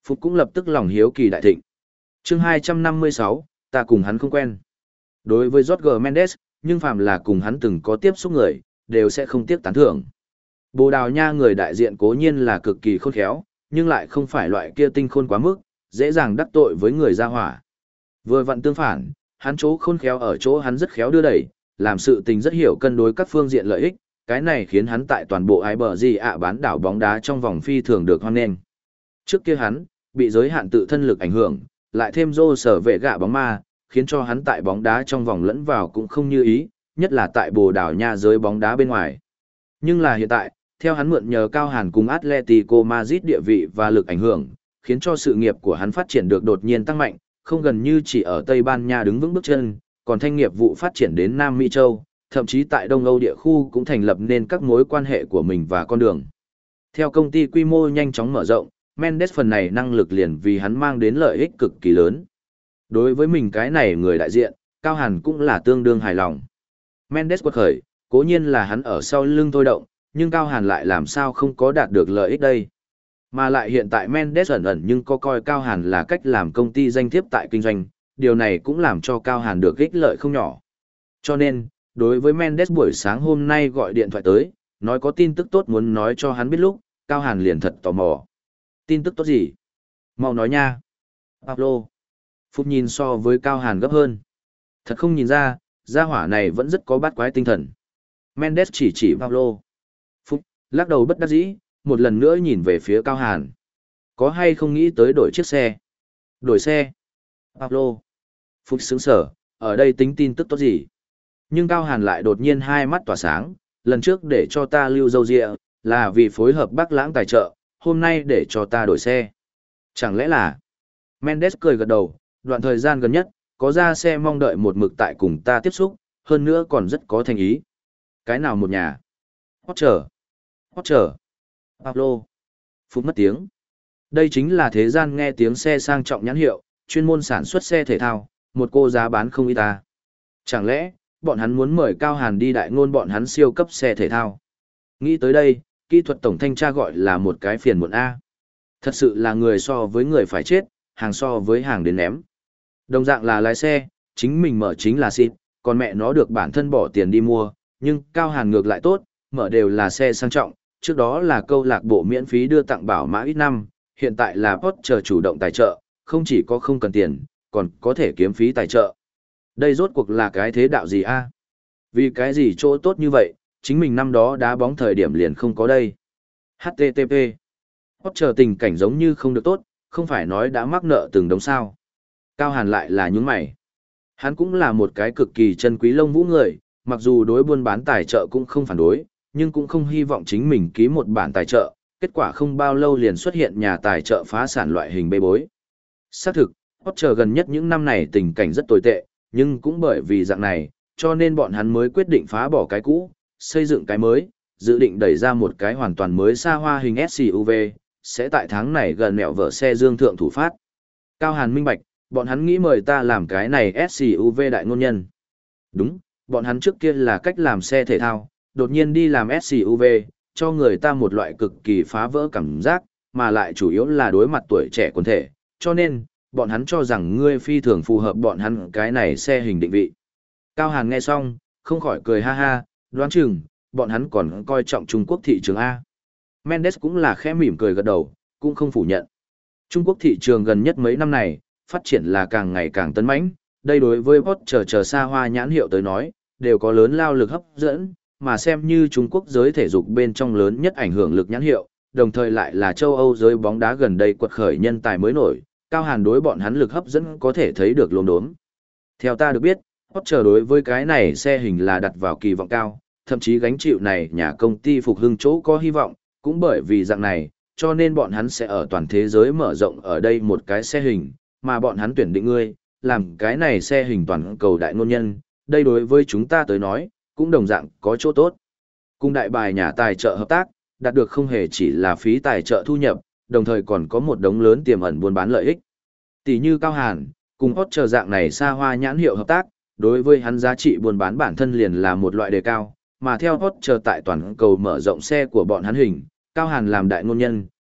Phục cũng lập tức lòng hiếu kỳ đại thịnh. Chương hai trăm năm mươi sáu, ta cùng hắn không quen. Đối với Jorge Mendes, nhưng phàm là cùng hắn từng có tiếp xúc người, đều sẽ không tiếc tán thưởng. Bồ Đào Nha người đại diện cố nhiên là cực kỳ khôn khéo, nhưng lại không phải loại kia tinh khôn quá mức, dễ dàng đắc tội với người ra hỏa. Vừa vặn tương phản, hắn chỗ khôn khéo ở chỗ hắn rất khéo đưa đẩy, làm sự tình rất hiểu cân đối các phương diện lợi ích, cái này khiến hắn tại toàn bộ ái bờ gì ạ bán đảo bóng đá trong vòng phi thường được hoan nghênh. Trước kia hắn, bị giới hạn tự thân lực ảnh hưởng, lại thêm rô sở vệ gạ bóng ma, khiến cho hắn tại bóng đá trong vòng lẫn vào cũng không như ý, nhất là tại Bồ Đào Nha giới bóng đá bên ngoài. Nhưng là hiện tại, theo hắn mượn nhờ Cao Hàn cùng Atletico Madrid địa vị và lực ảnh hưởng, khiến cho sự nghiệp của hắn phát triển được đột nhiên tăng mạnh, không gần như chỉ ở Tây Ban Nha đứng vững bước chân, còn thanh nghiệp vụ phát triển đến Nam Mỹ Châu, thậm chí tại Đông Âu địa khu cũng thành lập nên các mối quan hệ của mình và con đường. Theo công ty quy mô nhanh chóng mở rộng, Mendes phần này năng lực liền vì hắn mang đến lợi ích cực kỳ lớn. Đối với mình cái này người đại diện, Cao Hàn cũng là tương đương hài lòng. Mendes quật khởi, cố nhiên là hắn ở sau lưng thôi động, nhưng Cao Hàn lại làm sao không có đạt được lợi ích đây. Mà lại hiện tại Mendes ẩn ẩn nhưng có coi Cao Hàn là cách làm công ty danh thiếp tại kinh doanh, điều này cũng làm cho Cao Hàn được ích lợi không nhỏ. Cho nên, đối với Mendes buổi sáng hôm nay gọi điện thoại tới, nói có tin tức tốt muốn nói cho hắn biết lúc, Cao Hàn liền thật tò mò. Tin tức tốt gì? Mau nói nha. Pablo. Phúc nhìn so với Cao Hàn gấp hơn. Thật không nhìn ra, gia hỏa này vẫn rất có bát quái tinh thần. Mendes chỉ chỉ Pablo. Phúc, lắc đầu bất đắc dĩ, một lần nữa nhìn về phía Cao Hàn. Có hay không nghĩ tới đổi chiếc xe? Đổi xe? Pablo. Phúc sững sở, ở đây tính tin tức tốt gì? Nhưng Cao Hàn lại đột nhiên hai mắt tỏa sáng, lần trước để cho ta lưu dâu dịa, là vì phối hợp Bắc Lãng tài trợ, hôm nay để cho ta đổi xe. Chẳng lẽ là... Mendes cười gật đầu, đoạn thời gian gần nhất, có ra xe mong đợi một mực tại cùng ta tiếp xúc, hơn nữa còn rất có thành ý. Cái nào một nhà? Porsche. Porsche. Pablo. Phút mất tiếng. Đây chính là thế gian nghe tiếng xe sang trọng nhãn hiệu, chuyên môn sản xuất xe thể thao, một cô giá bán không ít ta. Chẳng lẽ, bọn hắn muốn mời Cao Hàn đi đại ngôn bọn hắn siêu cấp xe thể thao? Nghĩ tới đây, kỹ thuật tổng thanh tra gọi là một cái phiền muộn A. Thật sự là người so với người phải chết, hàng so với hàng đến ném. Đồng dạng là lái xe, chính mình mở chính là xịt, còn mẹ nó được bản thân bỏ tiền đi mua, nhưng Cao Hàn ngược lại tốt, mở đều là xe sang trọng, trước đó là câu lạc bộ miễn phí đưa tặng bảo mã ít năm, hiện tại là Porsche chủ động tài trợ, không chỉ có không cần tiền, còn có thể kiếm phí tài trợ. Đây rốt cuộc là cái thế đạo gì a? Vì cái gì chỗ tốt như vậy, chính mình năm đó đá bóng thời điểm liền không có đây. hát tê tê pê. Porsche tình cảnh giống như không được tốt, không phải nói đã mắc nợ từng đống sao. Cao Hàn lại là nhướng mày. Hắn cũng là một cái cực kỳ chân quý lông vũ người, mặc dù đối buôn bán tài trợ cũng không phản đối, nhưng cũng không hy vọng chính mình ký một bản tài trợ, kết quả không bao lâu liền xuất hiện nhà tài trợ phá sản loại hình bê bối. Xác thực, Porsche gần nhất những năm này tình cảnh rất tồi tệ, nhưng cũng bởi vì dạng này, cho nên bọn hắn mới quyết định phá bỏ cái cũ, xây dựng cái mới, dự định đẩy ra một cái hoàn toàn mới xa hoa hình ét u vê, sẽ tại tháng này gần mẹo vở xe dương thượng thủ phát. Cao Hàn minh bạch, bọn hắn nghĩ mời ta làm cái này ét u vê đại ngôn nhân. Đúng, bọn hắn trước kia là cách làm xe thể thao, đột nhiên đi làm ét u vê, cho người ta một loại cực kỳ phá vỡ cảm giác, mà lại chủ yếu là đối mặt tuổi trẻ quần thể, cho nên, bọn hắn cho rằng ngươi phi thường phù hợp bọn hắn cái này xe hình định vị. Cao Hàn nghe xong, không khỏi cười ha ha, đoán chừng, bọn hắn còn coi trọng Trung Quốc thị trường A. Mendes cũng là khẽ mỉm cười gật đầu, cũng không phủ nhận. Trung Quốc thị trường gần nhất mấy năm này, phát triển là càng ngày càng tấn mãnh, đây đối với Porsche chờ xa hoa nhãn hiệu tới nói, đều có lớn lao lực hấp dẫn, mà xem như Trung Quốc giới thể dục bên trong lớn nhất ảnh hưởng lực nhãn hiệu, đồng thời lại là châu Âu giới bóng đá gần đây quật khởi nhân tài mới nổi, Cao Hàn đối bọn hắn lực hấp dẫn có thể thấy được lốm đốm. Theo ta được biết, Porsche đối với cái này xe hình là đặt vào kỳ vọng cao, thậm chí gánh chịu này nhà công ty phục hưng chỗ có hy vọng, cũng bởi vì dạng này, cho nên bọn hắn sẽ ở toàn thế giới mở rộng ở đây một cái xe hình, mà bọn hắn tuyển định ngươi, làm cái này xe hình toàn cầu đại ngôn nhân, đây đối với chúng ta tới nói, cũng đồng dạng có chỗ tốt. Cùng đại bài nhà tài trợ hợp tác, đạt được không hề chỉ là phí tài trợ thu nhập, đồng thời còn có một đống lớn tiềm ẩn buôn bán lợi ích. Tỷ như Cao Hàn, cùng Porsche dạng này xa hoa nhãn hiệu hợp tác, đối với hắn giá trị buôn bán bản thân liền là một loại đề cao, mà theo Porsche tại toàn cầu mở rộng xe của bọn hắn hình, Cao Hàn làm đại ngôn nhân,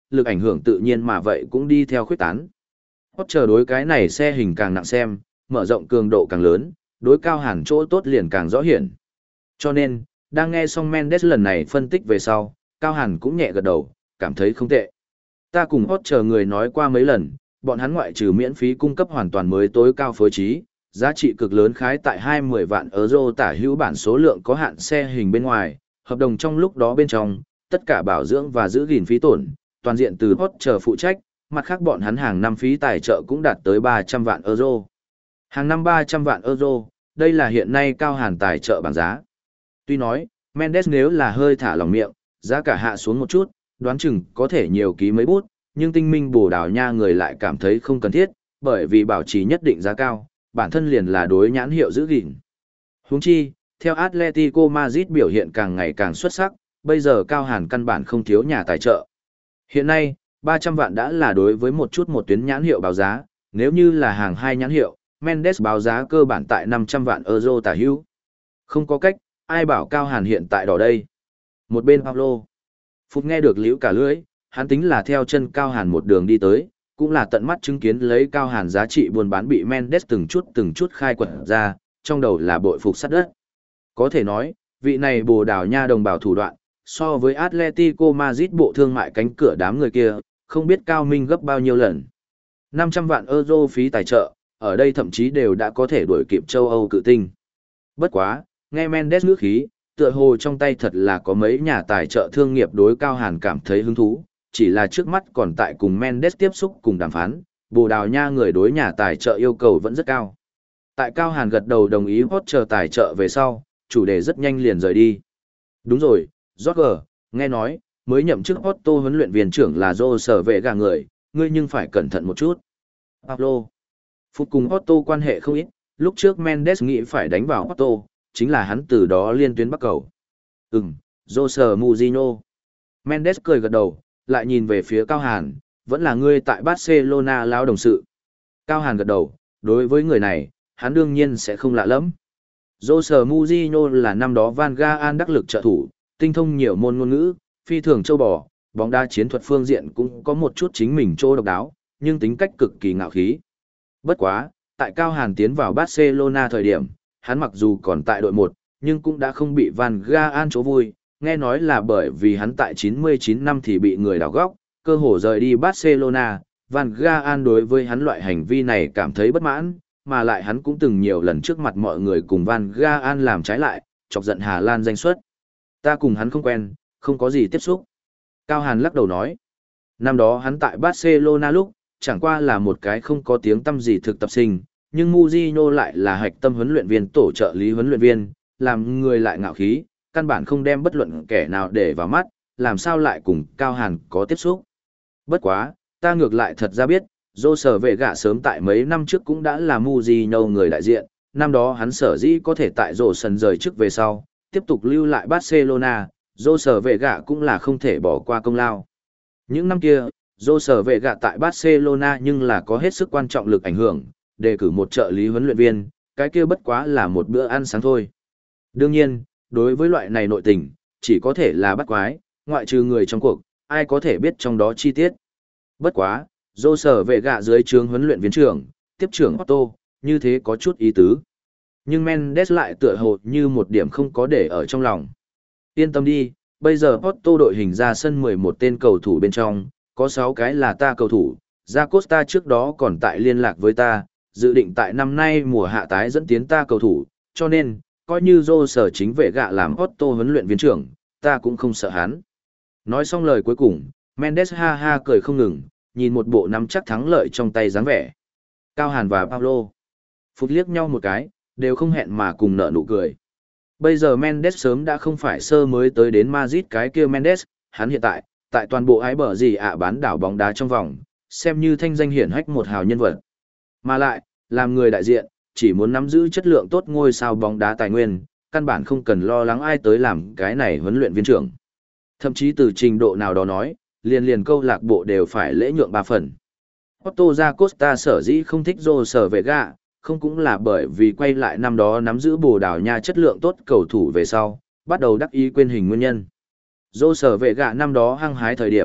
lực ảnh hưởng tự nhiên mà vậy cũng đi theo khuyết tán. Porsche đối cái này xe hình càng nặng xem, mở rộng cường độ càng lớn, đối Cao Hàn chỗ tốt liền càng rõ hiển. Cho nên, đang nghe xong Mendes lần này phân tích về sau, Cao Hàn cũng nhẹ gật đầu, cảm thấy không tệ. Ta cùng Porsche người nói qua mấy lần, bọn hắn ngoại trừ miễn phí cung cấp hoàn toàn mới tối cao phối trí, giá trị cực lớn khái tại hai mươi vạn euro tả hữu bản số lượng có hạn xe hình bên ngoài, hợp đồng trong lúc đó bên trong, tất cả bảo dưỡng và giữ gìn phí tổn, toàn diện từ Porsche phụ trách, mặt khác bọn hắn hàng năm phí tài trợ cũng đạt tới ba trăm vạn euro. Hàng năm ba trăm vạn euro, đây là hiện nay Cao Hàn tài trợ bảng giá. Tuy nói, Mendes nếu là hơi thả lòng miệng, giá cả hạ xuống một chút, đoán chừng có thể nhiều ký mấy bút, nhưng tinh minh Bồ Đào Nha người lại cảm thấy không cần thiết, bởi vì bảo trì nhất định giá cao, bản thân liền là đối nhãn hiệu giữ gìn. Huống chi, theo Atletico Madrid biểu hiện càng ngày càng xuất sắc, bây giờ Cao Hàn căn bản không thiếu nhà tài trợ. Hiện nay, ba trăm vạn đã là đối với một chút một tuyến nhãn hiệu báo giá, nếu như là hàng hai nhãn hiệu, Mendes báo giá cơ bản tại năm trăm vạn euro tả hữu. Không có cách, ai bảo Cao Hàn hiện tại đỏ đây. Một bên Pablo. Phút nghe được liễu cả lưỡi, hắn tính là theo chân Cao Hàn một đường đi tới, cũng là tận mắt chứng kiến lấy Cao Hàn giá trị buôn bán bị Mendes từng chút từng chút khai quật ra, trong đầu là bội phục sắt đất. Có thể nói, vị này Bồ Đào Nha đồng bào thủ đoạn, so với Atletico Madrid bộ thương mại cánh cửa đám người kia, không biết cao minh gấp bao nhiêu lần. năm trăm vạn euro phí tài trợ, ở đây thậm chí đều đã có thể đuổi kịp châu Âu cự tinh. Bất quá, nghe Mendes ngữ khí, tựa hồ trong tay thật là có mấy nhà tài trợ thương nghiệp đối Cao Hàn cảm thấy hứng thú, chỉ là trước mắt còn tại cùng Mendes tiếp xúc cùng đàm phán, Bồ Đào Nha người đối nhà tài trợ yêu cầu vẫn rất cao. Tại Cao Hàn gật đầu đồng ý Porsche tài trợ về sau, chủ đề rất nhanh liền rời đi. Đúng rồi, Roger, nghe nói, mới nhậm chức Otto huấn luyện viên trưởng là do sở vệ gà người, ngươi nhưng phải cẩn thận một chút. Pablo. Phục cùng Otto quan hệ không ít, lúc trước Mendes nghĩ phải đánh vào Otto, chính là hắn từ đó liên tuyến bắt cầu. Ừm, Jose Mourinho. Mendes cười gật đầu, lại nhìn về phía Cao Hàn, vẫn là ngươi tại Barcelona lão đồng sự. Cao Hàn gật đầu, đối với người này, hắn đương nhiên sẽ không lạ lắm. Jose Mourinho là năm đó Van Gaal đắc lực trợ thủ, tinh thông nhiều môn ngôn ngữ, phi thường châu bò, bóng đá chiến thuật phương diện cũng có một chút chính mình chỗ độc đáo, nhưng tính cách cực kỳ ngạo khí. Bất quá, tại Cao Hàn tiến vào Barcelona thời điểm, hắn mặc dù còn tại đội một, nhưng cũng đã không bị Van Gaal chỗ vui, nghe nói là bởi vì hắn tại chín mươi chín năm thì bị người đào góc, cơ hồ rời đi Barcelona, Van Gaal đối với hắn loại hành vi này cảm thấy bất mãn, mà lại hắn cũng từng nhiều lần trước mặt mọi người cùng Van Gaal làm trái lại, chọc giận Hà Lan danh xuất. Ta cùng hắn không quen, không có gì tiếp xúc. Cao Hàn lắc đầu nói, năm đó hắn tại Barcelona lúc, chẳng qua là một cái không có tiếng tăm gì thực tập sinh, nhưng Mourinho lại là hạch tâm huấn luyện viên tổ trợ lý huấn luyện viên, làm người lại ngạo khí, căn bản không đem bất luận kẻ nào để vào mắt, làm sao lại cùng Cao Hàn có tiếp xúc. Bất quá, ta ngược lại thật ra biết, dô sở vệ gạ sớm tại mấy năm trước cũng đã là Mourinho người đại diện, năm đó hắn sở dĩ có thể tại rổ sân rời trước về sau, tiếp tục lưu lại Barcelona, dô sở vệ gạ cũng là không thể bỏ qua công lao. Những năm kia, dô sở vệ gạ tại Barcelona nhưng là có hết sức quan trọng lực ảnh hưởng, đề cử một trợ lý huấn luyện viên, cái kia bất quá là một bữa ăn sáng thôi. Đương nhiên, đối với loại này nội tình, chỉ có thể là bắt quái, ngoại trừ người trong cuộc, ai có thể biết trong đó chi tiết. Bất quá, dô sở vệ gạ dưới trướng huấn luyện viên trưởng, tiếp trưởng Otto, như thế có chút ý tứ. Nhưng Mendes lại tựa hồ như một điểm không có để ở trong lòng. Yên tâm đi, bây giờ Otto đội hình ra sân mười một tên cầu thủ bên trong, có sáu cái là ta cầu thủ, Ra Costa trước đó còn tại liên lạc với ta, dự định tại năm nay mùa hạ tái dẫn tiến ta cầu thủ, cho nên, coi như dô sở chính vệ gạ làm Otto huấn luyện viên trưởng, ta cũng không sợ hắn. Nói xong lời cuối cùng, Mendes ha ha cười không ngừng, nhìn một bộ nắm chắc thắng lợi trong tay dáng vẻ. Cao Hàn và Pablo phút liếc nhau một cái, đều không hẹn mà cùng nở nụ cười. Bây giờ Mendes sớm đã không phải sơ mới tới đến Madrid cái kia Mendes, hắn hiện tại, tại toàn bộ ái bờ gì ạ bán đảo bóng đá trong vòng, xem như thanh danh hiển hách một hào nhân vật. Mà lại, làm người đại diện, chỉ muốn nắm giữ chất lượng tốt ngôi sao bóng đá tài nguyên, căn bản không cần lo lắng ai tới làm cái này huấn luyện viên trưởng. Thậm chí từ trình độ nào đó nói, liền liền câu lạc bộ đều phải lễ nhượng ba phần. Otto Ra Costa sở dĩ không thích Rô sở về gạ, không cũng là bởi vì quay lại năm đó nắm giữ Bồ Đào Nha chất lượng tốt cầu thủ về sau, bắt đầu đắc ý quên hình nguyên nhân. Rô sở về gạ năm đó hăng hái thời điểm,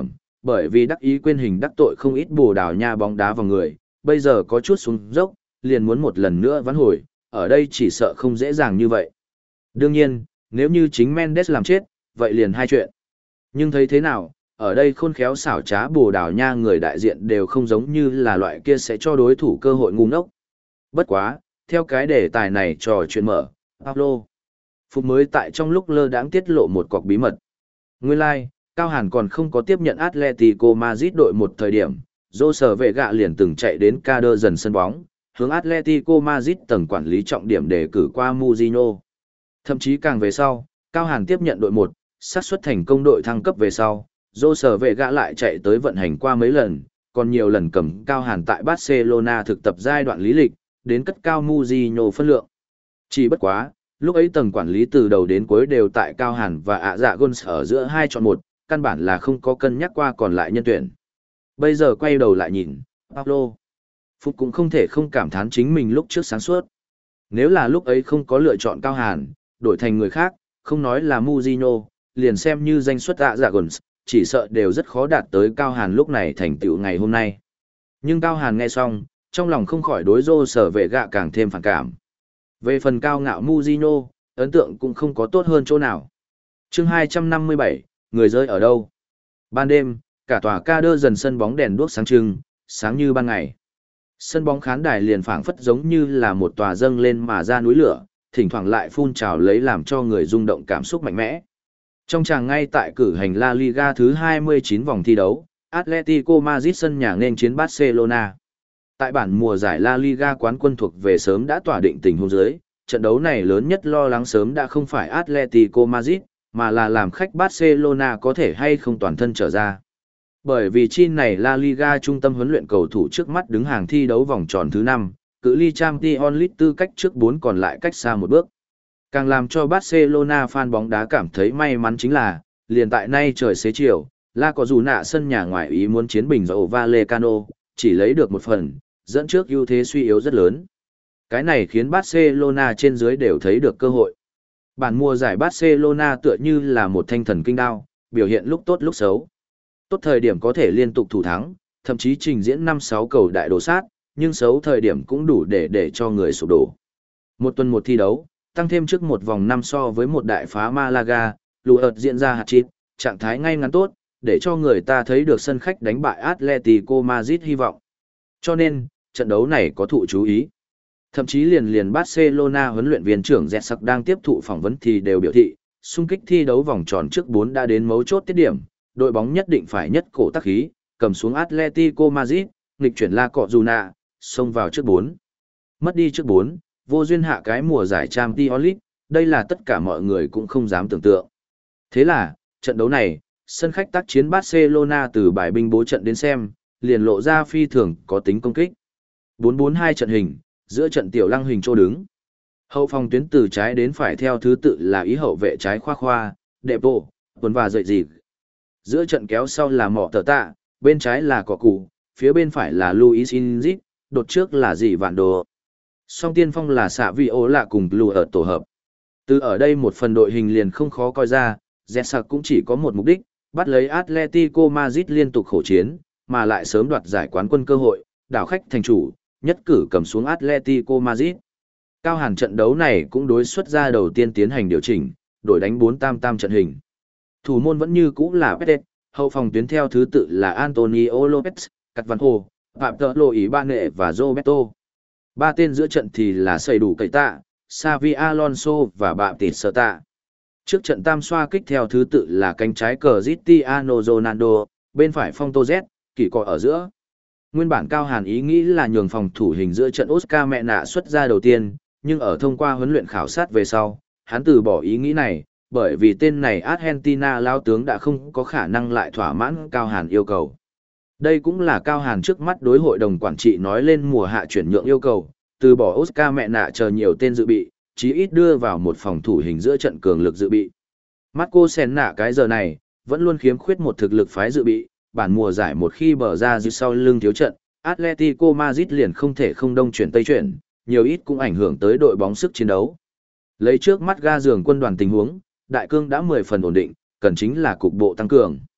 bởi vì đắc ý quên hình đắc tội không ít Bồ Đào Nha bóng đá vào người, bây giờ có chút xuống dốc, liền muốn một lần nữa vãn hồi, ở đây chỉ sợ không dễ dàng như vậy. Đương nhiên, nếu như chính Mendes làm chết, vậy liền hai chuyện. Nhưng thấy thế nào, ở đây khôn khéo xảo trá Bồ Đào Nha người đại diện đều không giống như là loại kia sẽ cho đối thủ cơ hội ngu ngốc. Bất quá, theo cái đề tài này trò chuyện mở, Pablo Phục mới tại trong lúc lơ đãng tiết lộ một cọc bí mật. Nguyên lai, like, Cao Hàn còn không có tiếp nhận Atletico Madrid đội một thời điểm, Dô Sở Vệ Gạ liền từng chạy đến Cader dần sân bóng, hướng Atletico Madrid tầng quản lý trọng điểm để cử qua Mourinho. Thậm chí càng về sau, Cao Hàn tiếp nhận đội một, xác suất thành công đội thăng cấp về sau, Dô Sở Vệ Gạ lại chạy tới vận hành qua mấy lần, còn nhiều lần cầm Cao Hàn tại Barcelona thực tập giai đoạn lý lịch, đến cất cao Mourinho phân lượng. Chỉ bất quá, lúc ấy tầng quản lý từ đầu đến cuối đều tại Cao Hàn và ạ dạ Gons ở giữa hai chọn một, căn bản là không có cân nhắc qua còn lại nhân tuyển. Bây giờ quay đầu lại nhìn, Pablo Phục cũng không thể không cảm thán chính mình lúc trước sáng suốt. Nếu là lúc ấy không có lựa chọn Cao Hàn, đổi thành người khác, không nói là Mourinho, liền xem như danh xuất ạ dạ Gons, chỉ sợ đều rất khó đạt tới Cao Hàn lúc này thành tựu ngày hôm nay. Nhưng Cao Hàn nghe xong, trong lòng không khỏi đối Dô Sở Vệ Gạ càng thêm phản cảm. Về phần cao ngạo Mourinho, ấn tượng cũng không có tốt hơn chỗ nào. Chương hai trăm năm mươi bảy, người rơi ở đâu? Ban đêm, cả tòa Cader dần sân bóng đèn đuốc sáng trưng, sáng như ban ngày. Sân bóng khán đài liền phảng phất giống như là một tòa dâng lên mà ra núi lửa, thỉnh thoảng lại phun trào lấy làm cho người rung động cảm xúc mạnh mẽ. Trong tràng ngay tại cử hành La Liga thứ hai mươi chín vòng thi đấu, Atletico Madrid sân nhà nghênh chiến Barcelona. Tại bản mùa giải La Liga quán quân thuộc về sớm đã tỏa định tình huống dưới, trận đấu này lớn nhất lo lắng sớm đã không phải Atletico Madrid, mà là làm khách Barcelona có thể hay không toàn thân trở ra. Bởi vì chi này La Liga trung tâm huấn luyện cầu thủ trước mắt đứng hàng thi đấu vòng tròn thứ năm, cự ly Champions League tư cách trước bốn còn lại cách xa một bước. Càng làm cho Barcelona fan bóng đá cảm thấy may mắn chính là, liền tại nay trời xế chiều, La có dù nạ sân nhà ngoài ý muốn chiến bình do Vallecano, chỉ lấy được một phần, dẫn trước ưu thế suy yếu rất lớn. Cái này khiến Barcelona trên dưới đều thấy được cơ hội. Bản mùa giải Barcelona tựa như là một thanh thần kinh đao, biểu hiện lúc tốt lúc xấu. Tốt thời điểm có thể liên tục thủ thắng, thậm chí trình diễn năm sáu cầu đại đồ sát, nhưng xấu thời điểm cũng đủ để để cho người sụp đổ. Một tuần một thi đấu, tăng thêm trước một vòng năm so với một đại phá Malaga, lù ợt diễn ra hạt chít, trạng thái ngay ngắn tốt, để cho người ta thấy được sân khách đánh bại Atletico Madrid hy vọng. Cho nên, trận đấu này có thụ chú ý. Thậm chí liền liền Barcelona huấn luyện viên trưởng Zetsak đang tiếp thụ phỏng vấn thì đều biểu thị, xung kích thi đấu vòng tròn trước bốn đã đến mấu chốt tiết điểm, đội bóng nhất định phải nhất cổ tác khí, cầm xuống Atletico Madrid, nghịch chuyển La Cojuna, xông vào trước bốn. Mất đi trước bốn, vô duyên hạ cái mùa giải Champions League, đây là tất cả mọi người cũng không dám tưởng tượng. Thế là, trận đấu này, sân khách tác chiến Barcelona từ bài binh bố trận đến xem, liền lộ ra phi thường có tính công kích. bốn bốn hai trận hình, giữa trận tiểu lăng hình trô đứng. Hậu phòng tuyến từ trái đến phải theo thứ tự là ý hậu vệ trái khoa khoa, đẹp bộ, tuấn và dậy dịp. Giữa trận kéo sau là mỏ tờ tạ, bên trái là cỏ cụ, phía bên phải là Luis Inzit, đột trước là dị vạn đồ. Song tiên phong là xạ vi ố lạ cùng lù ở tổ hợp. Từ ở đây một phần đội hình liền không khó coi ra, Zetsak cũng chỉ có một mục đích, bắt lấy Atletico Madrid liên tục khổ chiến, mà lại sớm đoạt giải quán quân cơ hội, đảo khách thành chủ, nhất cử cầm xuống Atletico Madrid. Cao Hàn trận đấu này cũng đối xuất ra đầu tiên tiến hành điều chỉnh, đổi đánh bốn tam tam trận hình. Thủ môn vẫn như cũ là Pérez, hậu phòng tuyến theo thứ tự là Antonio Lopez, Cắt Văn Hồ, Phạm Tợ Lộ Ý Ba Nệ và Roberto. Ba tên giữa trận thì là Sầy Đủ Cậy Tạ, Xavi Alonso và Bạm Tịt Sơ Tạ. Trước trận tam xoa kích theo thứ tự là cánh trái Cristiano Ronaldo, bên phải Phong Tô Z, kỳ cọ ở giữa. Nguyên bản Cao Hàn ý nghĩ là nhường phòng thủ hình giữa trận Oscar mẹ nạ xuất ra đầu tiên, nhưng ở thông qua huấn luyện khảo sát về sau, hắn từ bỏ ý nghĩ này, bởi vì tên này Argentina lao tướng đã không có khả năng lại thỏa mãn Cao Hàn yêu cầu. Đây cũng là Cao Hàn trước mắt đối hội đồng quản trị nói lên mùa hạ chuyển nhượng yêu cầu, từ bỏ Oscar mẹ nạ chờ nhiều tên dự bị, chí ít đưa vào một phòng thủ hình giữa trận cường lực dự bị. Marco Senna cái giờ này, vẫn luôn khiếm khuyết một thực lực phái dự bị, bản mùa giải một khi bờ ra dư sau lưng thiếu trận, Atletico Madrid liền không thể không đông chuyển tây chuyển, nhiều ít cũng ảnh hưởng tới đội bóng sức chiến đấu. Lấy trước mắt ga giường quân đoàn tình huống, đại cương đã mười phần ổn định, cần chính là cục bộ tăng cường.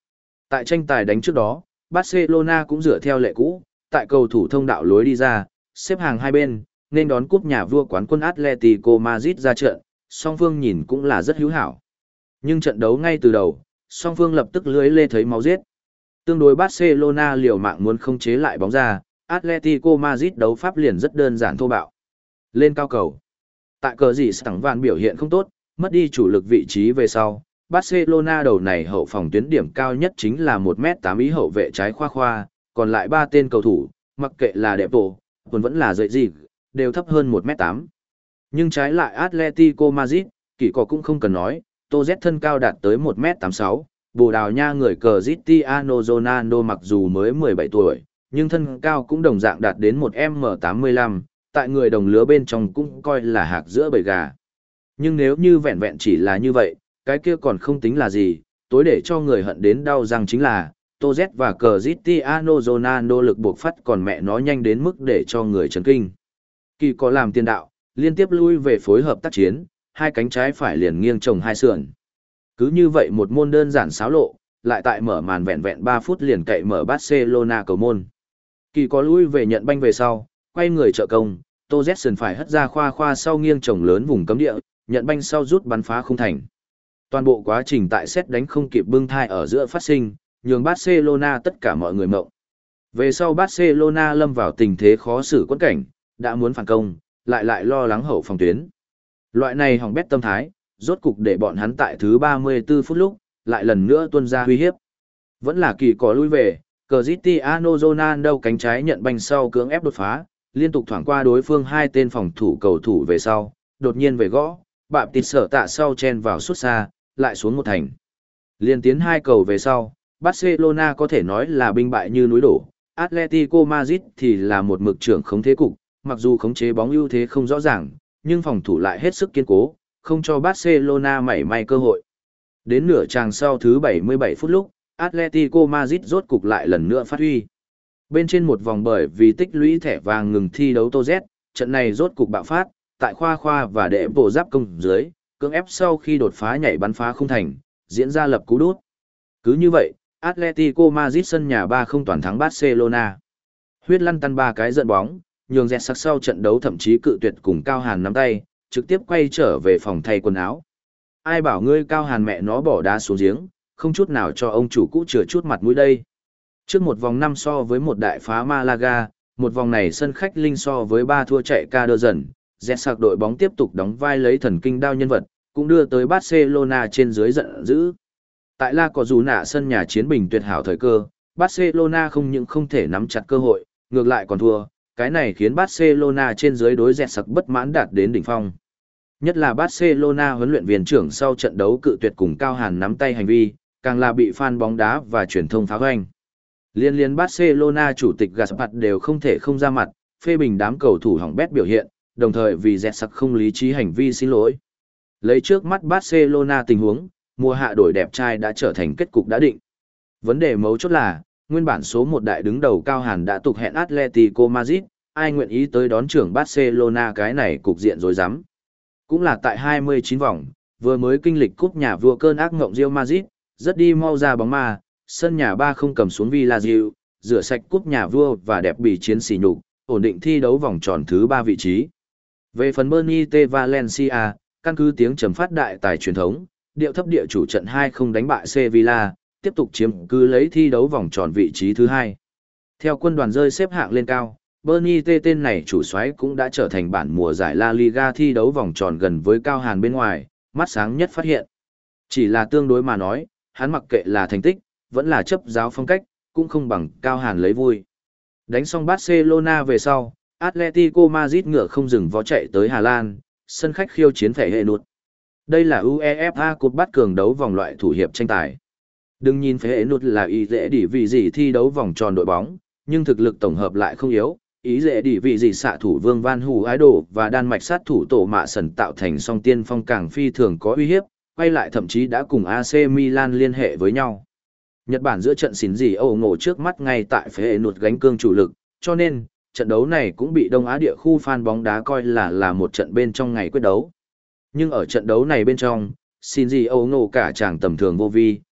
Tại tranh tài đánh trước đó, Barcelona cũng dựa theo lệ cũ, tại cầu thủ thông đạo lối đi ra, xếp hàng hai bên, nên đón cúp nhà vua quán quân Atletico Madrid ra trận, song phương nhìn cũng là rất hữu hảo. Nhưng trận đấu ngay từ đầu, song phương lập tức lưới lê thấy máu giết. Tương đối Barcelona liều mạng muốn khống chế lại bóng ra, Atletico Madrid đấu pháp liền rất đơn giản thô bạo. Lên cao cầu. Tại cờ gì Stẳng Van biểu hiện không tốt, mất đi chủ lực vị trí về sau, Barcelona đầu này hậu phòng tuyến điểm cao nhất chính là một mét tám ý hậu vệ trái khoa khoa, còn lại ba tên cầu thủ, mặc kệ là đẹp bộ, còn vẫn là dậy gì, đều thấp hơn một mét tám. Nhưng trái lại Atletico Madrid, kỳ cỏ cũng không cần nói, Tô Z thân cao đạt tới một mét tám mươi sáu, Bồ Đào Nha người cờ Cristiano Ronaldo mặc dù mới mười bảy tuổi, nhưng thân cao cũng đồng dạng đạt đến một mét tám mươi lăm, tại người đồng lứa bên trong cũng coi là hạc giữa bầy gà. Nhưng nếu như vẹn vẹn chỉ là như vậy, cái kia còn không tính là gì, tối để cho người hận đến đau răng chính là, Tô Z và cờ Cristiano Ronaldo lực buộc phát còn mẹ nó nhanh đến mức để cho người chấn kinh. Kỳ có làm tiền đạo, liên tiếp lui về phối hợp tác chiến, hai cánh trái phải liền nghiêng chồng hai sườn. Cứ như vậy một môn đơn giản xáo lộ, lại tại mở màn vẹn vẹn ba phút liền cậy mở Barcelona cầu môn. Kỳ có lui về nhận banh về sau, quay người trợ công, Tô Jetson phải hất ra khoa khoa sau nghiêng chồng lớn vùng cấm địa, nhận banh sau rút bắn phá không thành. Toàn bộ quá trình tại set đánh không kịp bưng thai ở giữa phát sinh, nhường Barcelona tất cả mọi người mộng. Về sau Barcelona lâm vào tình thế khó xử quẫn cảnh, đã muốn phản công, lại lại lo lắng hậu phòng tuyến. Loại này hỏng bét tâm thái, rốt cục để bọn hắn tại thứ ba mươi tư phút lúc, lại lần nữa tuôn ra uy hiếp. Vẫn là kỳ có lui về, Cristiano Ronaldo cánh trái nhận banh sau cưỡng ép đột phá, liên tục thoảng qua đối phương hai tên phòng thủ cầu thủ về sau, đột nhiên về gõ, bạm tịt sở tạ sau chen vào suốt xa, lại xuống một thành. Liên tiến hai cầu về sau, Barcelona có thể nói là binh bại như núi đổ, Atletico Madrid thì là một mực trưởng khống thế cục, mặc dù khống chế bóng ưu thế không rõ ràng, nhưng phòng thủ lại hết sức kiên cố, không cho Barcelona mảy may cơ hội. Đến nửa chàng sau thứ bảy mươi bảy phút lúc, Atletico Madrid rốt cục lại lần nữa phát huy. Bên trên một vòng bởi vì tích lũy thẻ vàng ngừng thi đấu Tô Z, trận này rốt cục bạo phát, tại khoa khoa và đệ bộ giáp công dưới, cưỡng ép sau khi đột phá nhảy bắn phá không thành, diễn ra lập cú đút. Cứ như vậy, Atletico Madrid sân nhà ba không toàn thắng Barcelona. Huyết lăn tăn ba cái giận bóng, nhường dẹt sắc sau trận đấu thậm chí cự tuyệt cùng Cao Hàn nắm tay, trực tiếp quay trở về phòng thay quần áo. Ai bảo ngươi Cao Hàn mẹ nó bỏ đá xuống giếng, không chút nào cho ông chủ cũ chừa chút mặt mũi đây. Trước một vòng năm so với một đại phá Malaga, một vòng này sân khách linh so với ba thua chạy ca đơ dần, dẹt sạc đội bóng tiếp tục đóng vai lấy thần kinh đao nhân vật, cũng đưa tới Barcelona trên dưới giận dữ. Tại La Cò Dù Nạ sân nhà chiến bình tuyệt hảo thời cơ, Barcelona không những không thể nắm chặt cơ hội, ngược lại còn thua, cái này khiến Barcelona trên dưới đối dẹt sặc bất mãn đạt đến đỉnh phong. Nhất là Barcelona huấn luyện viên trưởng sau trận đấu cự tuyệt cùng Cao Hàn nắm tay hành vi, càng là bị fan bóng đá và truyền thông phá hoành. Liên liên Barcelona chủ tịch Gaspar đều không thể không ra mặt, phê bình đám cầu thủ hỏng bét biểu hiện, đồng thời vì dẹt sặc không lý trí hành vi xin lỗi. Lấy trước mắt Barcelona tình huống, mùa hạ đổi đẹp trai đã trở thành kết cục đã định. Vấn đề mấu chốt là, nguyên bản số một đại đứng đầu Cao Hàn đã tục hẹn Atletico Madrid, ai nguyện ý tới đón trưởng Barcelona cái này cục diện rối rắm. Cũng là tại hai mươi chín vòng, vừa mới kinh lịch cúp nhà vua cơn ác ngộng Real Madrid, rất đi mau ra bóng ma, sân nhà ba không cầm xuống Villarreal, rửa sạch cúp nhà vua và đẹp bỉ chiến sỉ nhục, ổn định thi đấu vòng tròn thứ ba vị trí. Về phần Bernie T. Valencia, căn cứ tiếng trầm phát đại tài truyền thống, điệu thấp địa chủ trận hai không đánh bại Sevilla, tiếp tục chiếm cứ lấy thi đấu vòng tròn vị trí thứ hai. Theo quân đoàn rơi xếp hạng lên cao, Bernie T tên này chủ soái cũng đã trở thành bản mùa giải La Liga thi đấu vòng tròn gần với Cao Hàn bên ngoài, mắt sáng nhất phát hiện. Chỉ là tương đối mà nói, hắn mặc kệ là thành tích, vẫn là chấp giáo phong cách, cũng không bằng Cao Hàn lấy vui. Đánh xong Barcelona về sau, Atletico Madrid ngựa không dừng vó chạy tới Hà Lan, sân khách khiêu chiến phải hệ nụt. Đây là UEFA Cup bắt cường đấu vòng loại thủ hiệp tranh tài. Đừng nhìn phải hệ nụt là ý dễ đỉ vì gì thi đấu vòng tròn đội bóng, nhưng thực lực tổng hợp lại không yếu. Ý dễ đỉ vị gì xạ thủ Vương Van Hù Ái Đồ và Đan Mạch sát thủ Tổ Mạ Sần tạo thành song tiên phong càng phi thường có uy hiếp, quay lại thậm chí đã cùng a xê Milan liên hệ với nhau. Nhật Bản giữa trận xỉn gì ẩu ngộ trước mắt ngay tại phải hệ nụt gánh cương chủ lực, cho nên trận đấu này cũng bị Đông Á địa khu fan bóng đá coi là là một trận bên trong ngày quyết đấu. Nhưng ở trận đấu này bên trong, Shinji Ono cả chàng tầm thường vô vi,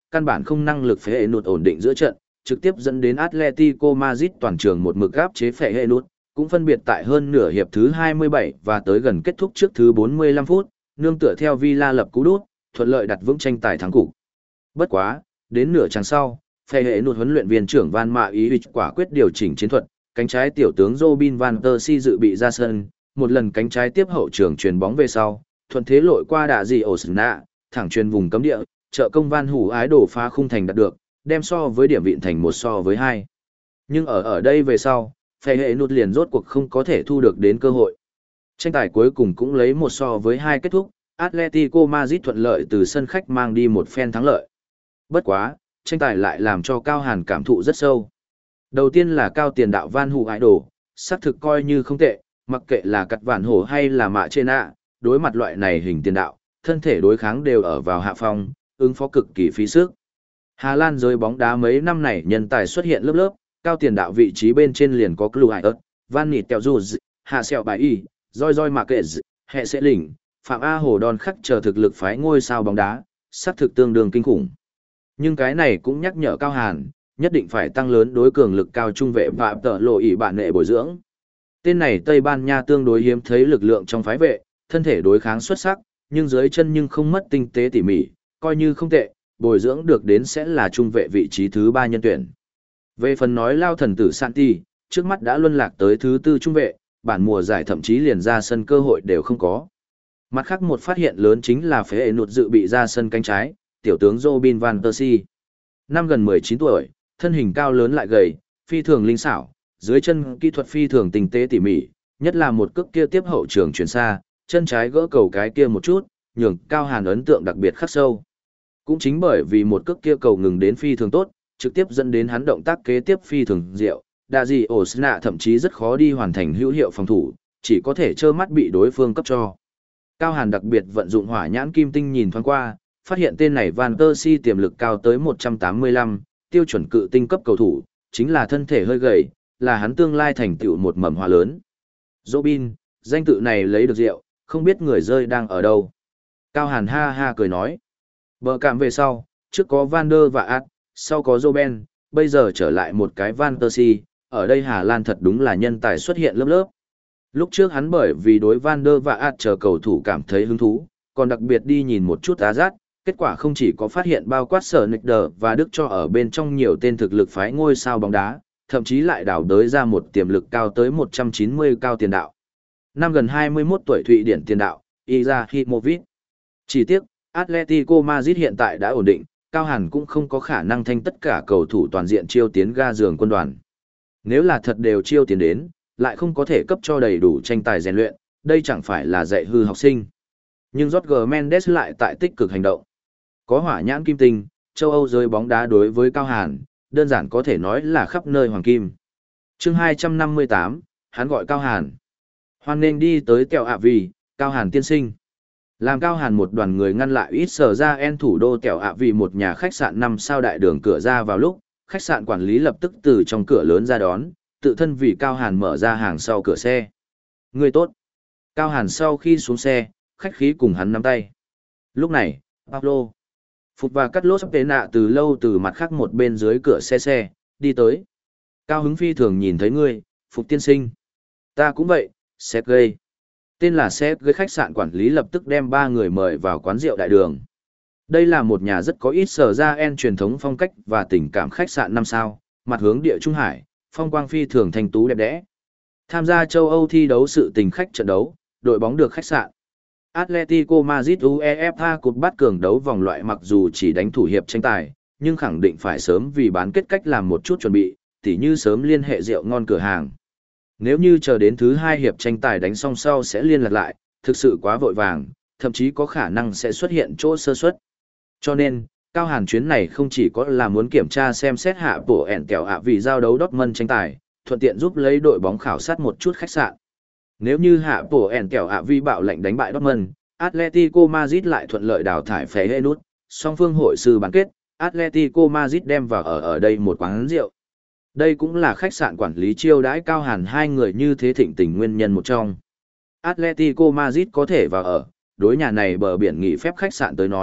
căn bản không năng lực phế hệ nụt ổn định giữa trận, trực tiếp dẫn đến Atletico Madrid toàn trường một mực áp chế phế hệ nụt, cũng phân biệt tại hơn nửa hiệp thứ hai mươi bảy và tới gần kết thúc trước thứ bốn mươi lăm phút, nương tựa theo Villa lập cú đút, thuận lợi đặt vững tranh tài thắng cục. Bất quá, đến nửa chặng sau, phế hệ nụt huấn luyện viên trưởng Van Mạ Ý quả quyết điều chỉnh chiến thuật, cánh trái tiểu tướng Robin van der Si dự bị ra sân, một lần cánh trái tiếp hậu trường chuyền bóng về sau, thuận thế lội qua đạ gì Osna, thẳng chuyền vùng cấm địa, trợ công Van Hủ ái đổ phá khung thành đạt được, đem so với điểm vịn thành một so với hai. Nhưng ở ở đây về sau, phế hệ nụt liền rốt cuộc không có thể thu được đến cơ hội. Tranh tài cuối cùng cũng lấy một so với hai kết thúc, Atletico Madrid thuận lợi từ sân khách mang đi một phen thắng lợi. Bất quá, tranh tài lại làm cho Cao Hàn cảm thụ rất sâu. Đầu tiên là cao tiền đạo Van Hủ ái đổ, xác thực coi như không tệ, mặc kệ là cặt vạn hổ hay là mạ trên ạ, đối mặt loại này hình tiền đạo, thân thể đối kháng đều ở vào hạ phong, ứng phó cực kỳ phí sức. Hà Lan giới bóng đá mấy năm này nhân tài xuất hiện lớp lớp, cao tiền đạo vị trí bên trên liền có Kluivert, Van Nistelrooy, Hạ Sẹo Bài Y, Roi Roi Marquez, Hệ Sẽ Lĩnh, Phạm A Hồ Đòn khắc chờ thực lực phái ngôi sao bóng đá, xác thực tương đương kinh khủng. Nhưng cái này cũng nhắc nhở Cao Hàn, nhất định phải tăng lớn đối cường lực cao trung vệ và tợ lộ ỷ bản nghệ bồi dưỡng. Tên này Tây Ban Nha tương đối hiếm thấy lực lượng trong phái vệ, thân thể đối kháng xuất sắc, nhưng dưới chân nhưng không mất tinh tế tỉ mỉ, coi như không tệ, bồi dưỡng được đến sẽ là trung vệ vị trí thứ ba nhân tuyển. Về phần nói lao thần tử Santi, trước mắt đã luân lạc tới thứ tư trung vệ, bản mùa giải thậm chí liền ra sân cơ hội đều không có. Mặt khác một phát hiện lớn chính là phế hệ nụt dự bị ra sân cánh trái, tiểu tướng Robin van der Si. Năm gần mười chín tuổi, thân hình cao lớn lại gầy, phi thường linh xảo, dưới chân kỹ thuật phi thường tinh tế tỉ mỉ, nhất là một cước kia tiếp hậu trường chuyển xa, chân trái gỡ cầu cái kia một chút, nhường Cao Hàn ấn tượng đặc biệt khắc sâu. Cũng chính bởi vì một cước kia cầu ngừng đến phi thường tốt, trực tiếp dẫn đến hắn động tác kế tiếp phi thường diệu, đa gì Osna thậm chí rất khó đi hoàn thành hữu hiệu phòng thủ, chỉ có thể trơ mắt bị đối phương cấp cho. Cao Hàn đặc biệt vận dụng hỏa nhãn kim tinh nhìn thoáng qua, phát hiện tên này Van der Si tiềm lực cao tới một trăm tám mươi lăm, tiêu chuẩn cự tinh cấp cầu thủ, chính là thân thể hơi gầy, là hắn tương lai thành tựu một mầm hoa lớn. Robin, danh tự này lấy được rượu, không biết người rơi đang ở đâu. Cao Hàn ha ha cười nói. Bờ cảm về sau, trước có Van der và Ad, sau có Robben, bây giờ trở lại một cái Van der Si, ở đây Hà Lan thật đúng là nhân tài xuất hiện lớp lớp. Lúc trước hắn bởi vì đối Van der và Ad chờ cầu thủ cảm thấy hứng thú, còn đặc biệt đi nhìn một chút Azat, kết quả không chỉ có phát hiện bao quát sở Nickder và Đức cho ở bên trong nhiều tên thực lực phái ngôi sao bóng đá, thậm chí lại đào đới ra một tiềm lực cao tới một trăm chín mươi cao tiền đạo. Năm gần hai mươi mốt tuổi Thụy Điển tiền đạo, Izahimovic. Chỉ tiếc, Atletico Madrid hiện tại đã ổn định, Cao Hàn cũng không có khả năng thanh tất cả cầu thủ toàn diện chiêu tiến ga giường quân đoàn. Nếu là thật đều chiêu tiến đến, lại không có thể cấp cho đầy đủ tranh tài rèn luyện, đây chẳng phải là dạy hư học sinh. Nhưng Jorge Mendes lại tại tích cực hành động. Có hỏa nhãn kim tinh, châu Âu giới bóng đá đối với Cao Hàn, đơn giản có thể nói là khắp nơi hoàng kim. Chương hai trăm năm mươi tám, hắn gọi Cao Hàn. Hoan nên đi tới Tèo ạ Vì, Cao Hàn tiên sinh. Làm Cao Hàn một đoàn người ngăn lại ít sở ra en thủ đô Tèo ạ Vì một nhà khách sạn năm sao đại đường cửa ra vào lúc, khách sạn quản lý lập tức từ trong cửa lớn ra đón, tự thân vì Cao Hàn mở ra hàng sau cửa xe. Người tốt. Cao Hàn sau khi xuống xe, khách khí cùng hắn nắm tay. Lúc này, Pablo, Phục và cắt lốt sắp tế nạ từ lâu từ mặt khác một bên dưới cửa xe xe, đi tới. Cao hứng phi thường nhìn thấy ngươi, Phục tiên sinh. Ta cũng vậy, Sergei. Tên là Sergei khách sạn quản lý lập tức đem ba người mời vào quán rượu đại đường. Đây là một nhà rất có ít sở ra en truyền thống phong cách và tình cảm khách sạn năm sao, mặt hướng địa Trung Hải, phong quang phi thường thanh tú đẹp đẽ. Tham gia châu Âu thi đấu sự tình khách trận đấu, đội bóng được khách sạn. Atletico Madrid UEFA Cup bắt cường đấu vòng loại mặc dù chỉ đánh thủ hiệp tranh tài, nhưng khẳng định phải sớm vì bán kết cách làm một chút chuẩn bị, tỉ như sớm liên hệ rượu ngon cửa hàng. Nếu như chờ đến thứ hai hiệp tranh tài đánh xong sau sẽ liên lạc lại, thực sự quá vội vàng, thậm chí có khả năng sẽ xuất hiện chỗ sơ suất. Cho nên, Cao Hàn chuyến này không chỉ có là muốn kiểm tra xem xét hạ bộ ẻn kẹo ạ vì giao đấu Dortmund tranh tài, thuận tiện giúp lấy đội bóng khảo sát một chút khách sạn. Nếu như hạ bộ ẻn kẹo ạ vi bạo lệnh đánh bại Dortmund, Atletico Madrid lại thuận lợi đào thải phế hệ nút, song phương hội sư bán kết, Atletico Madrid đem vào ở ở đây một quán rượu. Đây cũng là khách sạn quản lý chiêu đãi Cao Hàn hai người như thế thịnh tình nguyên nhân một trong. Atletico Madrid có thể vào ở, đối nhà này bờ biển nghỉ phép khách sạn tới nói,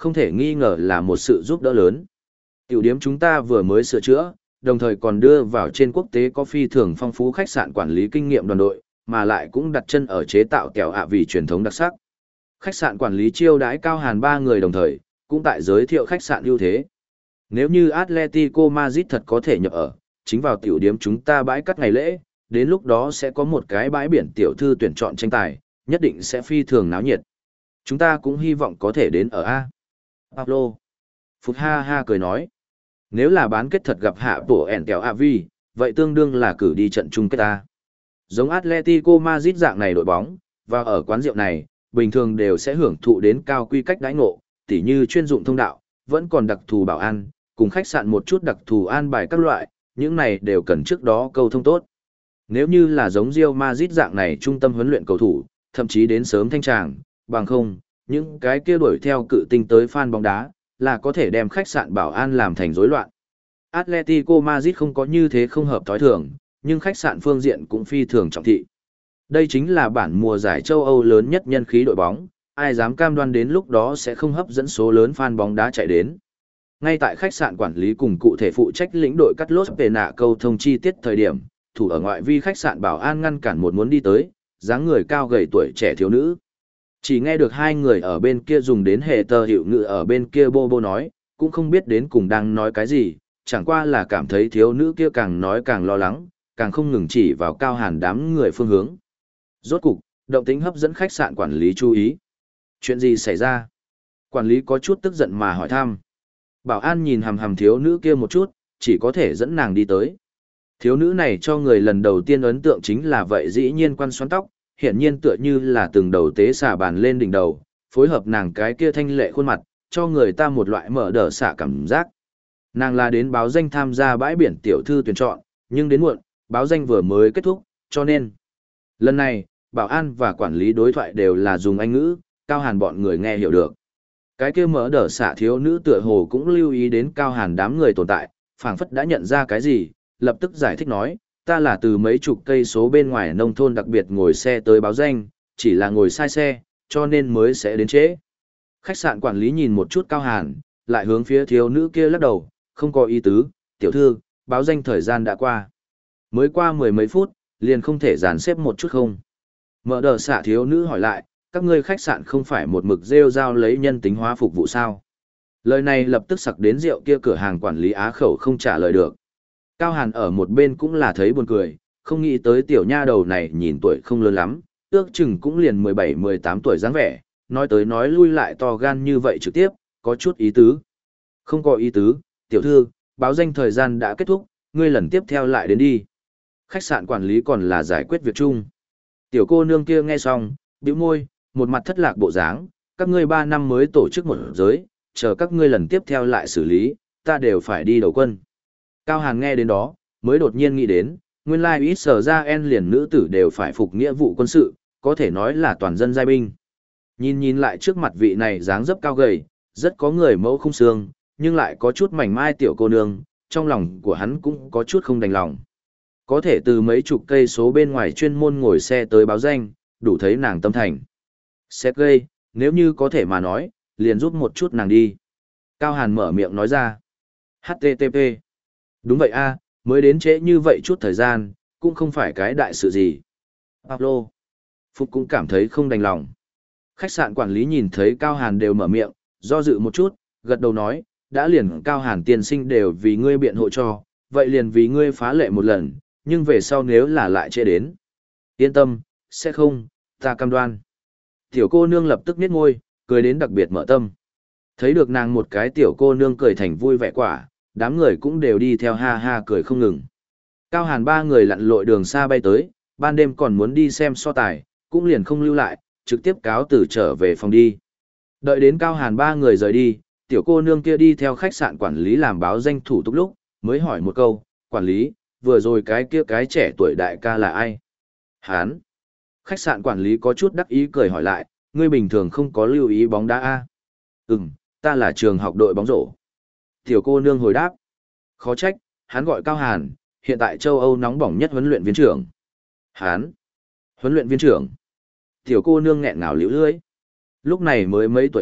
không thể nghi ngờ là một sự giúp đỡ lớn. Tiểu điếm chúng ta vừa mới sửa chữa, đồng thời còn đưa vào trên quốc tế có phi thường phong phú khách sạn quản lý kinh nghiệm đoàn đội, mà lại cũng đặt chân ở chế tạo kẹo ạ vì truyền thống đặc sắc. Khách sạn quản lý chiêu đãi Cao Hàn ba người đồng thời, cũng tại giới thiệu khách sạn ưu thế. Nếu như Atletico Madrid thật có thể nhập ở, chính vào tiểu điếm chúng ta bãi cắt ngày lễ, đến lúc đó sẽ có một cái bãi biển tiểu thư tuyển chọn tranh tài, nhất định sẽ phi thường náo nhiệt. Chúng ta cũng hy vọng có thể đến ở A. Pablo. Phúc ha ha cười nói. Nếu là bán kết thật gặp hạ bổ ẻn kẹo Avi, vậy tương đương là cử đi trận chung kết ta. Giống Atletico Madrid dạng này đội bóng, và ở quán rượu này, bình thường đều sẽ hưởng thụ đến cao quy cách đãi ngộ, tỉ như chuyên dụng thông đạo, vẫn còn đặc thù bảo an, cùng khách sạn một chút đặc thù an bài các loại, những này đều cần trước đó câu thông tốt. Nếu như là giống Real Madrid dạng này trung tâm huấn luyện cầu thủ, thậm chí đến sớm thanh tràng, bằng không, những cái kia đuổi theo cự tinh tới fan bóng đá, là có thể đem khách sạn bảo an làm thành rối loạn. Atletico Madrid không có như thế không hợp thói thường, nhưng khách sạn phương diện cũng phi thường trọng thị. Đây chính là bản mùa giải châu Âu lớn nhất nhân khí đội bóng, ai dám cam đoan đến lúc đó sẽ không hấp dẫn số lớn fan bóng đá chạy đến. Ngay tại khách sạn quản lý cùng cụ thể phụ trách lĩnh đội cắt lốt về nạ câu thông chi tiết thời điểm, thủ ở ngoại vi khách sạn bảo an ngăn cản một muốn đi tới, dáng người cao gầy tuổi trẻ thiếu nữ. Chỉ nghe được hai người ở bên kia dùng đến hệ tờ hiệu ngữ ở bên kia bô bô nói, cũng không biết đến cùng đang nói cái gì, chẳng qua là cảm thấy thiếu nữ kia càng nói càng lo lắng, càng không ngừng chỉ vào Cao Hàn đám người phương hướng. Rốt cục, động tĩnh hấp dẫn khách sạn quản lý chú ý. Chuyện gì xảy ra? Quản lý có chút tức giận mà hỏi thăm. Bảo an nhìn hằm hằm thiếu nữ kia một chút, chỉ có thể dẫn nàng đi tới. Thiếu nữ này cho người lần đầu tiên ấn tượng chính là vậy dĩ nhiên quăn xoắn tóc, hiển nhiên tựa như là từng đầu tế xả bàn lên đỉnh đầu, phối hợp nàng cái kia thanh lệ khuôn mặt, cho người ta một loại mở đờ xả cảm giác. Nàng là đến báo danh tham gia bãi biển tiểu thư tuyển chọn, nhưng đến muộn, báo danh vừa mới kết thúc, cho nên. Lần này, bảo an và quản lý đối thoại đều là dùng Anh ngữ, Cao Hàn bọn người nghe hiểu được. Cái kia mở đờ xả thiếu nữ tựa hồ cũng lưu ý đến Cao Hàn đám người tồn tại, phảng phất đã nhận ra cái gì, lập tức giải thích nói, ta là từ mấy chục cây số bên ngoài nông thôn đặc biệt ngồi xe tới báo danh, chỉ là ngồi sai xe, cho nên mới sẽ đến trễ. Khách sạn quản lý nhìn một chút Cao Hàn, lại hướng phía thiếu nữ kia lắc đầu, không có ý tứ, tiểu thư, báo danh thời gian đã qua. Mới qua mười mấy phút, liền không thể dàn xếp một chút không. Mở đờ xạ thiếu nữ hỏi lại, các ngươi khách sạn không phải một mực rêu rao lấy nhân tính hóa phục vụ sao? Lời này lập tức sặc đến rượu kia cửa hàng quản lý á khẩu không trả lời được. Cao Hàn ở một bên cũng là thấy buồn cười, không nghĩ tới tiểu nha đầu này nhìn tuổi không lớn lắm, ước chừng cũng liền mười bảy mười tám tuổi dáng vẻ, nói tới nói lui lại to gan như vậy trực tiếp, có chút ý tứ. Không có ý tứ, tiểu thư, báo danh thời gian đã kết thúc, ngươi lần tiếp theo lại đến đi. Khách sạn quản lý còn là giải quyết việc chung. Tiểu cô nương kia nghe xong, bĩu môi, một mặt thất lạc bộ dáng, các ngươi ba năm mới tổ chức một giới, chờ các ngươi lần tiếp theo lại xử lý, ta đều phải đi đầu quân. Cao Hàn nghe đến đó, mới đột nhiên nghĩ đến, nguyên lai ít sở ra en liền nữ tử đều phải phục nghĩa vụ quân sự, có thể nói là toàn dân giai binh. Nhìn nhìn lại trước mặt vị này dáng dấp cao gầy, rất có người mẫu không xương, nhưng lại có chút mảnh mai tiểu cô nương, trong lòng của hắn cũng có chút không đành lòng. Có thể từ mấy chục cây số bên ngoài chuyên môn ngồi xe tới báo danh, đủ thấy nàng tâm thành. Sergei, nếu như có thể mà nói, liền giúp một chút nàng đi. Cao Hàn mở miệng nói ra. hát tê tê pê. Đúng vậy a, mới đến trễ như vậy chút thời gian, cũng không phải cái đại sự gì. Pablo. Phúc cũng cảm thấy không đành lòng. Khách sạn quản lý nhìn thấy Cao Hàn đều mở miệng, do dự một chút, gật đầu nói, đã liền Cao Hàn tiên sinh đều vì ngươi biện hộ cho, vậy liền vì ngươi phá lệ một lần, nhưng về sau nếu là lại trễ đến. Yên tâm, sẽ không, ta cam đoan. Tiểu cô nương lập tức nhếch môi, cười đến đặc biệt mở tâm. Thấy được nàng một cái tiểu cô nương cười thành vui vẻ quả, đám người cũng đều đi theo ha ha cười không ngừng. Cao Hàn ba người lặn lội đường xa bay tới, ban đêm còn muốn đi xem so tài, cũng liền không lưu lại, trực tiếp cáo từ trở về phòng đi. Đợi đến Cao Hàn ba người rời đi, tiểu cô nương kia đi theo khách sạn quản lý làm báo danh thủ tục lúc, mới hỏi một câu, quản lý, vừa rồi cái kia cái trẻ tuổi đại ca là ai? Hán. Khách sạn quản lý có chút đắc ý cười hỏi lại, ngươi bình thường không có lưu ý bóng đá a? Ừm, ta là trường học đội bóng rổ. Tiểu cô nương hồi đáp. Khó trách, hắn gọi Cao Hàn, hiện tại châu Âu nóng bỏng nhất huấn luyện viên trưởng. Hán. Huấn luyện viên trưởng. Tiểu cô nương nghẹn ngào liễu lưỡi. Lúc này mới mấy tuổi a,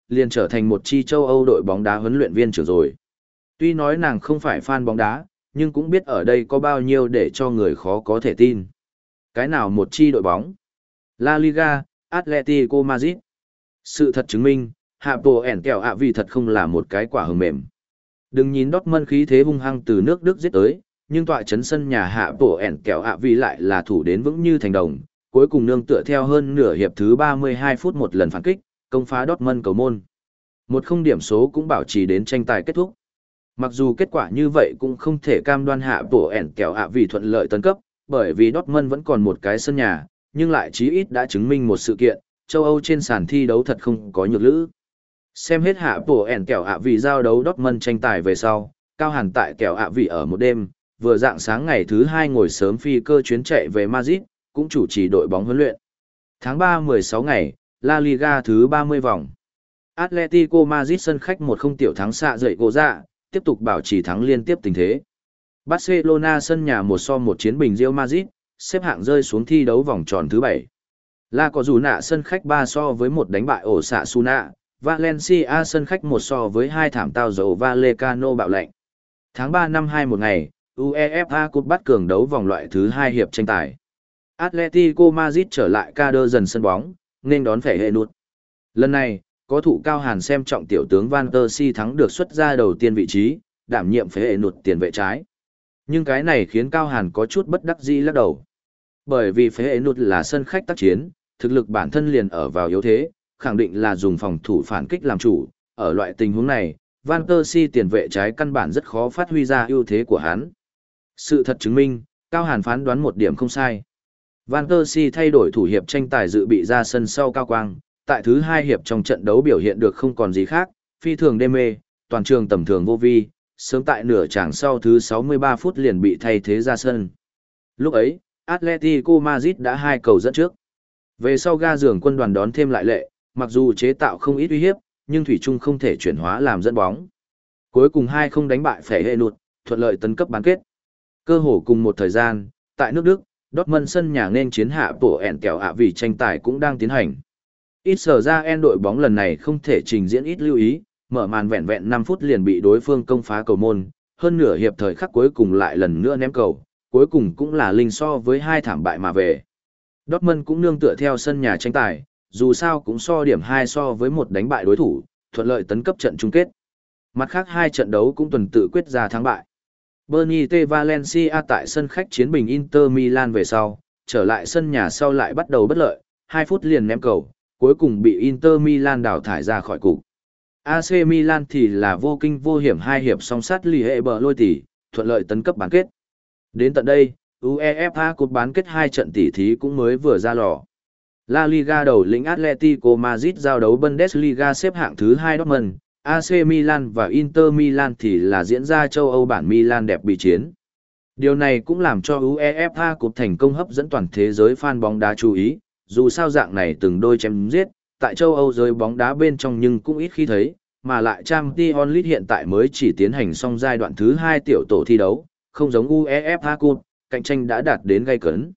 liền trở thành một chi châu Âu đội bóng đá huấn luyện viên trưởng rồi. Tuy nói nàng không phải fan bóng đá, nhưng cũng biết ở đây có bao nhiêu để cho người khó có thể tin. Cái nào một chi đội bóng? La Liga, Atletico Madrid. Sự thật chứng minh, hạ bộ ẻn kẹo ạ vì thật không là một cái quả hờ mềm. Đừng nhìn Dortmund khí thế hung hăng từ nước Đức giết tới, nhưng tọa chấn sân nhà hạ bộ ẻn kẹo ạ vì lại là thủ đến vững như thành đồng, cuối cùng nương tựa theo hơn nửa hiệp thứ ba mươi hai phút một lần phản kích, công phá Dortmund cầu môn. Một không điểm số cũng bảo trì đến tranh tài kết thúc. Mặc dù kết quả như vậy cũng không thể cam đoan hạ bộ ẻn kẹo ạ vì thuận lợi tấn cấp, bởi vì Dortmund vẫn còn một cái sân nhà, nhưng lại chí ít đã chứng minh một sự kiện, châu Âu trên sàn thi đấu thật không có nhược lữ. Xem hết hạ bộ ẻn kẹo ạ vì giao đấu Dortmund tranh tài về sau, Cao Hàn tại kẹo ạ vì ở một đêm, vừa dạng sáng ngày thứ hai ngồi sớm phi cơ chuyến chạy về Madrid, cũng chủ trì đội bóng huấn luyện. Tháng ba mười sáu ngày, La Liga thứ ba mươi vòng. Atletico Madrid sân khách một không tiểu thắng xạ dậy gỗ dạ, tiếp tục bảo trì thắng liên tiếp tình thế. Barcelona sân nhà một so một chiến bình Real Madrid, xếp hạng rơi xuống thi đấu vòng tròn thứ bảy. La có dù nạ sân khách ba so với một đánh bại ổ xạ Suna, Valencia sân khách một so với hai thảm tao dầu Vallecano bạo lệnh. Tháng ba năm hai một ngày, UEFA Cup bắt cường đấu vòng loại thứ hai hiệp tranh tài. Atletico Madrid trở lại ca đơ dần sân bóng, nên đón phải hệ nút. Lần này, có thủ Cao Hàn xem trọng tiểu tướng Van der Si thắng được xuất ra đầu tiên vị trí, đảm nhiệm phế hệ nụt tiền vệ trái. Nhưng cái này khiến Cao Hàn có chút bất đắc dĩ lắc đầu. Bởi vì phế hệ nụt là sân khách tác chiến, thực lực bản thân liền ở vào yếu thế, khẳng định là dùng phòng thủ phản kích làm chủ. Ở loại tình huống này, Van der Si tiền vệ trái căn bản rất khó phát huy ra ưu thế của hắn. Sự thật chứng minh, Cao Hàn phán đoán một điểm không sai. Van der Si thay đổi thủ hiệp tranh tài dự bị ra sân sau Cao Quang, tại thứ hai hiệp trong trận đấu biểu hiện được không còn gì khác, phi thường đê mê, toàn trường tầm thường vô vi, sớm tại nửa chàng sau thứ sáu mươi ba phút liền bị thay thế ra sân. Lúc ấy, Atletico Madrid đã hai cầu dẫn trước. Về sau ga giường quân đoàn đón thêm lại lệ, mặc dù chế tạo không ít uy hiếp, nhưng thủy chung không thể chuyển hóa làm dẫn bóng. Cuối cùng hai không đánh bại phải hệ nụt, thuận lợi tấn cấp bán kết. Cơ hồ cùng một thời gian, tại nước Đức, Dortmund sân nhà nên chiến hạ bộ ẻn kẹo ạ vì tranh tài cũng đang tiến hành. Ít sở ra en đội bóng lần này không thể trình diễn ít lưu ý, mở màn vẹn vẹn năm phút liền bị đối phương công phá cầu môn, hơn nửa hiệp thời khắc cuối cùng lại lần nữa ném cầu, cuối cùng cũng là linh so với hai thảm bại mà về. Dortmund cũng nương tựa theo sân nhà tranh tài, dù sao cũng so điểm hai so với một đánh bại đối thủ, thuận lợi tấn cấp trận chung kết. Mặt khác hai trận đấu cũng tuần tự quyết ra thắng bại. Benito Valencia tại sân khách chiến bình Inter Milan về sau, trở lại sân nhà sau lại bắt đầu bất lợi, hai phút liền ném cầu, cuối cùng bị Inter Milan đào thải ra khỏi cục. a xê Milan thì là vô kinh vô hiểm hai hiệp song sát lì hệ bờ lôi tỷ, thuận lợi tấn cấp bán kết. Đến tận đây, UEFA Cup bán kết hai trận tỷ thí cũng mới vừa ra lò. La Liga đầu lĩnh Atletico Madrid giao đấu Bundesliga xếp hạng thứ hai Dortmund, a xê Milan và Inter Milan thì là diễn ra châu Âu bản Milan đẹp bị chiến. Điều này cũng làm cho UEFA Cup thành công hấp dẫn toàn thế giới fan bóng đá chú ý, dù sao dạng này từng đôi chém giết, tại châu Âu giới bóng đá bên trong nhưng cũng ít khi thấy, mà lại Champions League hiện tại mới chỉ tiến hành xong giai đoạn thứ hai tiểu tổ thi đấu, không giống UEFA Cup, cạnh tranh đã đạt đến gay cấn.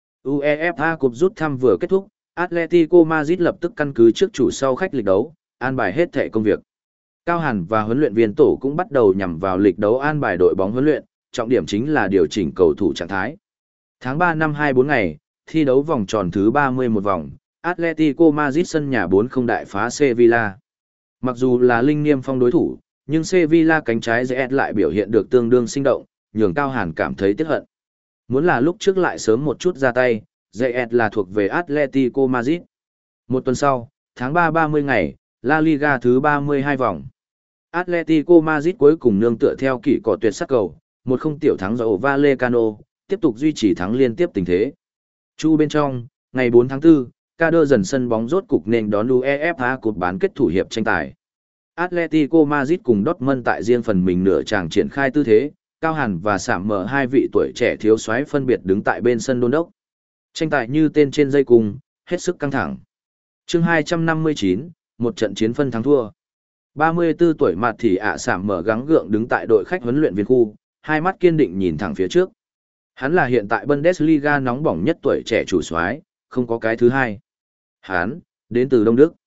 UEFA Cup rút thăm vừa kết thúc, Atletico Madrid lập tức căn cứ trước chủ sau khách lịch đấu, an bài hết thẻ công việc. Cao Hàn và huấn luyện viên tổ cũng bắt đầu nhằm vào lịch đấu an bài đội bóng huấn luyện, trọng điểm chính là điều chỉnh cầu thủ trạng thái. Tháng ba năm hai mươi bốn ngày, thi đấu vòng tròn thứ ba mươi mốt vòng, Atletico Madrid sân nhà bốn không đại phá Sevilla. Mặc dù là linh niêm phong đối thủ, nhưng Sevilla cánh trái dễ lại biểu hiện được tương đương sinh động, nhường Cao Hàn cảm thấy tiếc hận. Muốn là lúc trước lại sớm một chút ra tay, dễ là thuộc về Atletico Madrid. Một tuần sau, tháng ba ba mươi ngày, La Liga thứ ba mươi hai vòng. Atletico Madrid cuối cùng nương tựa theo kỷ cỏ tuyệt sắc cầu, một không tiểu thắng dầu Vallecano, tiếp tục duy trì thắng liên tiếp tình thế. Chu bên trong, ngày bốn tháng tư, ca đơ dần sân bóng rốt cục nên đón UEFA Cup bán kết thủ hiệp tranh tài. Atletico Madrid cùng Dortmund tại riêng phần mình nửa chàng triển khai tư thế, Cao Hàn và Sảm mở hai vị tuổi trẻ thiếu soái phân biệt đứng tại bên sân đôn đốc. Tranh tài như tên trên dây cùng, hết sức căng thẳng. Chương hai trăm năm mươi chín, một trận chiến phân thắng thua. ba mươi tư tuổi mặt thì ạ Sảm mở gắng gượng đứng tại đội khách huấn luyện viên khu, hai mắt kiên định nhìn thẳng phía trước. Hắn là hiện tại Bundesliga nóng bỏng nhất tuổi trẻ chủ soái, không có cái thứ hai. Hắn đến từ Đông Đức.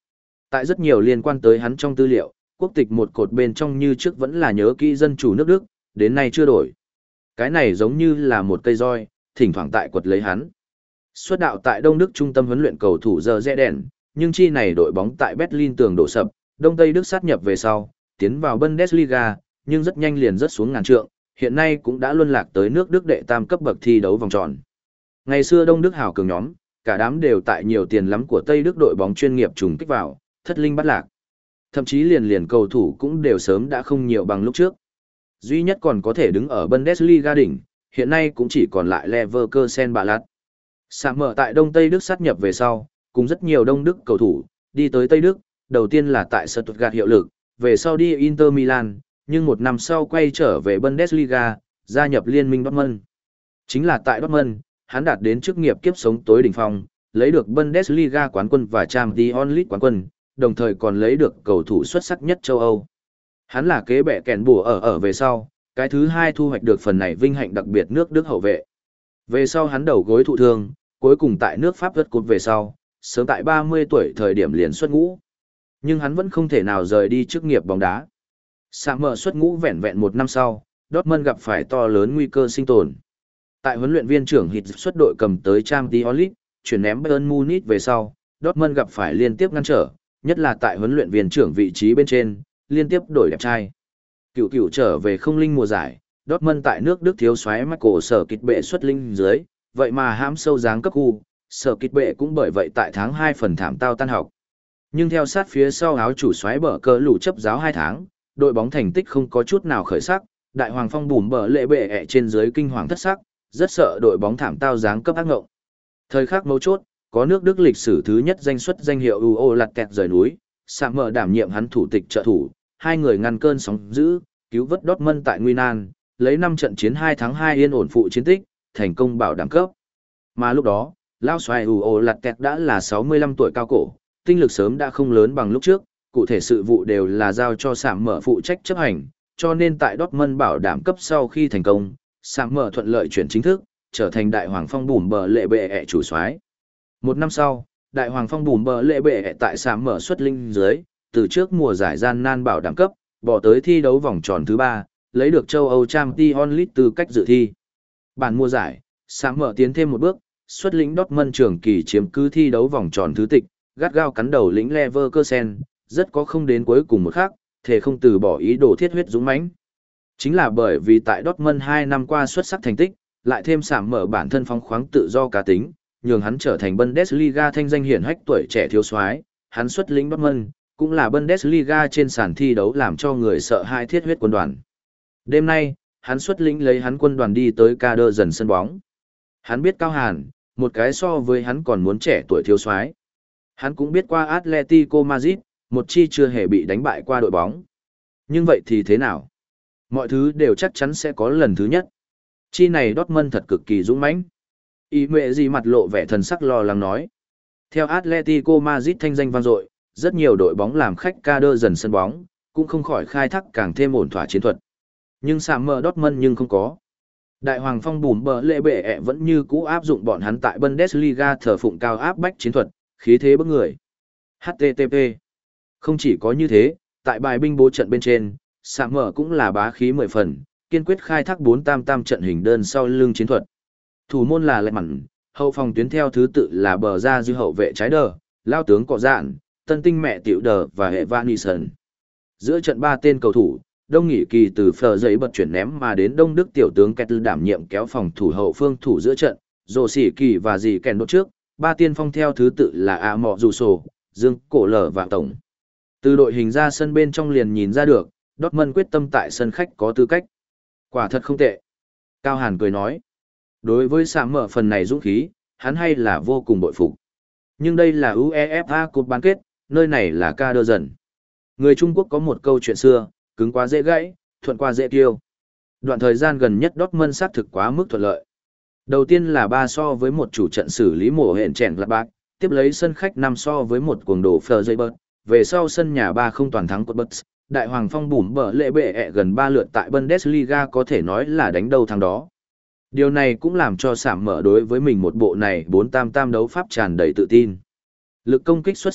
Tại rất nhiều liên quan tới hắn trong tư liệu, quốc tịch một cột bên trong như trước vẫn là nhớ kỹ dân chủ nước Đức, đến nay chưa đổi. Cái này giống như là một cây roi, thỉnh thoảng tại quật lấy hắn. Xuất đạo tại Đông Đức trung tâm huấn luyện cầu thủ giờ rẽ đèn, nhưng chi này đội bóng tại Berlin tường đổ sập, Đông Tây Đức sát nhập về sau, tiến vào Bundesliga, nhưng rất nhanh liền rớt xuống ngàn trượng, hiện nay cũng đã luân lạc tới nước Đức đệ tam cấp bậc thi đấu vòng tròn. Ngày xưa Đông Đức hào cường nhóm, cả đám đều tại nhiều tiền lắm của Tây Đức đội bóng chuyên nghiệp trùng kích vào, thất linh bắt lạc. Thậm chí liền liền cầu thủ cũng đều sớm đã không nhiều bằng lúc trước. Duy nhất còn có thể đứng ở Bundesliga đỉnh, hiện nay cũng chỉ còn lại Leverkusen bà lạt. Sạm mở tại Đông Tây Đức sát nhập về sau, cùng rất nhiều Đông Đức cầu thủ, đi tới Tây Đức, đầu tiên là tại Stuttgart hiệu lực, về sau đi Inter Milan, nhưng một năm sau quay trở về Bundesliga, gia nhập liên minh Dortmund. Chính là tại Dortmund, hắn đạt đến chức nghiệp kiếp sống tối đỉnh phong, lấy được Bundesliga quán quân và Champions League quán quân, đồng thời còn lấy được cầu thủ xuất sắc nhất châu Âu. Hắn là kế bệ kèn bùa ở ở về sau, cái thứ hai thu hoạch được phần này vinh hạnh đặc biệt nước Đức hậu vệ. Về sau hắn đầu gối thụ thương, cuối cùng tại nước Pháp vượt cột về sau, sớm tại ba mươi tuổi thời điểm liền xuất ngũ. Nhưng hắn vẫn không thể nào rời đi chức nghiệp bóng đá. Sạm mở xuất ngũ vẹn vẹn một năm sau, Dortmund gặp phải to lớn nguy cơ sinh tồn. Tại huấn luyện viên trưởng Hit xuất đội cầm tới Champions League, chuyển ném Bayern Munich về sau, Dortmund gặp phải liên tiếp ngăn trở, nhất là tại huấn luyện viên trưởng vị trí bên trên, liên tiếp đổi đẹp trai. Cựu cựu trở về không linh mùa giải, Dortmund tại nước Đức thiếu soái Michael sở kịch bệ xuất linh dưới, vậy mà hãm sâu dáng cấp khu, sở kịch bệ cũng bởi vậy tại tháng hai phần thảm tao tan học. Nhưng theo sát phía sau áo chủ soái bờ cờ lũ chấp giáo hai tháng, đội bóng thành tích không có chút nào khởi sắc, đại hoàng phong bùm bờ lệ bệ ẹ trên dưới kinh hoàng thất sắc, rất sợ đội bóng thảm tao dáng cấp ác ngộng. Thời khắc mấu chốt, có nước Đức lịch sử thứ nhất danh xuất danh hiệu u ô lạt kẹt rời núi, Sạm mở đảm nhiệm hắn thủ tịch trợ thủ, hai người ngăn cơn sóng dữ, cứu vớt Dortmund tại nguy nan, lấy năm trận chiến hai thắng hai yên ổn phụ chiến tích, thành công bảo đảm cấp. Mà lúc đó, lao xoài u ô lạt kẹt đã là sáu mươi lăm tuổi cao cổ, tinh lực sớm đã không lớn bằng lúc trước, cụ thể sự vụ đều là giao cho Sạm mở phụ trách chấp hành, cho nên tại Dortmund bảo đảm cấp sau khi thành công, Sạm mở thuận lợi chuyển chính thức, trở thành đại hoàng phong bùm bờ lệ bệ ẹ chủ soái. Một năm sau, đại hoàng phong bùm bờ lệ bệ ẹ tại Sạm mở xuất linh dưới, từ trước mùa giải gian nan bảo đảm cấp, bỏ tới thi đấu vòng tròn thứ ba, lấy được châu Âu Champions League tư cách dự thi. Bản mùa giải, Sạm mở tiến thêm một bước, xuất lĩnh Dortmund trường kỳ chiếm cứ thi đấu vòng tròn thứ tịch, gắt gao cắn đầu lĩnh Leverkusen, rất có không đến cuối cùng một khắc, thể không từ bỏ ý đồ thiết huyết dũng mãnh. Chính là bởi vì tại Dortmund hai năm qua xuất sắc thành tích, lại thêm Sạm mở bản thân phóng khoáng tự do cá tính, nhường hắn trở thành Bundesliga thanh danh hiển hách tuổi trẻ thiếu soái, hắn xuất lĩnh Dortmund, cũng là Bundesliga trên sàn thi đấu làm cho người sợ hai thiết huyết quân đoàn. Đêm nay, hắn xuất lĩnh lấy hắn quân đoàn đi tới Kader dần sân bóng. Hắn biết Cao Hàn, một cái so với hắn còn muốn trẻ tuổi thiếu soái. Hắn cũng biết qua Atletico Madrid, một chi chưa hề bị đánh bại qua đội bóng. Nhưng vậy thì thế nào? Mọi thứ đều chắc chắn sẽ có lần thứ nhất. Chi này Dortmund thật cực kỳ dũng mãnh. Ý mẹ gì mặt lộ vẻ thần sắc lo lắng nói. Theo Atletico Madrid thanh danh vang dội, rất nhiều đội bóng làm khách Kader dần sân bóng, cũng không khỏi khai thác càng thêm ổn thỏa chiến thuật. Nhưng Sạm mở Dortmund nhưng không có. Đại hoàng phong bùm bờ lệ bệ ẹ vẫn như cũ áp dụng bọn hắn tại Bundesliga thờ phụng cao áp bách chiến thuật, khí thế bức người. hát tê tê pê. Không chỉ có như thế, tại bài binh bố trận bên trên, Sạm mở cũng là bá khí mười phần, kiên quyết khai thác bốn tam tam trận hình đơn sau lưng chiến thuật. Thủ môn là Lệ Mặn, hậu phòng tuyến theo thứ tự là bờ ra dư hậu vệ trái đờ, lao tướng cọ dạn, tân tinh mẹ tiểu đờ và hệ Van Nissen. Giữa trận ba tên cầu thủ, Đông Nghị Kỳ từ phờ giấy bật chuyển ném mà đến Đông Đức tiểu tướng Kettel đảm nhiệm kéo phòng thủ hậu phương thủ giữa trận, Rồ Sỉ Kỳ và Dì Kèn đốt trước, ba tiên phong theo thứ tự là A Mọ Dù Sổ, Dương, Cổ Lở và Tổng. Từ đội hình ra sân bên trong liền nhìn ra được, Dortmund quyết tâm tại sân khách có tư cách. Quả thật không tệ. Cao Hàn cười nói. Đối với Sạm mở phần này dũng khí, hắn hay là vô cùng bội phục. Nhưng đây là UEFA Cup bán kết, nơi này là Kader dần. Người Trung Quốc có một câu chuyện xưa, cứng quá dễ gãy, thuận qua dễ tiêu. Đoạn thời gian gần nhất Dortmund xác thực quá mức thuận lợi. Đầu tiên là ba so với một chủ trận xử lý mổ hẹn chèn lạt bạc, tiếp lấy sân khách năm so với một cuồng đổ phờ dây bớt, về sau sân nhà ba không toàn thắng cột bớt. Đại hoàng phong bùm bờ lệ bệ ẹ gần ba lượt tại Bundesliga có thể nói là đánh đầu thằng đó. Điều này cũng làm cho Sạm mở đối với mình một bộ này bốn tam tam đấu pháp tràn đầy tự tin. Lực công kích xuất sắc,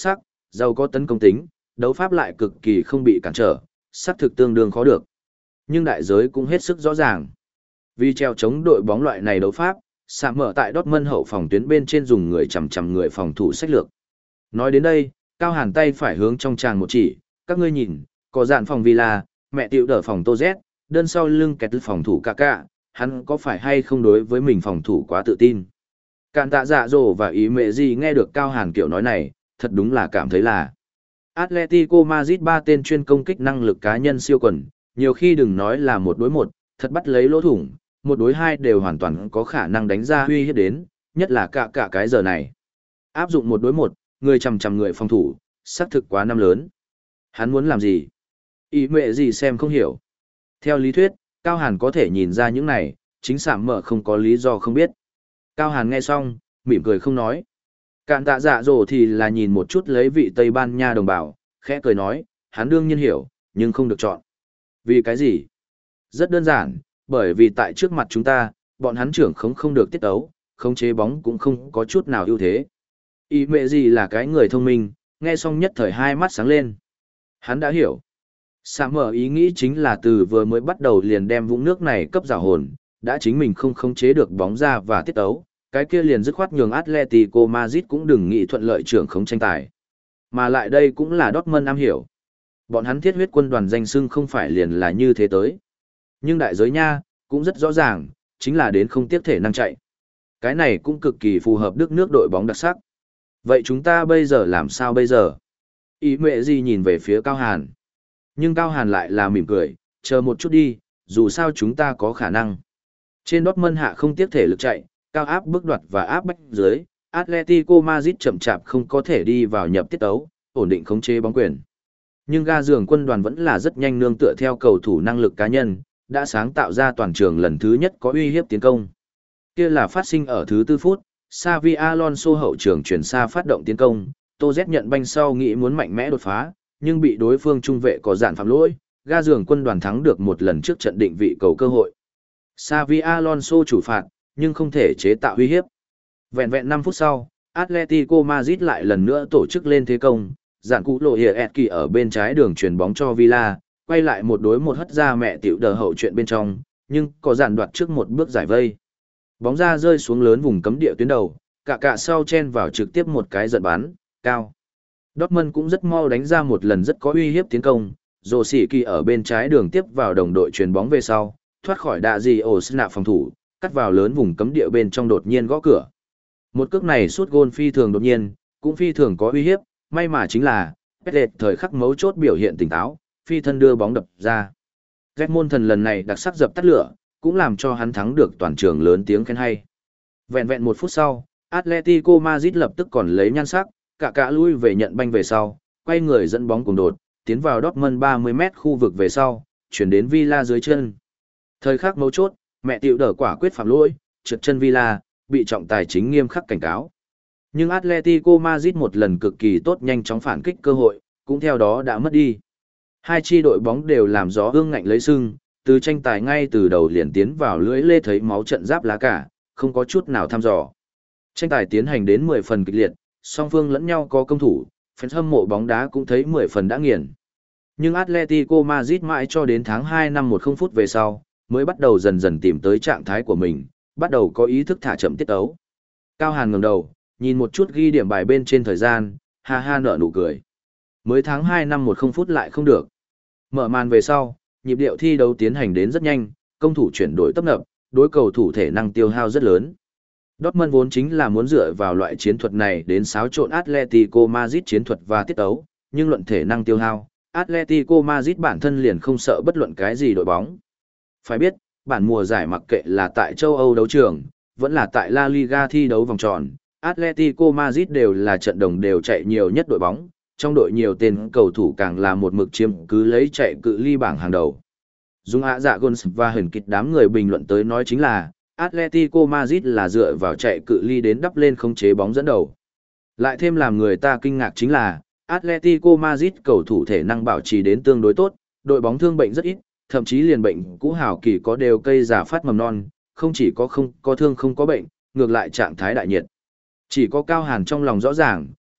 giàu có tấn công tính, đấu pháp lại cực kỳ không bị cản trở, xác thực tương đương khó được. Nhưng đại giới cũng hết sức rõ ràng. Vì treo chống đội bóng loại này đấu pháp, Sạm mở tại Dortmund hậu phòng tuyến bên trên dùng người chằm chằm người phòng thủ sách lược. Nói đến đây, Cao Hàn tay phải hướng trong tràng một chỉ, các ngươi nhìn, có dạn phòng Villa, mẹ tiểu đỡ phòng Tô Z, đơn sau lưng kẹt phòng thủ Kaká, hắn có phải hay không đối với mình phòng thủ quá tự tin. Cạn tạ dạ dỗ và ý mẹ gì nghe được Cao Hàn kiểu nói này, thật đúng là cảm thấy là Atletico Madrid ba tên chuyên công kích năng lực cá nhân siêu quần, nhiều khi đừng nói là một đối một, thật bắt lấy lỗ thủng, một đối hai đều hoàn toàn có khả năng đánh ra uy hiếp đến, nhất là cả cả cái giờ này. Áp dụng một đối một, người chằm chằm người phòng thủ, xác thực quá năm lớn. Hắn muốn làm gì? Ý mẹ gì xem không hiểu. Theo lý thuyết, Cao Hàn có thể nhìn ra những này, chính Sạm mở không có lý do không biết. Cao Hàn nghe xong, mỉm cười không nói. Cạn tạ dạ dỗ thì là nhìn một chút lấy vị Tây Ban Nha đồng bào, khẽ cười nói, hắn đương nhiên hiểu, nhưng không được chọn. Vì cái gì? Rất đơn giản, bởi vì tại trước mặt chúng ta, bọn hắn trưởng không không được tiết ấu, khống chế bóng cũng không có chút nào ưu thế. Ý mẹ gì là cái người thông minh, nghe xong nhất thời hai mắt sáng lên. Hắn đã hiểu. Sạm mở ý nghĩ chính là từ vừa mới bắt đầu liền đem vũng nước này cấp rào hồn, đã chính mình không khống chế được bóng ra và tiết ấu, cái kia liền dứt khoát nhường Atletico Madrid cũng đừng nghĩ thuận lợi trưởng khống tranh tài. Mà lại đây cũng là Dortmund am hiểu. Bọn hắn thiết huyết quân đoàn danh xưng không phải liền là như thế tới. Nhưng đại giới nha, cũng rất rõ ràng, chính là đến không tiếp thể năng chạy. Cái này cũng cực kỳ phù hợp Đức nước đội bóng đặc sắc. Vậy chúng ta bây giờ làm sao bây giờ? Ý mẹ gì nhìn về phía Cao Hàn. Nhưng Cao Hàn lại là mỉm cười, chờ một chút đi, dù sao chúng ta có khả năng. Trên Dortmund hạ không tiếp thể lực chạy, cao áp bước đoạt và áp bách dưới, Atletico Madrid chậm chạp không có thể đi vào nhập tiết tấu, ổn định khống chế bóng quyền. Nhưng ga giường quân đoàn vẫn là rất nhanh nương tựa theo cầu thủ năng lực cá nhân, đã sáng tạo ra toàn trường lần thứ nhất có uy hiếp tiến công. Kia là phát sinh ở thứ tư phút, Xavi Alonso hậu trường chuyển xa phát động tiến công, Tô Z nhận banh sau nghĩ muốn mạnh mẽ đột phá, nhưng bị đối phương trung vệ có dạn phạm lỗi, ga giường quân đoàn thắng được một lần trước trận định vị cầu cơ hội. Xavi Alonso chủ phạt, nhưng không thể chế tạo uy hiếp. Vẹn vẹn năm phút sau, Atletico Madrid lại lần nữa tổ chức lên thế công, dạn cụ lộ hiệp ẹt kỳ ở bên trái đường chuyền bóng cho Villa, quay lại một đối một hất ra mẹ tiểu đờ hậu chuyện bên trong, nhưng có dàn đoạt trước một bước giải vây. Bóng ra rơi xuống lớn vùng cấm địa tuyến đầu, cả cả sau chen vào trực tiếp một cái giật bắn, cao. Dortmund cũng rất mau đánh ra một lần rất có uy hiếp tiến công, Rồ Sĩ Kỳ ở bên trái đường tiếp vào đồng đội chuyền bóng về sau, thoát khỏi đạ gì ổ sna phòng thủ, cắt vào lớn vùng cấm địa bên trong đột nhiên gõ cửa. Một cước này sút gôn phi thường đột nhiên, cũng phi thường có uy hiếp, may mà chính là, Petlet thời khắc mấu chốt biểu hiện tỉnh táo, phi thân đưa bóng đập ra. Redmond thần lần này đặc sắc dập tắt lửa, cũng làm cho hắn thắng được toàn trường lớn tiếng khen hay. Vẹn vẹn một phút sau, Atletico Madrid lập tức còn lấy nhan sắc, cả cả lui về nhận banh về sau, quay người dẫn bóng cùng đột, tiến vào Dortmund ba mươi mét khu vực về sau, chuyển đến Villa dưới chân. Thời khắc mấu chốt, mẹ tiểu đỡ quả quyết phạm lỗi, trượt chân Villa, bị trọng tài chính nghiêm khắc cảnh cáo. Nhưng Atletico Madrid một lần cực kỳ tốt nhanh chóng phản kích cơ hội, cũng theo đó đã mất đi. Hai chi đội bóng đều làm gió ương ngạnh lấy sưng, từ tranh tài ngay từ đầu liền tiến vào lưỡi lê thấy máu trận giáp lá cả, không có chút nào thăm dò. Tranh tài tiến hành đến mười phần kịch liệt, song phương lẫn nhau có công thủ, fans hâm mộ bóng đá cũng thấy mười phần đã nghiền. Nhưng Atletico Madrid mãi cho đến tháng hai năm một không phút về sau, mới bắt đầu dần dần tìm tới trạng thái của mình, bắt đầu có ý thức thả chậm tiết tấu. Cao Hàn ngẩng đầu, nhìn một chút ghi điểm bài bên trên thời gian, ha ha nở nụ cười. Mới tháng hai năm một không phút lại không được. Mở màn về sau, nhịp điệu thi đấu tiến hành đến rất nhanh, công thủ chuyển đổi tấp nập, đối cầu thủ thể năng tiêu hao rất lớn. Dortmund vốn chính là muốn dựa vào loại chiến thuật này đến xáo trộn Atletico Madrid chiến thuật và tiết tấu, nhưng luận thể năng tiêu hao, Atletico Madrid bản thân liền không sợ bất luận cái gì đội bóng. Phải biết, bản mùa giải mặc kệ là tại châu Âu đấu trường, vẫn là tại La Liga thi đấu vòng tròn, Atletico Madrid đều là trận đồng đều chạy nhiều nhất đội bóng, trong đội nhiều tên cầu thủ càng là một mực chiếm cứ lấy chạy cự ly bảng hàng đầu. Dung ạ dạ Gons và hẩn kịch đám người bình luận tới nói chính là, Atletico Madrid là dựa vào chạy cự ly đến đắp lên khống chế bóng dẫn đầu. Lại thêm làm người ta kinh ngạc chính là, Atletico Madrid cầu thủ thể năng bảo trì đến tương đối tốt, đội bóng thương bệnh rất ít, thậm chí liền bệnh cũ hào kỳ có đều cây giả phát mầm non, không chỉ có không có thương không có bệnh, ngược lại trạng thái đại nhiệt. Chỉ có Cao Hàn trong lòng rõ ràng,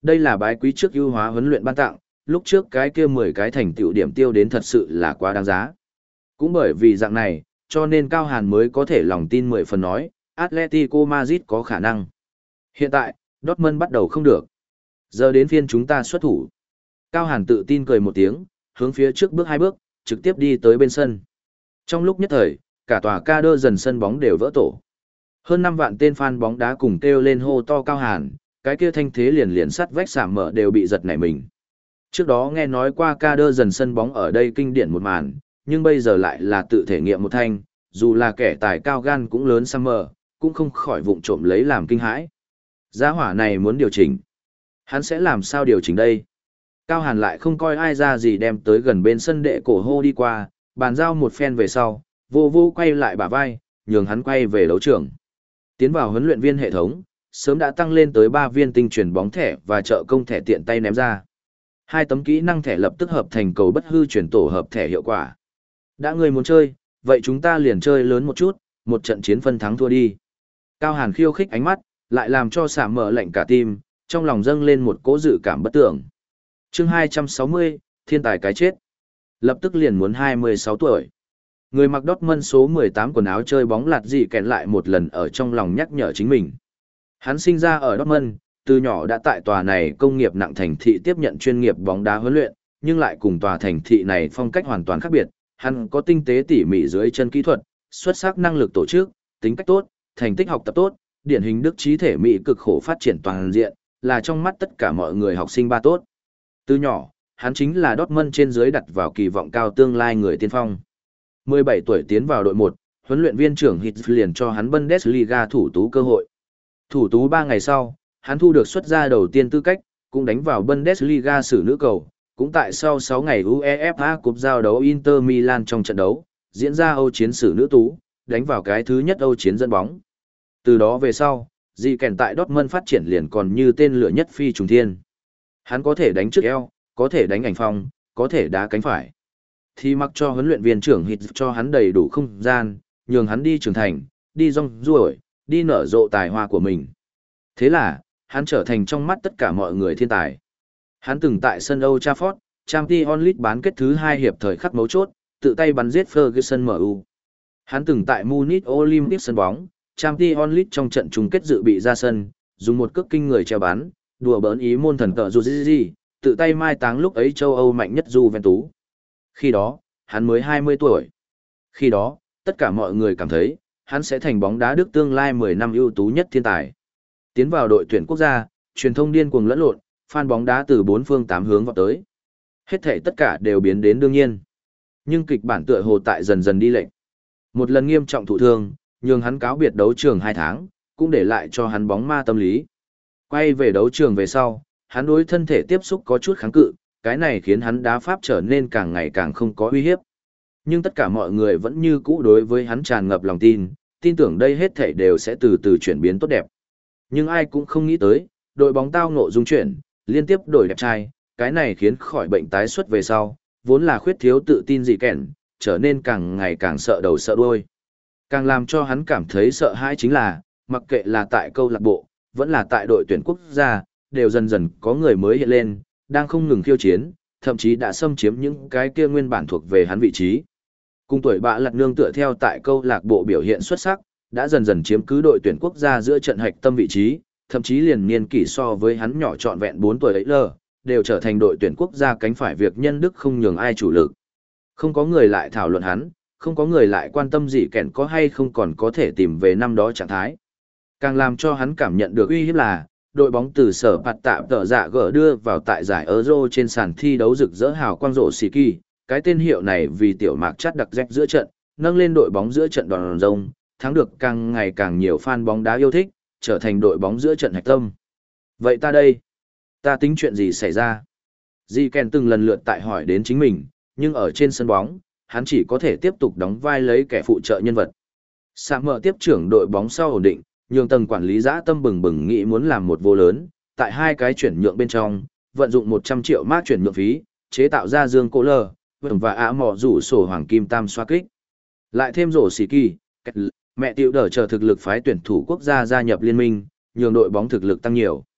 Đây là bái quý trước ưu hóa huấn luyện ban tặng, lúc trước cái kia mười cái thành tựu điểm tiêu đến thật sự là quá đáng giá. Cũng bởi vì dạng này, cho nên Cao Hàn mới có thể lòng tin mười phần nói, Atletico Madrid có khả năng. Hiện tại, Dortmund bắt đầu không được. Giờ đến phiên chúng ta xuất thủ. Cao Hàn tự tin cười một tiếng, hướng phía trước bước hai bước, trực tiếp đi tới bên sân. Trong lúc nhất thời, cả tòa ca đơ dần sân bóng đều vỡ tổ. Hơn năm vạn tên fan bóng đá cùng kêu lên hô to Cao Hàn, cái kia thanh thế liền liền sắt vách sảm mở đều bị giật nảy mình. Trước đó nghe nói qua ca đơ dần sân bóng ở đây kinh điển một màn, nhưng bây giờ lại là tự thể nghiệm một thanh, dù là kẻ tài cao gan cũng lớn Summer, cũng không khỏi vụng trộm lấy làm kinh hãi. Gia hỏa này muốn điều chỉnh. Hắn sẽ làm sao điều chỉnh đây? Cao Hàn lại không coi ai ra gì đem tới gần bên sân đệ cổ hô đi qua, bàn giao một phen về sau, vô vô quay lại bả vai, nhường hắn quay về đấu trường. Tiến vào huấn luyện viên hệ thống, sớm đã tăng lên tới ba viên tinh truyền bóng thẻ và trợ công thẻ tiện tay ném ra. Hai tấm kỹ năng thẻ lập tức hợp thành cầu bất hư chuyển tổ hợp thẻ hiệu quả. Đã người muốn chơi, vậy chúng ta liền chơi lớn một chút, một trận chiến phân thắng thua đi. Cao Hàn khiêu khích ánh mắt, lại làm cho Sảm mở lạnh cả tim, trong lòng dâng lên một cỗ dự cảm bất tưởng. Chương hai trăm sáu mươi, thiên tài cái chết. Lập tức liền muốn hai mươi sáu tuổi. Người mặc Dortmund số mười tám quần áo chơi bóng lạt gì kèn lại một lần ở trong lòng nhắc nhở chính mình. Hắn sinh ra ở Dortmund, từ nhỏ đã tại tòa này công nghiệp nặng thành thị tiếp nhận chuyên nghiệp bóng đá huấn luyện, nhưng lại cùng tòa thành thị này phong cách hoàn toàn khác biệt. Hắn có tinh tế tỉ mỉ dưới chân kỹ thuật, xuất sắc năng lực tổ chức, tính cách tốt, thành tích học tập tốt, điển hình đức trí thể mỹ cực khổ phát triển toàn diện, là trong mắt tất cả mọi người học sinh ba tốt. Từ nhỏ, hắn chính là Dortmund trên dưới đặt vào kỳ vọng cao tương lai người tiên phong. mười bảy tuổi tiến vào đội một, huấn luyện viên trưởng Hitz liền cho hắn Bundesliga thủ tú cơ hội. Thủ tú ba ngày sau, hắn thu được xuất ra đầu tiên tư cách, cũng đánh vào Bundesliga xử nữ cầu, cũng tại sau sáu ngày UEFA Cup giao đấu Inter Milan trong trận đấu, diễn ra Âu chiến xử nữ tú, đánh vào cái thứ nhất Âu chiến dẫn bóng. Từ đó về sau, Di Kèn tại Dortmund phát triển liền còn như tên lửa nhất phi trùng thiên. Hắn có thể đánh trước eo, có thể đánh ảnh phong, có thể đá cánh phải. Thì mặc cho huấn luyện viên trưởng Hitz cho hắn đầy đủ không gian, nhường hắn đi trưởng thành, đi rong ruổi, đi nở rộ tài hoa của mình. Thế là, hắn trở thành trong mắt tất cả mọi người thiên tài. Hắn từng tại sân Old Trafford, Champions League bán kết thứ hai hiệp thời khắc mấu chốt, tự tay bắn giết Ferguson em u. Hắn từng tại Munich Olympic sân bóng, Champions League trong trận chung kết dự bị ra sân, dùng một cước kinh người treo bắn, đùa bỡn ý môn thần cờ Juzizi, tự tay mai táng lúc ấy châu Âu mạnh nhất Juventus. Khi đó, hắn mới hai mươi tuổi. Khi đó, tất cả mọi người cảm thấy, hắn sẽ thành bóng đá Đức tương lai mười năm ưu tú nhất thiên tài. Tiến vào đội tuyển quốc gia, truyền thông điên cuồng lẫn lộn, fan bóng đá từ bốn phương tám hướng vào tới. Hết thảy tất cả đều biến đến đương nhiên. Nhưng kịch bản tựa hồ tại dần dần đi lệnh. Một lần nghiêm trọng thụ thương, nhường hắn cáo biệt đấu trường hai tháng, cũng để lại cho hắn bóng ma tâm lý. Quay về đấu trường về sau, hắn đối thân thể tiếp xúc có chút kháng cự, cái này khiến hắn đá pháp trở nên càng ngày càng không có uy hiếp. Nhưng tất cả mọi người vẫn như cũ đối với hắn tràn ngập lòng tin, tin tưởng đây hết thảy đều sẽ từ từ chuyển biến tốt đẹp. Nhưng ai cũng không nghĩ tới, đội bóng tao ngộ dung chuyển, liên tiếp đổi đẹp trai, cái này khiến khỏi bệnh tái xuất về sau, vốn là khuyết thiếu tự tin dị kèn, trở nên càng ngày càng sợ đầu sợ đuôi. Càng làm cho hắn cảm thấy sợ hãi chính là, mặc kệ là tại câu lạc bộ, vẫn là tại đội tuyển quốc gia, đều dần dần có người mới hiện lên, đang không ngừng khiêu chiến, thậm chí đã xâm chiếm những cái kia nguyên bản thuộc về hắn vị trí. Cùng tuổi bạ lật nương tựa theo tại câu lạc bộ biểu hiện xuất sắc, đã dần dần chiếm cứ đội tuyển quốc gia giữa trận hạch tâm vị trí, thậm chí liền niên kỷ so với hắn nhỏ trọn vẹn bốn tuổi ấy lờ, đều trở thành đội tuyển quốc gia cánh phải việc nhân đức không nhường ai chủ lực. Không có người lại thảo luận hắn, không có người lại quan tâm gì kèn có hay không còn có thể tìm về năm đó trạng thái. Càng làm cho hắn cảm nhận được uy hiếp là, đội bóng từ sở phạt tạm tợ dạ gỡ đưa vào tại giải Euro trên sàn thi đấu rực rỡ hào quang rổ xì kỳ, cái tên hiệu này vì tiểu mạc chắt đặc rách giữa trận, nâng lên đội bóng giữa trận đòn rông, thắng được càng ngày càng nhiều fan bóng đá yêu thích, trở thành đội bóng giữa trận hạch tâm. Vậy ta đây, ta tính chuyện gì xảy ra? Di Ken từng lần lượt tại hỏi đến chính mình, nhưng ở trên sân bóng, hắn chỉ có thể tiếp tục đóng vai lấy kẻ phụ trợ nhân vật. Sạm mở tiếp trưởng đội bóng sau ổn định, nhường tầng quản lý dã tâm bừng bừng nghĩ muốn làm một vô lớn, tại hai cái chuyển nhượng bên trong, vận dụng một trăm triệu mark chuyển nhượng phí, chế tạo ra Dương Cố Lờ, và Á Mỏ rủ sổ hoàng kim tam xoa kích. Lại thêm rổ xì kỳ, mẹ tiểu đỡ chờ thực lực phái tuyển thủ quốc gia gia nhập liên minh, nhường đội bóng thực lực tăng nhiều.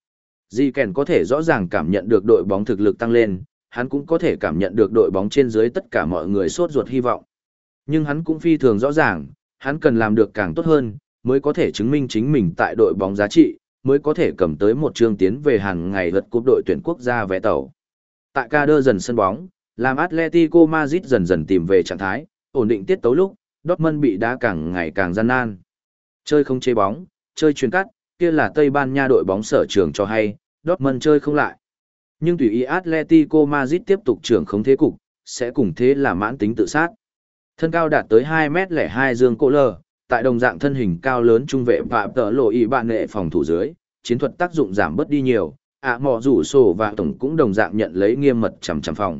Dì Kèn có thể rõ ràng cảm nhận được đội bóng thực lực tăng lên, hắn cũng có thể cảm nhận được đội bóng trên dưới tất cả mọi người sốt ruột hy vọng. Nhưng hắn cũng phi thường rõ ràng, hắn cần làm được càng tốt hơn, mới có thể chứng minh chính mình tại đội bóng giá trị, mới có thể cầm tới một chương tiến về hàng ngày lượt cúp đội tuyển quốc gia vé tàu. Tại ca đơ dần sân bóng, làm Atletico Madrid dần dần tìm về trạng thái, ổn định tiết tấu lúc, Dortmund bị đá càng ngày càng gian nan. Chơi không chế bóng, chơi chuyền cắt, kia là Tây Ban Nha đội bóng sở trường cho hay, Dortmund chơi không lại. Nhưng tùy ý Atletico Madrid tiếp tục trưởng khống thế cục, sẽ cùng thế là mãn tính tự sát. Thân cao đạt tới hai mét lẻ hai Dương Cô Lơ, tại đồng dạng thân hình cao lớn trung vệ Phạm Tợ Lộ Y bạn nghệ phòng thủ dưới, chiến thuật tác dụng giảm bớt đi nhiều, ạ mò rủ sổ và tổng cũng đồng dạng nhận lấy nghiêm mật chằm chằm phòng.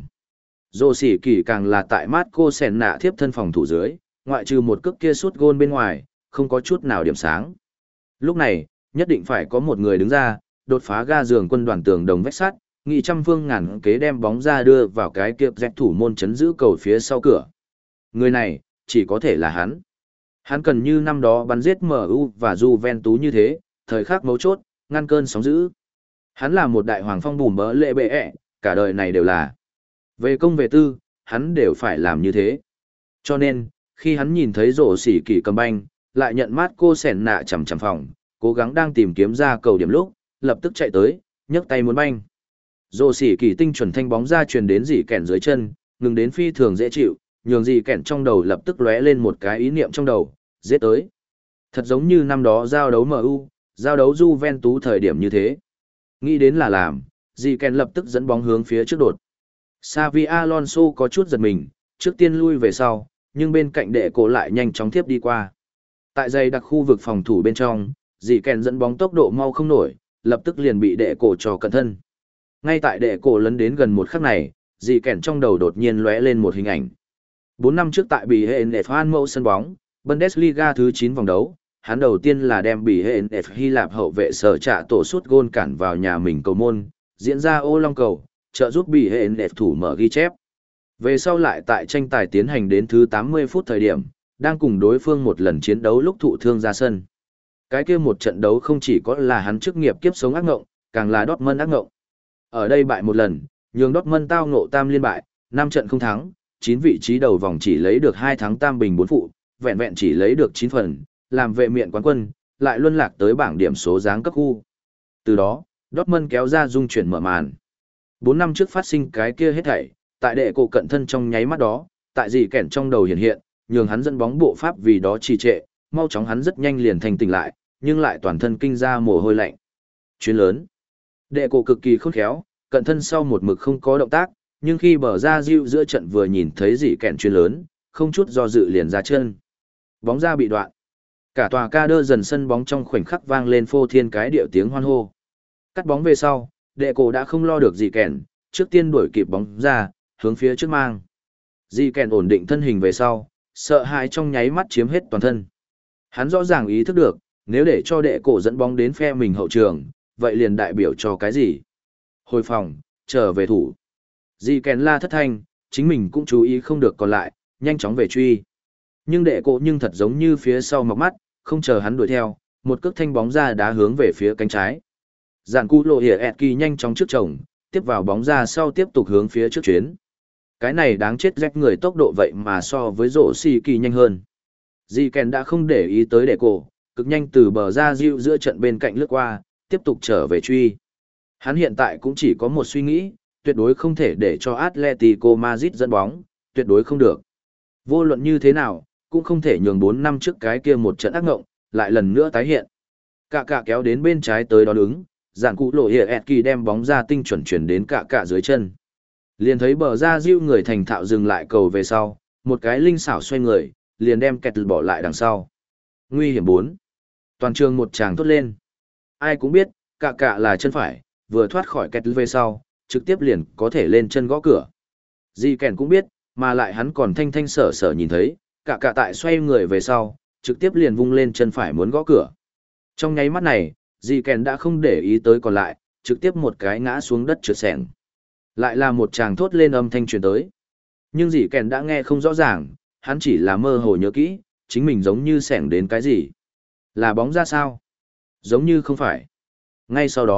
Dô xỉ kỳ càng là tại Marco Senna thiếp thân phòng thủ dưới, ngoại trừ một cước kia sút gôn bên ngoài, không có chút nào điểm sáng. Lúc này, nhất định phải có một người đứng ra, đột phá ga giường quân đoàn tường đồng vách sắt, nghị trăm phương ngàn kế đem bóng ra đưa vào cái kia dẹp thủ môn chấn giữ cầu phía sau cửa. Người này, chỉ có thể là hắn. Hắn cần như năm đó bắn giết em u và Juventus như thế, thời khắc mấu chốt, ngăn cơn sóng dữ. Hắn là một đại hoàng phong bùm bỡ lệ bệ ẹ, cả đời này đều là. Về công về tư, hắn đều phải làm như thế. Cho nên, khi hắn nhìn thấy rổ xỉ kỳ cầm banh, lại nhận mát cô sẻn nạ chằm chằm phòng, cố gắng đang tìm kiếm ra cầu điểm lúc, lập tức chạy tới, nhấc tay muốn banh. Rổ xỉ kỳ tinh chuẩn thanh bóng ra truyền đến dì kèn dưới chân, ngừng đến phi thường dễ chịu, nhường dì kèn trong đầu lập tức lóe lên một cái ý niệm trong đầu, giết tới. Thật giống như năm đó giao đấu em u, giao đấu Juventus thời điểm như thế. Nghĩ đến là làm, dì kèn lập tức dẫn bóng hướng phía trước đột. Xavi Alonso có chút giật mình, trước tiên lui về sau, nhưng bên cạnh đệ cổ lại nhanh chóng tiếp đi qua. Tại dày đặc khu vực phòng thủ bên trong, dì kèn dẫn bóng tốc độ mau không nổi, lập tức liền bị đệ cổ cho cẩn thân. Ngay tại đệ cổ lấn đến gần một khắc này, dì kèn trong đầu đột nhiên lóe lên một hình ảnh. Bốn năm trước tại Bỉ Hệ Nệp Phan Mẫu sân bóng, Bundesliga thứ chín vòng đấu, hắn đầu tiên là đem Bỉ Hệ Nệp Hy Lạp hậu vệ sở trả tổ sút gôn cản vào nhà mình cầu môn, diễn ra ô long cầu, trợ giúp Bỉ Hệ Nệp thủ mở ghi chép. Về sau lại tại tranh tài tiến hành đến thứ tám mươi phút thời điểm, đang cùng đối phương một lần chiến đấu lúc thụ thương ra sân. Cái kia một trận đấu không chỉ có là hắn chức nghiệp kiếp sống ác ngộng, càng là Dortmund ác ngộng. Ở đây bại một lần, nhường Dortmund tao ngộ tam liên bại, năm trận không thắng, chín vị trí đầu vòng chỉ lấy được hai thắng tam bình bốn phụ, vẹn vẹn chỉ lấy được chín phần, làm vệ miện quán quân, lại luân lạc tới bảng điểm số giáng cấp khu. Từ đó, Dortmund kéo ra dung chuyển mở màn. Bốn năm trước phát sinh cái kia hết thảy, tại đệ cổ cận thân trong nháy mắt đó, tại gì kẻn trong đầu hiện hiện, nhường hắn dẫn bóng bộ pháp vì đó trì trệ, mau chóng hắn rất nhanh liền thành tỉnh lại, nhưng lại toàn thân kinh ra mồ hôi lạnh. Chuyến lớn. Đệ cổ cực kỳ khôn khéo, cận thân sau một mực không có động tác, nhưng khi bờ ra diệu giữa trận vừa nhìn thấy gì kẻn chuyến lớn, không chút do dự liền ra chân. Bóng ra bị đoạn. Cả tòa ca đơ dần sân bóng trong khoảnh khắc vang lên phô thiên cái điệu tiếng hoan hô. Cắt bóng về sau, đệ cổ đã không lo được gì kẻn, trước tiên đuổi kịp bóng ra, hướng phía trước mang. Dì kèn ổn định thân hình về sau, sợ hãi trong nháy mắt chiếm hết toàn thân. Hắn rõ ràng ý thức được, nếu để cho đệ cổ dẫn bóng đến phe mình hậu trường, vậy liền đại biểu cho cái gì? Hồi phòng, trở về thủ. Dì kèn la thất thanh, chính mình cũng chú ý không được còn lại, nhanh chóng về truy. Nhưng đệ cổ nhưng thật giống như phía sau mọc mắt, không chờ hắn đuổi theo, một cước thanh bóng ra đá hướng về phía cánh trái. Giản Cú Lộ Hiển ẹt kỳ nhanh chóng trước chồng, tiếp vào bóng ra sau tiếp tục hướng phía trước chuyến. Cái này đáng chết rách người tốc độ vậy mà so với rổ xì kỳ nhanh hơn. Di Ken đã không để ý tới đệ cổ, cực nhanh từ bờ ra diệu giữa trận bên cạnh lướt qua, tiếp tục trở về truy. Hắn hiện tại cũng chỉ có một suy nghĩ, tuyệt đối không thể để cho Atletico Madrid dẫn bóng, tuyệt đối không được. Vô luận như thế nào, cũng không thể nhường bốn năm trước cái kia một trận ác ngộng, lại lần nữa tái hiện. Cả cả kéo đến bên trái tới đón ứng, Giản Cú Lộ Hiển ẹt kỳ đem bóng ra tinh chuẩn chuyển đến cả cả dưới chân. Liền thấy bờ ra diệu người thành thạo dừng lại cầu về sau, một cái linh xảo xoay người, liền đem kẹt bỏ lại đằng sau. Nguy hiểm bốn. Toàn trường một tràng thốt lên. Ai cũng biết, cả cả là chân phải, vừa thoát khỏi kẹt về sau, trực tiếp liền có thể lên chân gõ cửa. Di kèn cũng biết, mà lại hắn còn thanh thanh sở sở nhìn thấy, cả cả tại xoay người về sau, trực tiếp liền vung lên chân phải muốn gõ cửa. Trong nháy mắt này, Di kèn đã không để ý tới còn lại, trực tiếp một cái ngã xuống đất trượt sẻng. Lại là một chàng thốt lên âm thanh truyền tới. Nhưng Dì Kèn đã nghe không rõ ràng, hắn chỉ là mơ hồ nhớ kỹ, chính mình giống như sẻng đến cái gì. Là bóng ra sao? Giống như không phải. Ngay sau đó,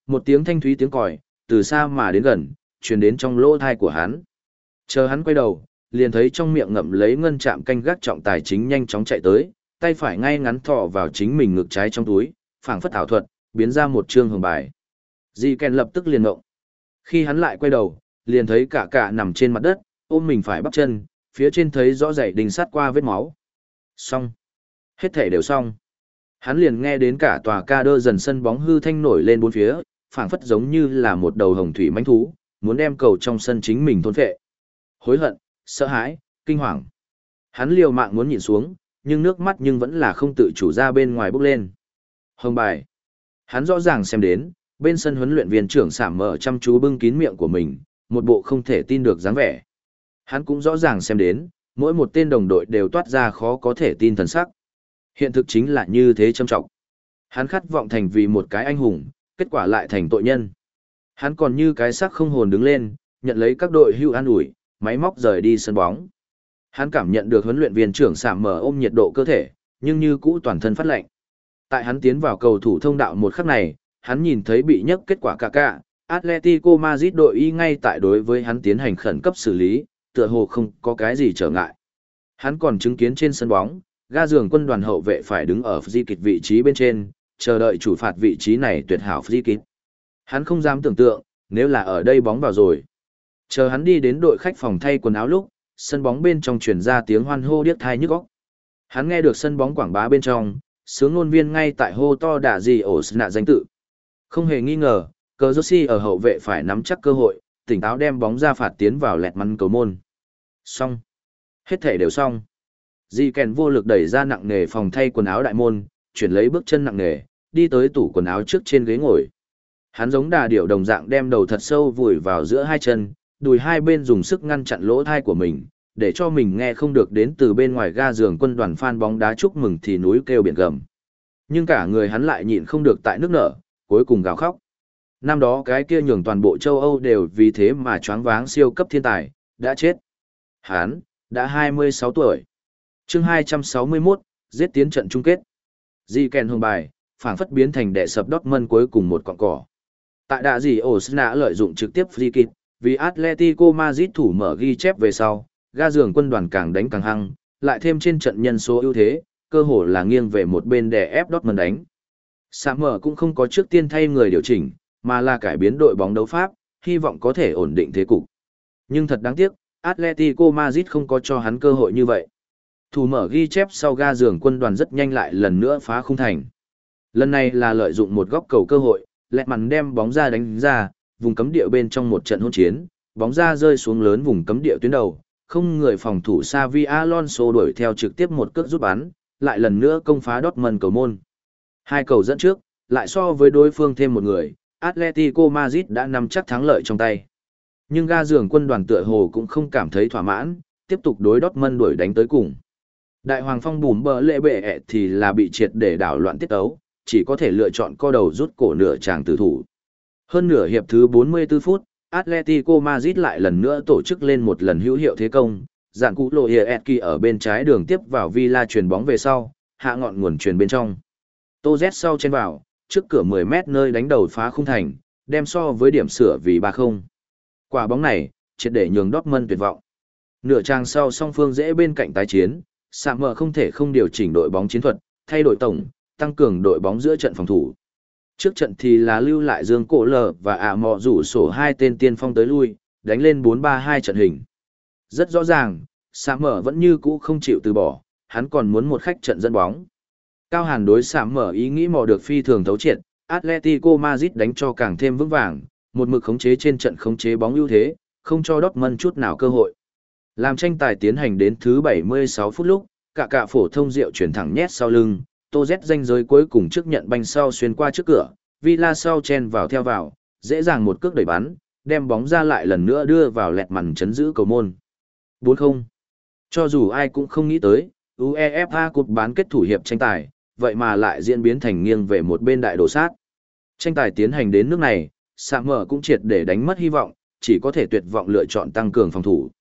Một tiếng thanh thúy tiếng còi, từ xa mà đến gần, truyền đến trong lỗ thai của hắn. Chờ hắn quay đầu, liền thấy trong miệng ngậm lấy ngân chạm canh gác trọng tài chính nhanh chóng chạy tới, tay phải ngay ngắn thọ vào chính mình ngực trái trong túi, phảng phất ảo thuật, biến ra một chương hồng bài. Dì Kèn lập tức liền ngộng. Khi hắn lại quay đầu, liền thấy cả cả nằm trên mặt đất, ôm mình phải bắp chân, phía trên thấy rõ ràng đinh sát qua vết máu. Xong. Hết thể đều xong. Hắn liền nghe đến cả tòa ca đơ dần sân bóng hư thanh nổi lên bốn phía, phảng phất giống như là một đầu hồng thủy mãnh thú, muốn đem cầu trong sân chính mình thôn phệ. Hối hận, sợ hãi, kinh hoàng. Hắn liều mạng muốn nhìn xuống, nhưng nước mắt nhưng vẫn là không tự chủ ra bên ngoài bốc lên. Hồng bài. Hắn rõ ràng xem đến, bên sân huấn luyện viên trưởng Sảm Mở chăm chú bưng kín miệng của mình, một bộ không thể tin được dáng vẻ. Hắn cũng rõ ràng xem đến, mỗi một tên đồng đội đều toát ra khó có thể tin thần sắc. Hiện thực chính là như thế trầm trọng. Hắn khát vọng thành vì một cái anh hùng, kết quả lại thành tội nhân. Hắn còn như cái xác không hồn đứng lên, nhận lấy các đội hưu an ủi, máy móc rời đi sân bóng. Hắn cảm nhận được huấn luyện viên trưởng Sảm Mở ôm nhiệt độ cơ thể, nhưng như cũ toàn thân phát lạnh. Tại hắn tiến vào cầu thủ thông đạo một khắc này, hắn nhìn thấy bị nhấc kết quả cả cả, Atletico Madrid đội y ngay tại đối với hắn tiến hành khẩn cấp xử lý, tựa hồ không có cái gì trở ngại. Hắn còn chứng kiến trên sân bóng, ga giường quân đoàn hậu vệ phải đứng ở free kick vị trí bên trên, chờ đợi chủ phạt vị trí này tuyệt hảo free kick. Hắn không dám tưởng tượng, nếu là ở đây bóng vào rồi. Chờ hắn đi đến đội khách phòng thay quần áo lúc, sân bóng bên trong truyền ra tiếng hoan hô điếc tai nhức óc. Hắn nghe được sân bóng quảng bá bên trong, sướng ngôn viên ngay tại hô to đả gì ổ nạ danh tự. Không hề nghi ngờ, cờ Rossi ở hậu vệ phải nắm chắc cơ hội, tỉnh táo đem bóng ra phạt tiến vào lẹt mắn cầu môn. Xong. Hết thể đều xong. Di Kèn vô lực đẩy ra nặng nề phòng thay quần áo đại môn, chuyển lấy bước chân nặng nề, đi tới tủ quần áo trước trên ghế ngồi. Hắn giống đà điểu đồng dạng đem đầu thật sâu vùi vào giữa hai chân, đùi hai bên dùng sức ngăn chặn lỗ thai của mình, để cho mình nghe không được đến từ bên ngoài ga giường quân đoàn fan bóng đá chúc mừng thì núi kêu biển gầm. Nhưng cả người hắn lại nhịn không được tại nước nở, cuối cùng gào khóc. Năm đó cái kia nhường toàn bộ châu Âu đều vì thế mà choáng váng siêu cấp thiên tài, đã chết. Hắn, đã hai mươi sáu tuổi. Chương hai trăm sáu mươi mốt, giết tiến trận chung kết. Di Kèn hùng bài, phảng phất biến thành đệ sập Dortmund cuối cùng một cọng cỏ. Tại đạ gì Osna lợi dụng trực tiếp free kick, vì Atletico Madrid thủ mở ghi chép về sau, ga giường quân đoàn càng đánh càng hăng, lại thêm trên trận nhân số ưu thế, cơ hồ là nghiêng về một bên để ép Dortmund đánh. Sạm mở cũng không có trước tiên thay người điều chỉnh, mà là cải biến đội bóng đấu pháp, hy vọng có thể ổn định thế cục. Nhưng thật đáng tiếc, Atletico Madrid không có cho hắn cơ hội như vậy. Thủ mở ghi chép sau ga giường quân đoàn rất nhanh lại lần nữa phá khung thành. Lần này là lợi dụng một góc cầu cơ hội, lẹt mắn đem bóng ra đánh ra, vùng cấm địa bên trong một trận hỗn chiến, bóng ra rơi xuống lớn vùng cấm địa tuyến đầu, không người phòng thủ Xavi Alonso đuổi theo trực tiếp một cước rút bắn, lại lần nữa công phá Dortmund cầu môn. Hai cầu dẫn trước, lại so với đối phương thêm một người, Atletico Madrid đã nắm chắc thắng lợi trong tay. Nhưng ga giường quân đoàn tựa hồ cũng không cảm thấy thỏa mãn, tiếp tục đối Dortmund đuổi đánh tới cùng. Đại hoàng phong bùm bờ lệ bệ ẹ thì là bị triệt để đảo loạn tiết ấu, chỉ có thể lựa chọn co đầu rút cổ nửa chàng tử thủ. Hơn nửa hiệp thứ bốn mươi tư phút, Atletico Madrid lại lần nữa tổ chức lên một lần hữu hiệu thế công, dạng cú lộ Hietki ở bên trái đường tiếp vào Villa chuyền bóng về sau, hạ ngọn nguồn chuyền bên trong. Tô Z sau chen vào, trước cửa mười mét nơi đánh đầu phá khung thành, đem so với điểm sửa vì ba không. Quả bóng này, triệt để nhường Dortmund tuyệt vọng. Nửa trang sau song phương dễ bên cạnh tái chiến, Sạm Mở không thể không điều chỉnh đội bóng chiến thuật, thay đổi tổng, tăng cường đội bóng giữa trận phòng thủ. Trước trận thì là lưu lại Dương Cổ Lờ và ả mọ rủ sổ hai tên tiên phong tới lui, đánh lên bốn ba hai trận hình. Rất rõ ràng, Sạm Mở vẫn như cũ không chịu từ bỏ, hắn còn muốn một khách trận dẫn bóng. Cao Hàn đối Sạm Mở ý nghĩ mò được phi thường thấu triệt, Atletico Madrid đánh cho càng thêm vững vàng, một mực khống chế trên trận khống chế bóng ưu thế, không cho Dortmund chút nào cơ hội. Làm tranh tài tiến hành đến thứ bảy mươi sáu phút lúc, cả cả phổ thông rượu chuyển thẳng nhét sau lưng, Tô Z danh giới cuối cùng trước nhận banh sau xuyên qua trước cửa, Villa sau chen vào theo vào, dễ dàng một cước đẩy bắn, đem bóng ra lại lần nữa đưa vào lẹt màn chấn giữ cầu môn. bốn không. Cho dù ai cũng không nghĩ tới, UEFA Cup bán kết thủ hiệp tranh tài, vậy mà lại diễn biến thành nghiêng về một bên đại đổ sát. Tranh tài tiến hành đến nước này, Sạm Mở cũng triệt để đánh mất hy vọng, chỉ có thể tuyệt vọng lựa chọn tăng cường phòng thủ.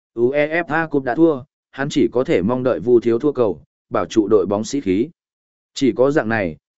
UEFA Cup đã thua, hắn chỉ có thể mong đợi Vu Thiếu thua cầu, bảo trụ đội bóng sĩ khí. Chỉ có dạng này,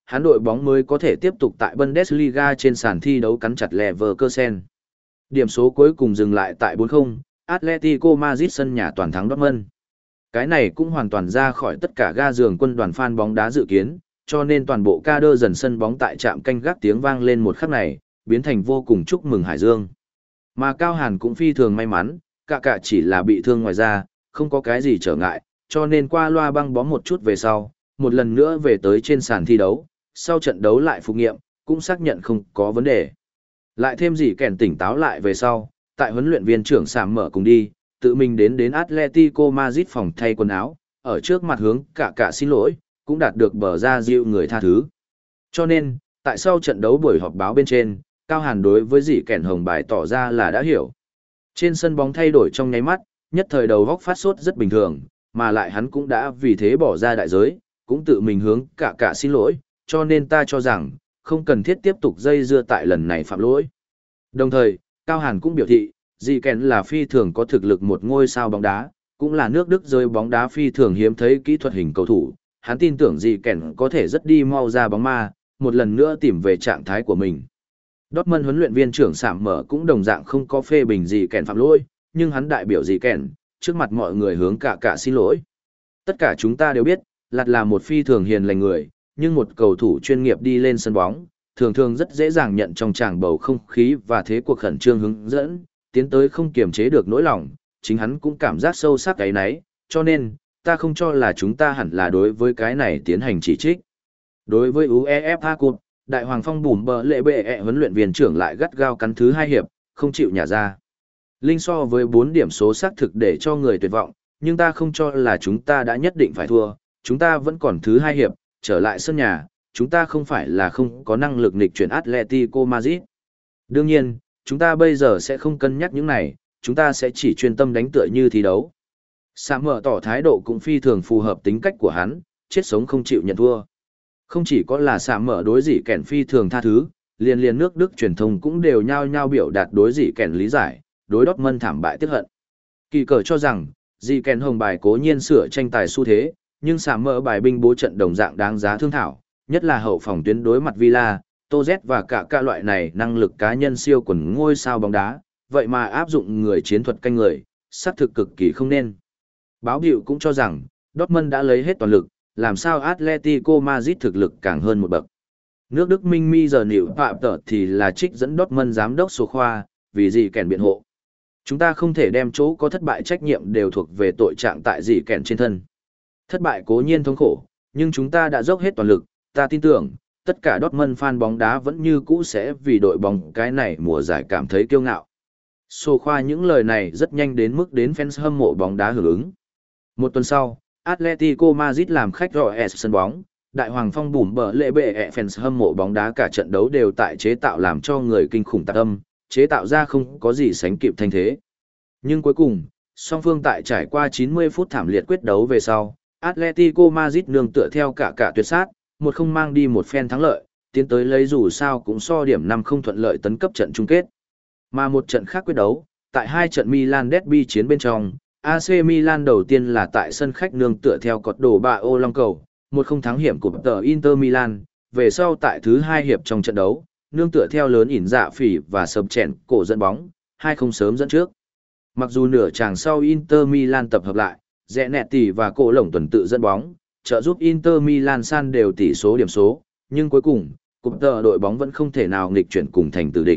hắn đội bóng mới có thể tiếp tục tại Bundesliga trên sàn thi đấu cắn chặt Leverkusen. Điểm số cuối cùng dừng lại tại bốn không, Atletico Madrid sân nhà toàn thắng Dortmund. Cái này cũng hoàn toàn ra khỏi tất cả ga giường quân đoàn fan bóng đá dự kiến, cho nên toàn bộ ca đơ dần sân bóng tại trạm canh gác tiếng vang lên một khắc này, biến thành vô cùng chúc mừng Hải Dương. Mà Cao Hàn cũng phi thường may mắn, cả cả chỉ là bị thương ngoài da, không có cái gì trở ngại, cho nên qua loa băng bó một chút về sau, một lần nữa về tới trên sàn thi đấu, sau trận đấu lại phục nghiệm, cũng xác nhận không có vấn đề. Lại thêm gì kèn tỉnh táo lại về sau, tại huấn luyện viên trưởng Sạm mở cùng đi, tự mình đến đến Atletico Madrid phòng thay quần áo, ở trước mặt hướng cả cả xin lỗi, cũng đạt được bờ ra dịu người tha thứ. Cho nên, tại sau trận đấu buổi họp báo bên trên, Cao Hàn đối với dì kèn hồng bài tỏ ra là đã hiểu. Trên sân bóng thay đổi trong nháy mắt, nhất thời đầu góc phát sốt rất bình thường, mà lại hắn cũng đã vì thế bỏ ra đại giới, cũng tự mình hướng cả cả xin lỗi, cho nên ta cho rằng, không cần thiết tiếp tục dây dưa tại lần này phạm lỗi. Đồng thời, Cao Hàn cũng biểu thị, dì kèn là phi thường có thực lực một ngôi sao bóng đá, cũng là nước Đức rơi bóng đá phi thường hiếm thấy kỹ thuật hình cầu thủ, hắn tin tưởng dì kèn có thể rất đi mau ra bóng ma, một lần nữa tìm về trạng thái của mình. Dortmund huấn luyện viên trưởng Sạm mở cũng đồng dạng không có phê bình gì kèn phạm lỗi, nhưng hắn đại biểu gì kèn, trước mặt mọi người hướng cả cả xin lỗi. Tất cả chúng ta đều biết, Lạt là một phi thường hiền lành người, nhưng một cầu thủ chuyên nghiệp đi lên sân bóng, thường thường rất dễ dàng nhận trong tràng bầu không khí và thế cuộc khẩn trương hướng dẫn, tiến tới không kiềm chế được nỗi lòng, chính hắn cũng cảm giác sâu sắc cái nấy, cho nên, ta không cho là chúng ta hẳn là đối với cái này tiến hành chỉ trích. Đối với UEFA Cup, Đại Hoàng Phong bùm bờ lệ bệ ẹ huấn luyện viên trưởng lại gắt gao cắn thứ hai hiệp, không chịu nhả ra. Linh so với bốn điểm số xác thực để cho người tuyệt vọng, nhưng ta không cho là chúng ta đã nhất định phải thua, chúng ta vẫn còn thứ hai hiệp, trở lại sân nhà, chúng ta không phải là không có năng lực nghịch chuyển Atletico Madrid. Đương nhiên, chúng ta bây giờ sẽ không cân nhắc những này, chúng ta sẽ chỉ chuyên tâm đánh tựa như thi đấu. Sạm mở tỏ thái độ cũng phi thường phù hợp tính cách của hắn, chết sống không chịu nhận thua. Không chỉ có là Sạm mở đối dỉ kèn phi thường tha thứ, liền liền nước Đức truyền thông cũng đều nhao nhao biểu đạt đối dỉ kèn lý giải, đối Dortmund thảm bại tiếc hận. Kỳ cờ cho rằng, dỉ kèn hồng bài cố nhiên sửa tranh tài xu thế, nhưng Sạm mở bài binh bố trận đồng dạng đáng giá thương thảo, nhất là hậu phòng tuyến đối mặt Villa, Toz và cả ca loại này năng lực cá nhân siêu quần ngôi sao bóng đá, vậy mà áp dụng người chiến thuật canh người, xác thực cực kỳ không nên. Báo hiệu cũng cho rằng, Dortmund đã lấy hết toàn lực, làm sao Atletico Madrid thực lực càng hơn một bậc. Nước Đức Minh Mi giờ nịu phạm tở thì là trích dẫn Dortmund giám đốc số khoa, vì gì kèn biện hộ. Chúng ta không thể đem chỗ có thất bại trách nhiệm đều thuộc về tội trạng tại gì kèn trên thân. Thất bại cố nhiên thống khổ, nhưng chúng ta đã dốc hết toàn lực, ta tin tưởng, tất cả Dortmund fan bóng đá vẫn như cũ sẽ vì đội bóng cái này mùa giải cảm thấy kiêu ngạo. Sô khoa những lời này rất nhanh đến mức đến fans hâm mộ bóng đá hưởng ứng. Một tuần sau, Atletico Madrid làm khách Royal sân bóng, Đại Hoàng Phong bùm bờ lệ bệ ẹ fans hâm mộ bóng đá cả trận đấu đều tại chế tạo làm cho người kinh khủng tạc âm, chế tạo ra không có gì sánh kịp thanh thế. Nhưng cuối cùng, song phương tại trải qua chín mươi phút thảm liệt quyết đấu về sau, Atletico Madrid nương tựa theo cả cả tuyệt sát, một không mang đi một phen thắng lợi, tiến tới lấy dù sao cũng so điểm năm không thuận lợi tấn cấp trận chung kết. Mà một trận khác quyết đấu, tại hai trận Milan derby chiến bên trong, a xê Milan đầu tiên là tại sân khách nương tựa theo cột đồ ba ô long cầu, một không thắng hiểm của tờ Inter Milan, về sau tại thứ hai hiệp trong trận đấu, nương tựa theo lớn ỉn dạ phỉ và sập chèn cổ dẫn bóng, hai không sớm dẫn trước. Mặc dù nửa chàng sau Inter Milan tập hợp lại, rẽ nẹt tỷ và cổ lổng tuần tự dẫn bóng, trợ giúp Inter Milan san đều tỷ số điểm số, nhưng cuối cùng, cụm tờ đội bóng vẫn không thể nào nghịch chuyển cùng thành tử địch.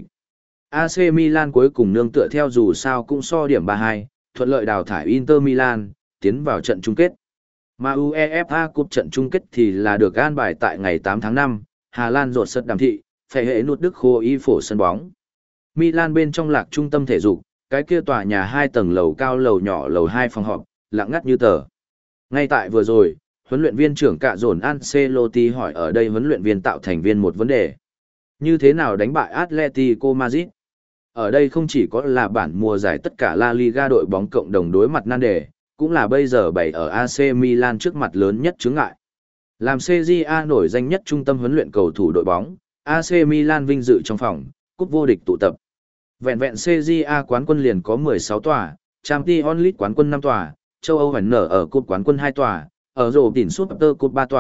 a xê Milan cuối cùng nương tựa theo dù sao cũng so điểm ba hai, thuận lợi đào thải Inter Milan, tiến vào trận chung kết. Mà UEFA Cup trận chung kết thì là được an bài tại ngày tám tháng năm, Hà Lan rột sật đàm thị, phải hệ nút Đức khô y phổ sân bóng. Milan bên trong lạc trung tâm thể dục, cái kia tòa nhà hai tầng lầu cao lầu nhỏ lầu hai phòng họp, lặng ngắt như tờ. Ngay tại vừa rồi, huấn luyện viên trưởng cạ dồn Ancelotti hỏi ở đây huấn luyện viên tạo thành viên một vấn đề. Như thế nào đánh bại Atletico Madrid? Ở đây không chỉ có là bản mùa giải tất cả La Liga đội bóng cộng đồng đối mặt nan đề, cũng là bây giờ bày ở a xê Milan trước mặt lớn nhất chướng ngại. Làm xê giê a nổi danh nhất trung tâm huấn luyện cầu thủ đội bóng, a xê Milan vinh dự trong phòng, cúp vô địch tụ tập. Vẹn vẹn xê giê a quán quân liền có mười sáu tòa, Champions League quán quân năm tòa, châu Âu vẫn nở ở cúp quán quân hai tòa, ở rổ đỉnh Super Cup ba tòa,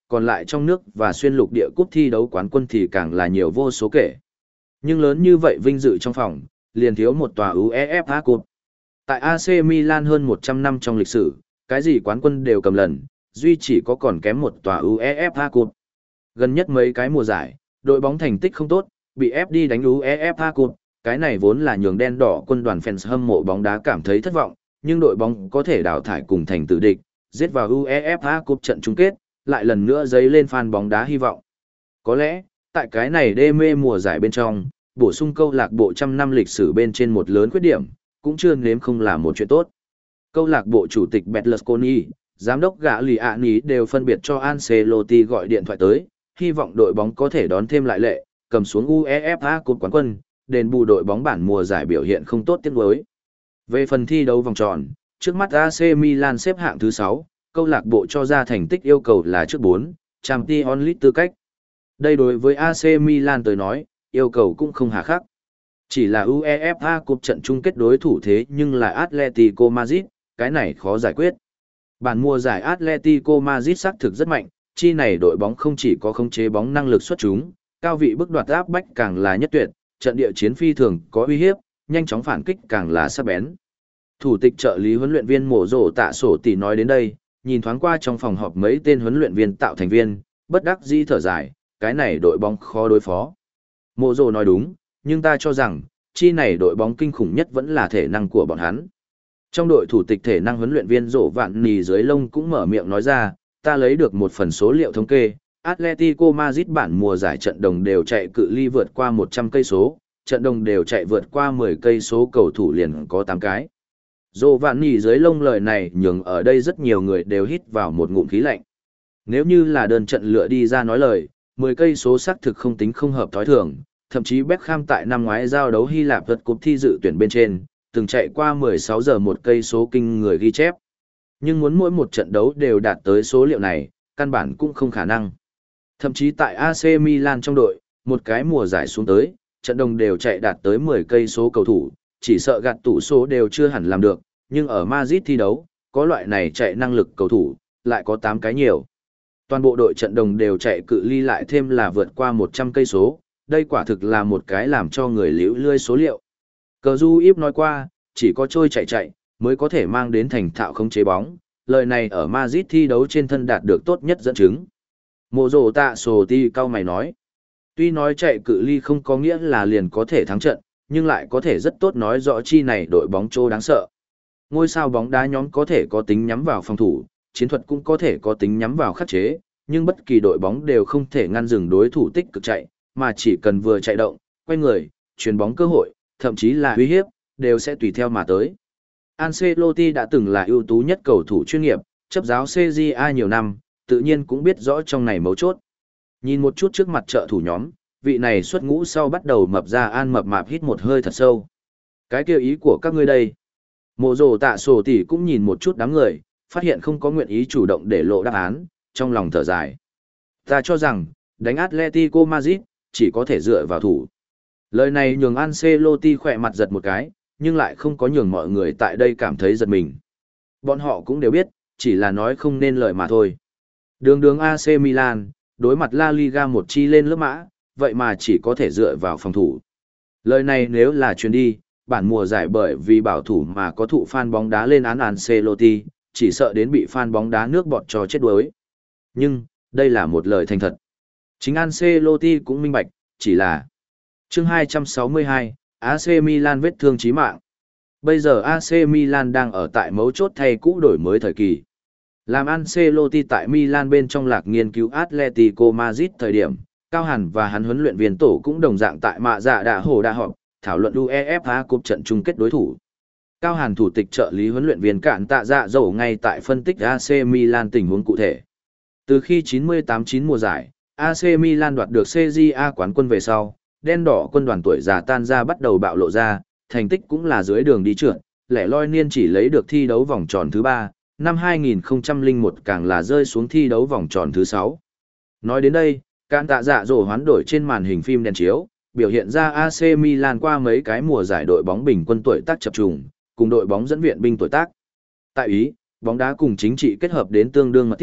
còn lại trong nước và xuyên lục địa cúp thi đấu quán quân thì càng là nhiều vô số kể. Nhưng lớn như vậy vinh dự trong phòng, liền thiếu một tòa UEFA Cup. Tại a xê Milan hơn một trăm năm trong lịch sử, cái gì quán quân đều cầm lần, duy chỉ có còn kém một tòa UEFA Cup. Gần nhất mấy cái mùa giải, đội bóng thành tích không tốt, bị ép đi đánh UEFA Cup, cái này vốn là nhường đen đỏ quân đoàn fans hâm mộ bóng đá cảm thấy thất vọng, nhưng đội bóng có thể đào thải cùng thành tử địch, giết vào UEFA Cup trận chung kết, lại lần nữa dấy lên fan bóng đá hy vọng. Có lẽ, tại cái này đê mê mùa giải bên trong, bổ sung câu lạc bộ trăm năm lịch sử bên trên một lớn khuyết điểm, cũng chưa nếm không là một chuyện tốt. Câu lạc bộ chủ tịch Berlusconi, giám đốc Gagliani đều phân biệt cho Ancelotti gọi điện thoại tới, hy vọng đội bóng có thể đón thêm lại lệ, cầm xuống UEFA Cup quán quân, đền bù đội bóng bản mùa giải biểu hiện không tốt tiếc nuối. Về phần thi đấu vòng tròn, trước mắt a xê Milan xếp hạng thứ sáu, câu lạc bộ cho ra thành tích yêu cầu là trước bốn, Champions League tư cách. Đây đối với a xê Milan tới nói, yêu cầu cũng không hà khắc. Chỉ là UEFA Cup trận chung kết đối thủ thế nhưng là Atletico Madrid, cái này khó giải quyết. Bản mùa giải Atletico Madrid xác thực rất mạnh, chi này đội bóng không chỉ có khống chế bóng năng lực xuất chúng, cao vị bức đoạt áp bách càng là nhất tuyệt, trận địa chiến phi thường có uy hiếp, nhanh chóng phản kích càng là sắc bén. Thủ tịch trợ lý huấn luyện viên Mộ Rồ Tạ Sổ Tỷ nói đến đây, nhìn thoáng qua trong phòng họp mấy tên huấn luyện viên tạo thành viên, bất đắc dĩ thở dài, cái này đội bóng khó đối phó. Mộ Rồ nói đúng, nhưng ta cho rằng, chi này đội bóng kinh khủng nhất vẫn là thể năng của bọn hắn. Trong đội thủ tịch thể năng huấn luyện viên Rổ Vạn Nì dưới lông cũng mở miệng nói ra, ta lấy được một phần số liệu thống kê, Atletico Madrid bản mùa giải trận đồng đều chạy cự ly vượt qua một trăm cây số, trận đồng đều chạy vượt qua mười cây số cầu thủ liền có tám cái. Rổ Vạn Nì dưới lông lời này nhường ở đây rất nhiều người đều hít vào một ngụm khí lạnh. Nếu như là đơn trận lựa đi ra nói lời, mười cây số xác thực không tính không hợp thói thường, thậm chí Beckham tại năm ngoái giao đấu Hy Lạp vượt cúp thi dự tuyển bên trên, từng chạy qua mười sáu giờ một cây số kinh người ghi chép. Nhưng muốn mỗi một trận đấu đều đạt tới số liệu này, căn bản cũng không khả năng. Thậm chí tại a xê Milan trong đội, một cái mùa giải xuống tới, trận đồng đều chạy đạt tới mười cây số cầu thủ, chỉ sợ gạt tủ số đều chưa hẳn làm được, nhưng ở Madrid thi đấu, có loại này chạy năng lực cầu thủ, lại có tám cái nhiều. Toàn bộ đội trận đồng đều chạy cự ly lại thêm là vượt qua một trăm cây số, đây quả thực là một cái làm cho người liễu lươi số liệu. Cờ Du Íp nói qua, chỉ có trôi chạy chạy, mới có thể mang đến thành thạo khống chế bóng, lời này ở Madrid thi đấu trên thân đạt được tốt nhất dẫn chứng. Mộ Rồ Tạ Sổ Ti cao mày nói, tuy nói chạy cự ly không có nghĩa là liền có thể thắng trận, nhưng lại có thể rất tốt nói rõ chi này đội bóng trô đáng sợ. Ngôi sao bóng đá nhóm có thể có tính nhắm vào phòng thủ, chiến thuật cũng có thể có tính nhắm vào khắc chế, nhưng bất kỳ đội bóng đều không thể ngăn dừng đối thủ tích cực chạy, mà chỉ cần vừa chạy động, quay người, chuyền bóng cơ hội, thậm chí là uy hiếp, đều sẽ tùy theo mà tới. Ancelotti đã từng là ưu tú nhất cầu thủ chuyên nghiệp, chấp giáo xê giê a nhiều năm, tự nhiên cũng biết rõ trong này mấu chốt. Nhìn một chút trước mặt trợ thủ nhóm, vị này xuất ngũ sau bắt đầu mập ra An mập mạp hít một hơi thật sâu. Cái kêu ý của các ngươi đây. Mộ Rồ Tạ Sổ Tỷ cũng nhìn một chút đám người, phát hiện không có nguyện ý chủ động để lộ đáp án, trong lòng thở dài. Ta cho rằng, đánh Atletico Madrid, chỉ có thể dựa vào thủ. Lời này nhường Ancelotti khỏe mặt giật một cái, nhưng lại không có nhường mọi người tại đây cảm thấy giật mình. Bọn họ cũng đều biết, chỉ là nói không nên lời mà thôi. Đường đường a xê Milan, đối mặt La Liga một chi lên lớp mã, vậy mà chỉ có thể dựa vào phòng thủ. Lời này nếu là truyền đi, bản mùa giải bởi vì bảo thủ mà có thụ fan bóng đá lên án Ancelotti, chỉ sợ đến bị fan bóng đá nước bọt cho chết đuối. Nhưng, đây là một lời thành thật. Chính Ancelotti cũng minh bạch, chỉ là chương hai trăm sáu mươi hai, a xê Milan vết thương chí mạng. Bây giờ a xê Milan đang ở tại mấu chốt thay cũ đổi mới thời kỳ. Làm Ancelotti tại Milan bên trong lạc nghiên cứu Atletico Madrid thời điểm, Cao Hàn và hắn huấn luyện viên tổ cũng đồng dạng tại mạ dạ đạ hồ đa họp, thảo luận UEFA Cup trận chung kết đối thủ. Cao Hàn thủ tịch trợ lý huấn luyện viên cạn tạ dạ dầu ngay tại phân tích a xê Milan tình huống cụ thể. Từ khi chín mươi tám chín mùa giải, a xê Milan đoạt được xê giê a quán quân về sau, đen đỏ quân đoàn tuổi già tan ra bắt đầu bạo lộ ra, thành tích cũng là dưới đường đi trượt, lẻ loi niên chỉ lấy được thi đấu vòng tròn thứ ba, năm hai nghìn không trăm lẻ một càng là rơi xuống thi đấu vòng tròn thứ sáu. Nói đến đây, cạn tạ dạ dỗ hoán đổi trên màn hình phim đèn chiếu, biểu hiện ra a xê Milan qua mấy cái mùa giải đội bóng bình quân tuổi tác chập trùng, cùng đội bóng dẫn viện binh tuổi tác. Tại Ý, bóng đá cùng chính trị kết hợp đến tương đương mật thiết,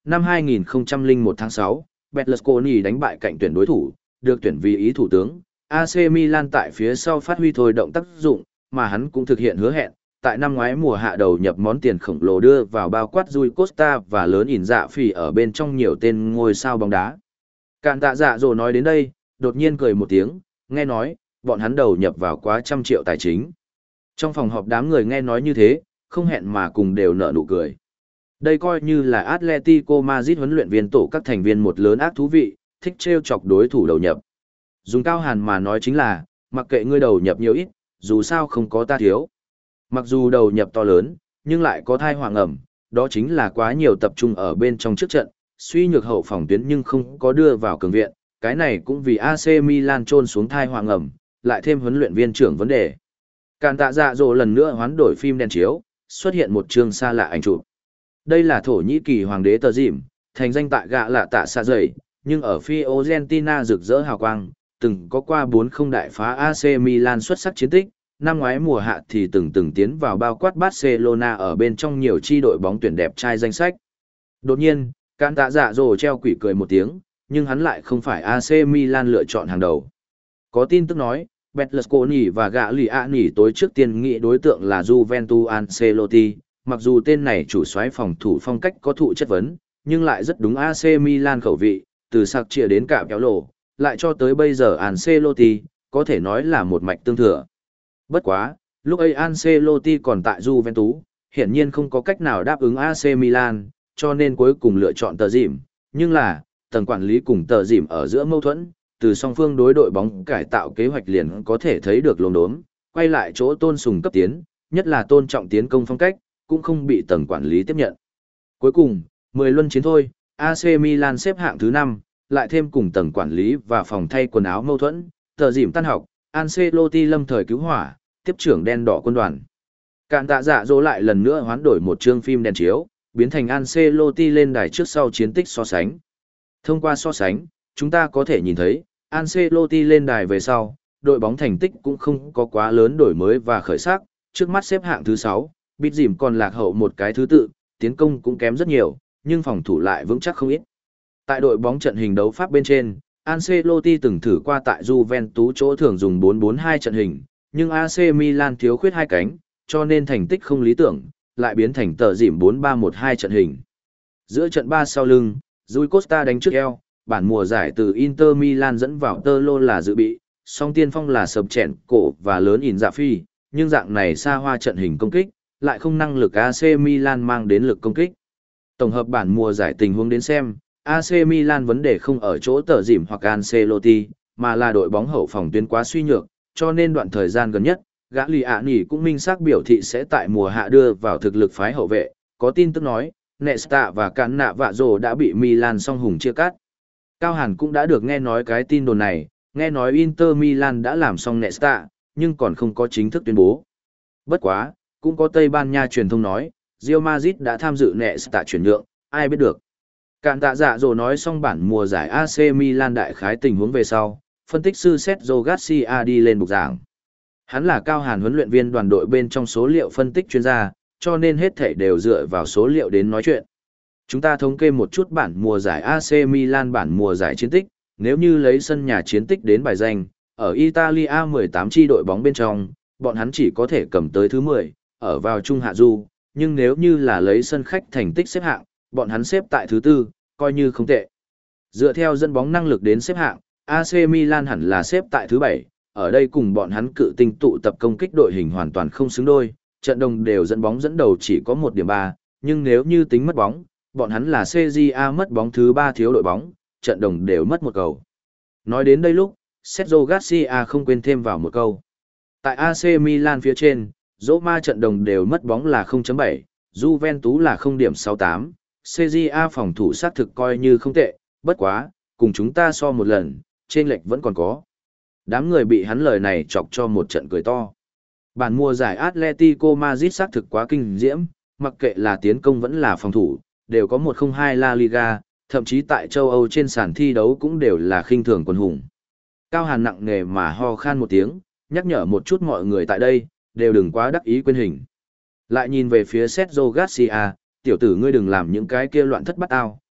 năm hai nghìn không trăm lẻ một tháng sáu, Berlusconi đánh bại cạnh tuyển đối thủ, được tuyển vì ý thủ tướng. a xê Milan tại phía sau phát huy thôi động tác dụng, mà hắn cũng thực hiện hứa hẹn, tại năm ngoái mùa hạ đầu nhập món tiền khổng lồ đưa vào bao quát Rui Costa và lớn ỉn dạ phỉ ở bên trong nhiều tên ngôi sao bóng đá. Cạn tạ dạ dỗ nói đến đây, đột nhiên cười một tiếng, nghe nói, bọn hắn đầu nhập vào quá trăm triệu tài chính. Trong phòng họp đám người nghe nói như thế, không hẹn mà cùng đều nở nụ cười. Đây coi như là Atletico Madrid huấn luyện viên tổ các thành viên một lớn ác thú vị, thích trêu chọc đối thủ đầu nhập. Dùng cao hàn mà nói chính là, mặc kệ ngươi đầu nhập nhiều ít, dù sao không có ta thiếu. Mặc dù đầu nhập to lớn, nhưng lại có thai hoàng ẩm, đó chính là quá nhiều tập trung ở bên trong trước trận, suy nhược hậu phòng tuyến nhưng không có đưa vào cường viện, cái này cũng vì a xê Milan trôn xuống thai hoàng ẩm, lại thêm huấn luyện viên trưởng vấn đề. Càn tạ dạ dỗ lần nữa hoán đổi phim đèn chiếu, xuất hiện một chương xa lạ ảnh chụp. Đây là Thổ Nhĩ Kỳ hoàng đế Tờ Dìm, thành danh tại gạ lạ tạ xa dày, nhưng ở Fiorentina rực rỡ hào quang, từng có qua bốn không đại phá a xê Milan xuất sắc chiến tích, năm ngoái mùa hạ thì từng từng tiến vào bao quát Barcelona ở bên trong nhiều chi đội bóng tuyển đẹp trai danh sách. Đột nhiên, Càn tạ dạ dỗ treo quỷ cười một tiếng, nhưng hắn lại không phải a xê Milan lựa chọn hàng đầu. Có tin tức nói, Berlusconi và Gagliani tối trước tiên nghĩ đối tượng là Juventus Ancelotti, mặc dù tên này chủ soái phòng thủ phong cách có thụ chất vấn, nhưng lại rất đúng a xê Milan khẩu vị, từ sạc chia đến cả kéo lộ, lại cho tới bây giờ Ancelotti, có thể nói là một mạch tương thừa. Bất quá, lúc ấy Ancelotti còn tại Juventus, hiển nhiên không có cách nào đáp ứng a xê Milan, cho nên cuối cùng lựa chọn Tờ Dìm, nhưng là, tầng quản lý cùng Tờ Dìm ở giữa mâu thuẫn, từ song phương đối đội bóng cải tạo kế hoạch liền có thể thấy được lồn đốm, quay lại chỗ tôn sùng cấp tiến, nhất là tôn trọng tiến công phong cách, cũng không bị tầng quản lý tiếp nhận. Cuối cùng, mười luân chiến thôi, a xê Milan xếp hạng thứ năm, lại thêm cùng tầng quản lý và phòng thay quần áo mâu thuẫn, Tờ Dìm tan học, Ancelotti lâm thời cứu hỏa, tiếp trưởng đen đỏ quân đoàn. Cạn tạ dạ dỗ lại lần nữa hoán đổi một chương phim đèn chiếu, biến thành Ancelotti lên đài trước sau chiến tích so sánh. Thông qua so sánh, chúng ta có thể nhìn thấy, Ancelotti lên đài về sau, đội bóng thành tích cũng không có quá lớn đổi mới và khởi sắc, trước mắt xếp hạng thứ sáu, Bít Dìm còn lạc hậu một cái thứ tự, tiến công cũng kém rất nhiều, nhưng phòng thủ lại vững chắc không ít. Tại đội bóng trận hình đấu pháp bên trên, Ancelotti từng thử qua tại Juventus chỗ thường dùng bốn bốn hai trận hình, nhưng a xê Milan thiếu khuyết hai cánh, cho nên thành tích không lý tưởng, lại biến thành Tờ Dìm bốn ba một hai trận hình. Giữa trận ba sau lưng, Rui Costa đánh trước eo, bản mùa giải từ Inter Milan dẫn vào tơ lô là dự bị, song tiên phong là sập chèn cổ và lớn ỉn dạ phi, nhưng dạng này xa hoa trận hình công kích, lại không năng lực a xê Milan mang đến lực công kích. Tổng hợp bản mùa giải tình huống đến xem, a xê Milan vấn đề không ở chỗ Tờ Dìm hoặc Ancelotti, mà là đội bóng hậu phòng tuyến quá suy nhược, cho nên đoạn thời gian gần nhất, Gagliani cũng minh xác biểu thị sẽ tại mùa hạ đưa vào thực lực phái hậu vệ, có tin tức nói, Nesta và Cannavaro đã bị Milan song hùng chia cắt. Cao Hàn cũng đã được nghe nói cái tin đồn này, nghe nói Inter Milan đã làm xong Nesta, nhưng còn không có chính thức tuyên bố. Bất quá, cũng có Tây Ban Nha truyền thông nói, Real Madrid đã tham dự Nesta chuyển nhượng, ai biết được. Cạn tạ dạ dỗ nói xong bản mùa giải a xê Milan đại khái tình huống về sau, phân tích sư Sergio Garcia đi lên bục giảng. Hắn là Cao Hàn huấn luyện viên đoàn đội bên trong số liệu phân tích chuyên gia, cho nên hết thảy đều dựa vào số liệu đến nói chuyện. Chúng ta thống kê một chút bản mùa giải a xê Milan bản mùa giải chiến tích, nếu như lấy sân nhà chiến tích đến bài danh, ở Italia mười tám chi đội bóng bên trong, bọn hắn chỉ có thể cầm tới thứ mười, ở vào trung hạ du, nhưng nếu như là lấy sân khách thành tích xếp hạng, bọn hắn xếp tại thứ tư, coi như không tệ. Dựa theo dẫn bóng năng lực đến xếp hạng, a xê Milan hẳn là xếp tại thứ bảy, ở đây cùng bọn hắn cự tinh tụ tập công kích đội hình hoàn toàn không xứng đôi, trận đồng đều dẫn bóng dẫn đầu chỉ có một điểm ba, nhưng nếu như tính mất bóng, bọn hắn là xê giê a mất bóng thứ ba thiếu đội bóng, trận đồng đều mất một cầu. Nói đến đây lúc, Sergio Garcia không quên thêm vào một câu. Tại a xê Milan phía trên, Roma trận đồng đều mất bóng là không chấm bảy, Juventus là không điểm sáu tám, xê giê a phòng thủ sát thực coi như không tệ, bất quá, cùng chúng ta so một lần, trên lệch vẫn còn có. Đám người bị hắn lời này chọc cho một trận cười to. Bản mùa giải Atletico Madrid sát thực quá kinh diễm, mặc kệ là tiến công vẫn là phòng thủ, đều có một không hai La Liga, thậm chí tại châu Âu trên sàn thi đấu cũng đều là khinh thường quân hùng. Cao Hàn nặng nề mà ho khan một tiếng, nhắc nhở một chút mọi người tại đây, đều đừng quá đắc ý quên hình. Lại nhìn về phía Sergio Garcia, tiểu tử ngươi đừng làm những cái kia loạn thất bắt ao,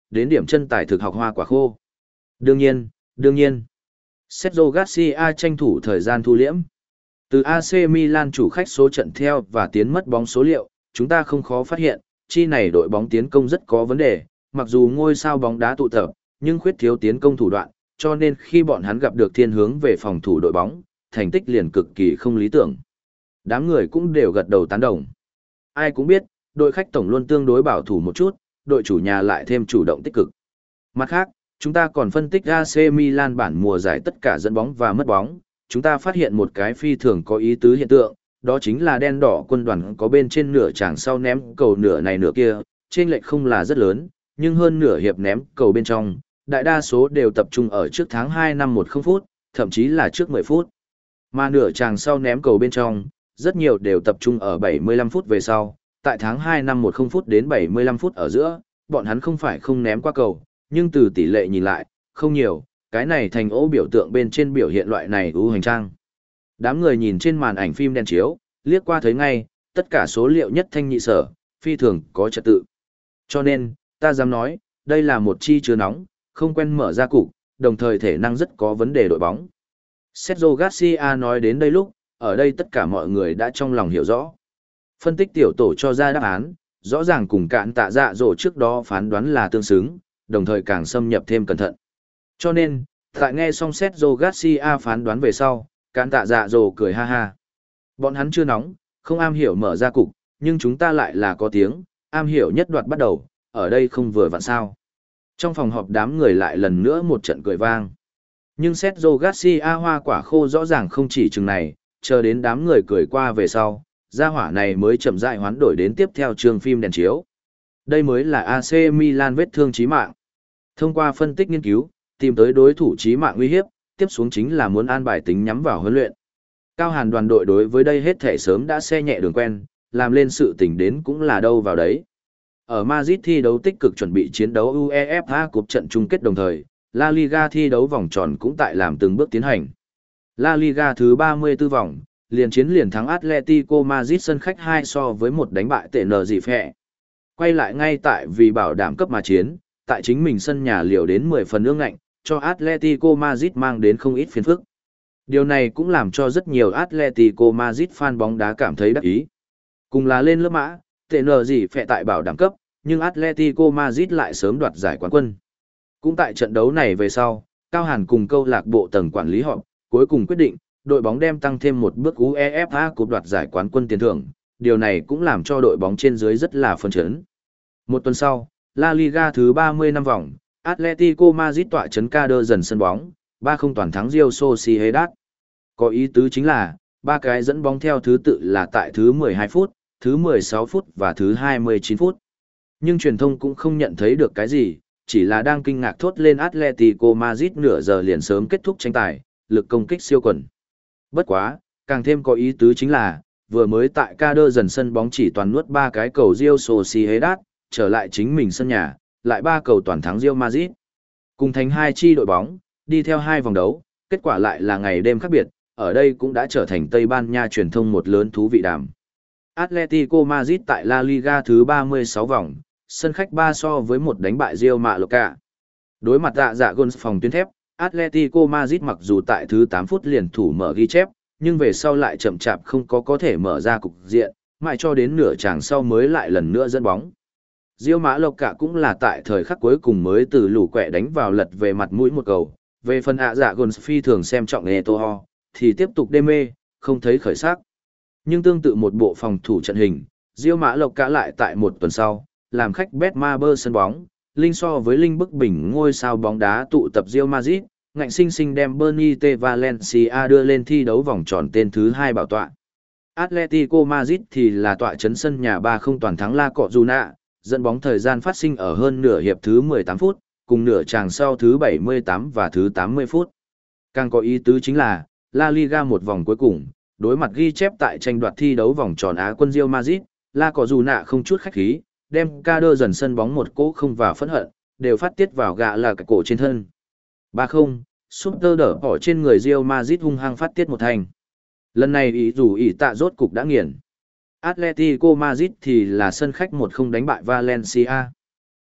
đến điểm chân tài thực học hoa quả khô. Đương nhiên, đương nhiên. Sergio Garcia tranh thủ thời gian thu liễm. Từ a xê Milan chủ khách số trận theo và tiến mất bóng số liệu, chúng ta không khó phát hiện, chi này đội bóng tiến công rất có vấn đề, mặc dù ngôi sao bóng đá tụ tập, nhưng khuyết thiếu tiến công thủ đoạn, cho nên khi bọn hắn gặp được thiên hướng về phòng thủ đội bóng, thành tích liền cực kỳ không lý tưởng. Đám người cũng đều gật đầu tán đồng. Ai cũng biết, đội khách tổng luôn tương đối bảo thủ một chút, đội chủ nhà lại thêm chủ động tích cực. Mặt khác, chúng ta còn phân tích a xê Milan bản mùa giải tất cả dẫn bóng và mất bóng, chúng ta phát hiện một cái phi thường có ý tứ hiện tượng, đó chính là đen đỏ quân đoàn có bên trên nửa tràng sau ném cầu nửa này nửa kia, chênh lệch không là rất lớn, nhưng hơn nửa hiệp ném cầu bên trong, đại đa số đều tập trung ở trước tháng hai năm một không phút, thậm chí là trước mười phút. Mà nửa tràng sau ném cầu bên trong, rất nhiều đều tập trung ở bảy mươi lăm phút về sau, tại tháng hai năm một không phút đến bảy mươi lăm phút ở giữa, bọn hắn không phải không ném qua cầu, nhưng từ tỷ lệ nhìn lại, không nhiều, cái này thành ố biểu tượng bên trên biểu hiện loại này ưu hành trang. Đám người nhìn trên màn ảnh phim đen chiếu, liếc qua thấy ngay, tất cả số liệu nhất thanh nhị sở, phi thường có trật tự. Cho nên, ta dám nói, đây là một chi chứa nóng, không quen mở ra cục, đồng thời thể năng rất có vấn đề đội bóng. Sergio Garcia nói đến đây lúc, ở đây tất cả mọi người đã trong lòng hiểu rõ. Phân tích tiểu tổ cho ra đáp án, rõ ràng cùng cạn tạ dạ dỗ trước đó phán đoán là tương xứng, đồng thời càng xâm nhập thêm cẩn thận. Cho nên, tại nghe xong Sergio Garcia phán đoán về sau, cạn tạ dạ dỗ cười ha ha. Bọn hắn chưa nóng, không am hiểu mở ra cục, nhưng chúng ta lại là có tiếng, am hiểu nhất đoạt bắt đầu, ở đây không vừa vặn sao. Trong phòng họp đám người lại lần nữa một trận cười vang. Nhưng Sergio Garcia hoa quả khô rõ ràng không chỉ chừng này, chờ đến đám người cười qua về sau, gia hỏa này mới chậm rãi hoán đổi đến tiếp theo trường phim đèn chiếu. Đây mới là a xê Milan vết thương chí mạng. Thông qua phân tích nghiên cứu, tìm tới đối thủ chí mạng uy hiếp, tiếp xuống chính là muốn an bài tính nhắm vào huấn luyện. Cao Hàn đoàn đội đối với đây hết thể sớm đã xe nhẹ đường quen, làm lên sự tình đến cũng là đâu vào đấy. Ở Madrid thi đấu tích cực chuẩn bị chiến đấu UEFA Cup trận chung kết đồng thời, La Liga thi đấu vòng tròn cũng tại làm từng bước tiến hành. La Liga thứ ba mươi tư vòng, liền chiến liền thắng Atletico Madrid sân khách hai so với một đánh bại tệ nờ gì phẹ. Quay lại ngay tại vì bảo đảm cấp mà chiến, tại chính mình sân nhà liều đến mười phần ương ngạnh, cho Atletico Madrid mang đến không ít phiền phức. Điều này cũng làm cho rất nhiều Atletico Madrid fan bóng đá cảm thấy đắc ý. Cùng là lên lớp mã, tệ nờ gì phẹ tại bảo đảm cấp, nhưng Atletico Madrid lại sớm đoạt giải quán quân. Cũng tại trận đấu này về sau, Cao Hàn cùng câu lạc bộ tầng quản lý họp, cuối cùng quyết định, đội bóng đem tăng thêm một bước UEFA Cup đoạt giải quán quân tiền thưởng, điều này cũng làm cho đội bóng trên dưới rất là phấn chấn. Một tuần sau, La Liga thứ ba mươi năm vòng, Atletico Madrid tọa trấn Cadơ dần sân bóng, ba không toàn thắng Real Sociedad. Có ý tứ chính là, ba cái dẫn bóng theo thứ tự là tại thứ mười hai phút, thứ mười sáu phút và thứ hai mươi chín phút. Nhưng truyền thông cũng không nhận thấy được cái gì, chỉ là đang kinh ngạc thốt lên Atletico Madrid nửa giờ liền sớm kết thúc tranh tài, lực công kích siêu quần. Bất quá, càng thêm có ý tứ chính là, vừa mới tại Cadơ dần sân bóng chỉ toàn nuốt ba cái cầu Real Sociedad, trở lại chính mình sân nhà, lại ba cầu toàn thắng Real Madrid. Cùng thành hai chi đội bóng, đi theo hai vòng đấu, kết quả lại là ngày đêm khác biệt, ở đây cũng đã trở thành Tây Ban Nha truyền thông một lớn thú vị đàm. Atletico Madrid tại La Liga thứ ba mươi sáu vòng, sân khách ba so với một đánh bại Real Mallorca. Đối mặt dạ dạ gôn phòng tuyến thép, Atletico Madrid mặc dù tại thứ tám phút liền thủ mở ghi chép, nhưng về sau lại chậm chạp không có có thể mở ra cục diện, mãi cho đến nửa chàng sau mới lại lần nữa dẫn bóng. Real Mallorca cũng là tại thời khắc cuối cùng mới từ lũ quẹ đánh vào lật về mặt mũi một cầu. Về phần ạ dạ gôn phi thường xem trọng Eto'o, thì tiếp tục đê mê, không thấy khởi sắc. Nhưng tương tự một bộ phòng thủ trận hình, Real Mallorca lại tại một tuần sau, làm khách Betmaber sân bóng, linh so với linh bức bình ngôi sao bóng đá tụ tập Real Madrid, ngạnh sinh sinh đem Benite Valencia đưa lên thi đấu vòng tròn tên thứ hai bảo tọa. Atletico Madrid thì là tọa trấn sân nhà ba không toàn thắng La Coruña, dẫn bóng thời gian phát sinh ở hơn nửa hiệp thứ mười tám phút, cùng nửa chàng sau thứ bảy mươi tám và thứ tám mươi phút. Càng có ý tứ chính là, La Liga một vòng cuối cùng, đối mặt ghi chép tại tranh đoạt thi đấu vòng tròn Á quân Real Madrid, La Coruña không chút khách khí, đem Cadơ dần sân bóng một cỗ không và phẫn hận, đều phát tiết vào gạ là cái cổ trên thân. ba không, Super đỡ bỏ trên người Real Madrid hung hăng phát tiết một thành. Lần này ý dù ý tạ rốt cục đã nghiền. Atletico Madrid thì là sân khách một không đánh bại Valencia.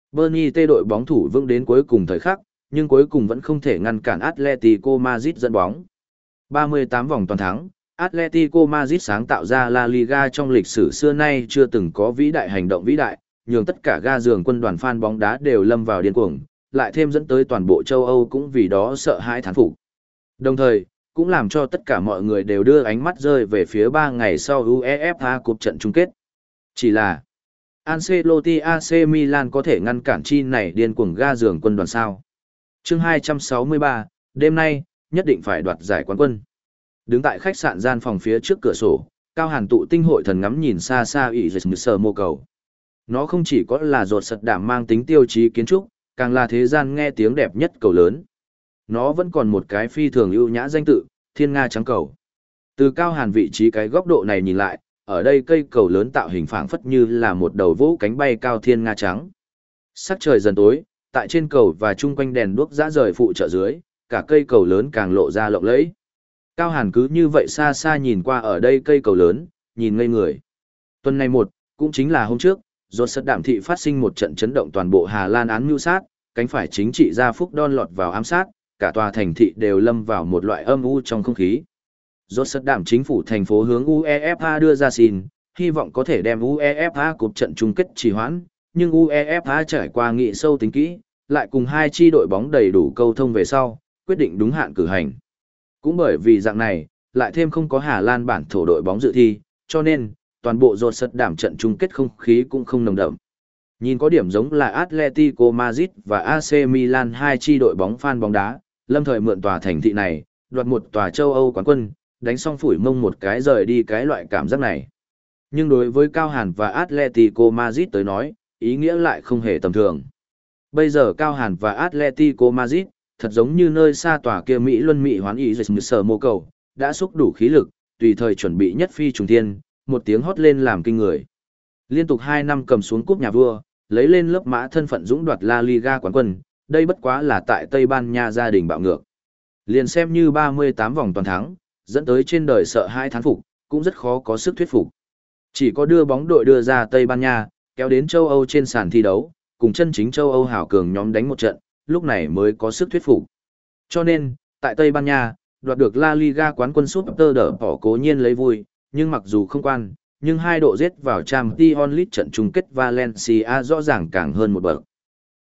Bernie T đội bóng thủ vững đến cuối cùng thời khắc, nhưng cuối cùng vẫn không thể ngăn cản Atletico Madrid dẫn bóng. ba mươi tám vòng toàn thắng, Atletico Madrid sáng tạo ra La Liga trong lịch sử xưa nay chưa từng có vĩ đại hành động vĩ đại, nhường tất cả ga giường quân đoàn fan bóng đá đều lâm vào điên cuồng, lại thêm dẫn tới toàn bộ châu Âu cũng vì đó sợ hãi thán phục. Đồng thời, cũng làm cho tất cả mọi người đều đưa ánh mắt rơi về phía ba ngày sau UEFA Cup trận chung kết. Chỉ là Ancelotti a xê Milan có thể ngăn cản chi này điên cuồng ga giường quân đoàn sao? Chương hai trăm sáu mươi ba, đêm nay, nhất định phải đoạt giải quán quân. Đứng tại khách sạn gian phòng phía trước cửa sổ, Cao Hàn tụ tinh hội thần ngắm nhìn xa xa ỷ sờ mô cầu. Nó không chỉ có là rột sật đảm mang tính tiêu chí kiến trúc, càng là thế gian nghe tiếng đẹp nhất cầu lớn. Nó vẫn còn một cái phi thường ưu nhã danh tự, Thiên Nga trắng cầu. Từ Cao Hàn vị trí cái góc độ này nhìn lại, ở đây cây cầu lớn tạo hình phảng phất như là một đầu vỗ cánh bay cao thiên nga trắng. Sắc trời dần tối, tại trên cầu và chung quanh đèn đuốc rã rời phụ trợ dưới, cả cây cầu lớn càng lộ ra lộng lẫy. Cao Hàn cứ như vậy xa xa nhìn qua ở đây cây cầu lớn, nhìn ngây người. Tuần này một, cũng chính là hôm trước, rốt sật đảm thị phát sinh một trận chấn động toàn bộ Hà Lan án mưu sát, cánh phải chính trị gia Phúc Đon lọt vào ám sát, cả tòa thành thị đều lâm vào một loại âm u trong không khí. Rốt sật đảm chính phủ thành phố hướng UEFA đưa ra xin, hy vọng có thể đem UEFA Cup trận chung kết trì hoãn, nhưng UEFA trải qua nghị sâu tính kỹ, lại cùng hai chi đội bóng đầy đủ câu thông về sau, quyết định đúng hạn cử hành. Cũng bởi vì dạng này, lại thêm không có Hà Lan bản thổ đội bóng dự thi, cho nên, toàn bộ rốt sật đảm trận chung kết không khí cũng không nồng đậm. Nhìn có điểm giống là Atletico Madrid và a xê Milan hai chi đội bóng fan bóng đá, lâm thời mượn tòa thành thị này, đoạt một tòa châu Âu quán quân, đánh xong phủi mông một cái rời đi cái loại cảm giác này. Nhưng đối với Cao Hàn và Atletico Madrid tới nói, ý nghĩa lại không hề tầm thường. Bây giờ Cao Hàn và Atletico Madrid, thật giống như nơi xa tòa kia Mỹ Luân Mỹ hoán ý dịch sở mô cầu, đã xúc đủ khí lực, tùy thời chuẩn bị nhất phi trùng thiên, một tiếng hót lên làm kinh người. Liên tục hai năm cầm xuống cúp nhà vua, lấy lên lớp mã thân phận dũng đoạt La Liga quán quân, đây bất quá là tại Tây Ban Nha gia đình bạo ngược. Liền xem như ba mươi tám vòng toàn thắng, dẫn tới trên đời sợ hai thán phục, cũng rất khó có sức thuyết phục. Chỉ có đưa bóng đội đưa ra Tây Ban Nha, kéo đến châu Âu trên sàn thi đấu, cùng chân chính châu Âu hảo cường nhóm đánh một trận, lúc này mới có sức thuyết phục. Cho nên, tại Tây Ban Nha, đoạt được La Liga quán quân Super đỡ bỏ cố nhiên lấy vui, nhưng mặc dù không quan, nhưng hai độ giết vào Champions League trận chung kết Valencia rõ ràng càng hơn một bậc.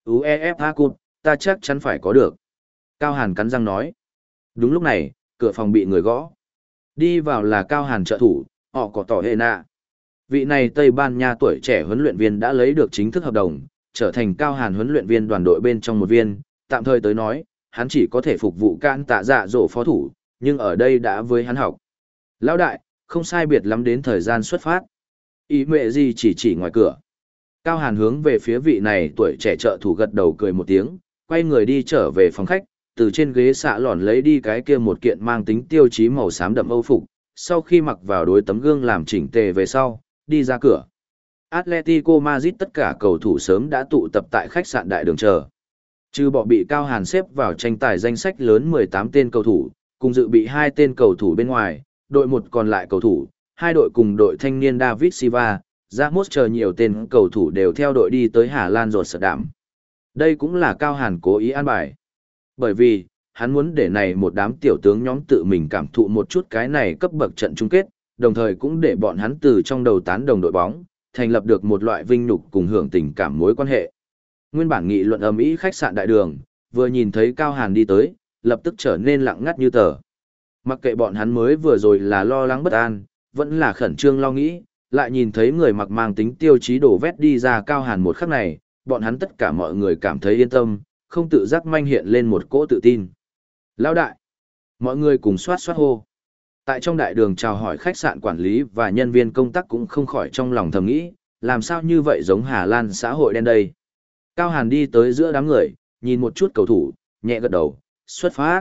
UEFA Cup, ta chắc chắn phải có được. Cao Hàn cắn răng nói. Đúng lúc này, cửa phòng bị người gõ. Đi vào là Cao Hàn trợ thủ, họ có tỏ hệ nạ. Vị này Tây Ban Nha tuổi trẻ huấn luyện viên đã lấy được chính thức hợp đồng, trở thành Cao Hàn huấn luyện viên đoàn đội bên trong một viên, tạm thời tới nói, hắn chỉ có thể phục vụ can tạ dạ dỗ phó thủ, nhưng ở đây đã với hắn học. Lão đại, không sai biệt lắm đến thời gian xuất phát. Ý mẹ gì chỉ chỉ ngoài cửa. Cao Hàn hướng về phía vị này tuổi trẻ trợ thủ gật đầu cười một tiếng, quay người đi trở về phòng khách, từ trên ghế xạ lòn lấy đi cái kia một kiện mang tính tiêu chí màu xám đậm Âu phục, sau khi mặc vào đối tấm gương làm chỉnh tề về sau, đi ra cửa. Atletico Madrid tất cả cầu thủ sớm đã tụ tập tại khách sạn đại đường chờ. Trừ bỏ bị Cao Hàn xếp vào tranh tài danh sách lớn mười tám tên cầu thủ, cùng dự bị hai tên cầu thủ bên ngoài, đội một còn lại cầu thủ, hai đội cùng đội thanh niên David Silva, Ramos chờ nhiều tên cầu thủ đều theo đội đi tới Hà Lan rột sật đảm. Đây cũng là Cao Hàn cố ý an bài. Bởi vì, hắn muốn để này một đám tiểu tướng nhóm tự mình cảm thụ một chút cái này cấp bậc trận chung kết, đồng thời cũng để bọn hắn từ trong đầu tán đồng đội bóng, thành lập được một loại vinh nhục cùng hưởng tình cảm mối quan hệ. Nguyên bản nghị luận ầm ĩ khách sạn đại đường, vừa nhìn thấy Cao Hàn đi tới, lập tức trở nên lặng ngắt như tờ. Mặc kệ bọn hắn mới vừa rồi là lo lắng bất an, vẫn là khẩn trương lo nghĩ, lại nhìn thấy người mặc mang tính tiêu chí đổ vét đi ra Cao Hàn một khắc này, bọn hắn tất cả mọi người cảm thấy yên tâm, không tự giác manh hiện lên một cỗ tự tin. Lão đại! Mọi người cùng soát soát hô. Tại trong đại đường chào hỏi khách sạn quản lý và nhân viên công tác cũng không khỏi trong lòng thầm nghĩ, làm sao như vậy giống Hà Lan xã hội đen đây. Cao Hàn đi tới giữa đám người, nhìn một chút cầu thủ, nhẹ gật đầu, xuất phát.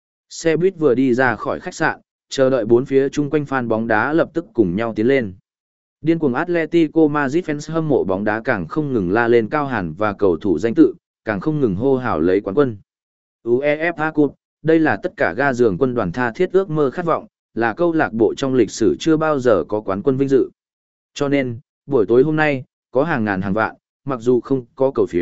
Xe buýt vừa đi ra khỏi khách sạn, chờ đợi bốn phía chung quanh fan bóng đá lập tức cùng nhau tiến lên. Điên cuồng Atletico Madrid fans hâm mộ bóng đá càng không ngừng la lên Cao Hàn và cầu thủ danh tự, càng không ngừng hô hào lấy quán quân. UEFA Cup, đây là tất cả ga giường quân đoàn tha thiết ước mơ khát vọng, là câu lạc bộ trong lịch sử chưa bao giờ có quán quân vinh dự. Cho nên, buổi tối hôm nay, có hàng ngàn hàng vạn, mặc dù không có cầu phiếu,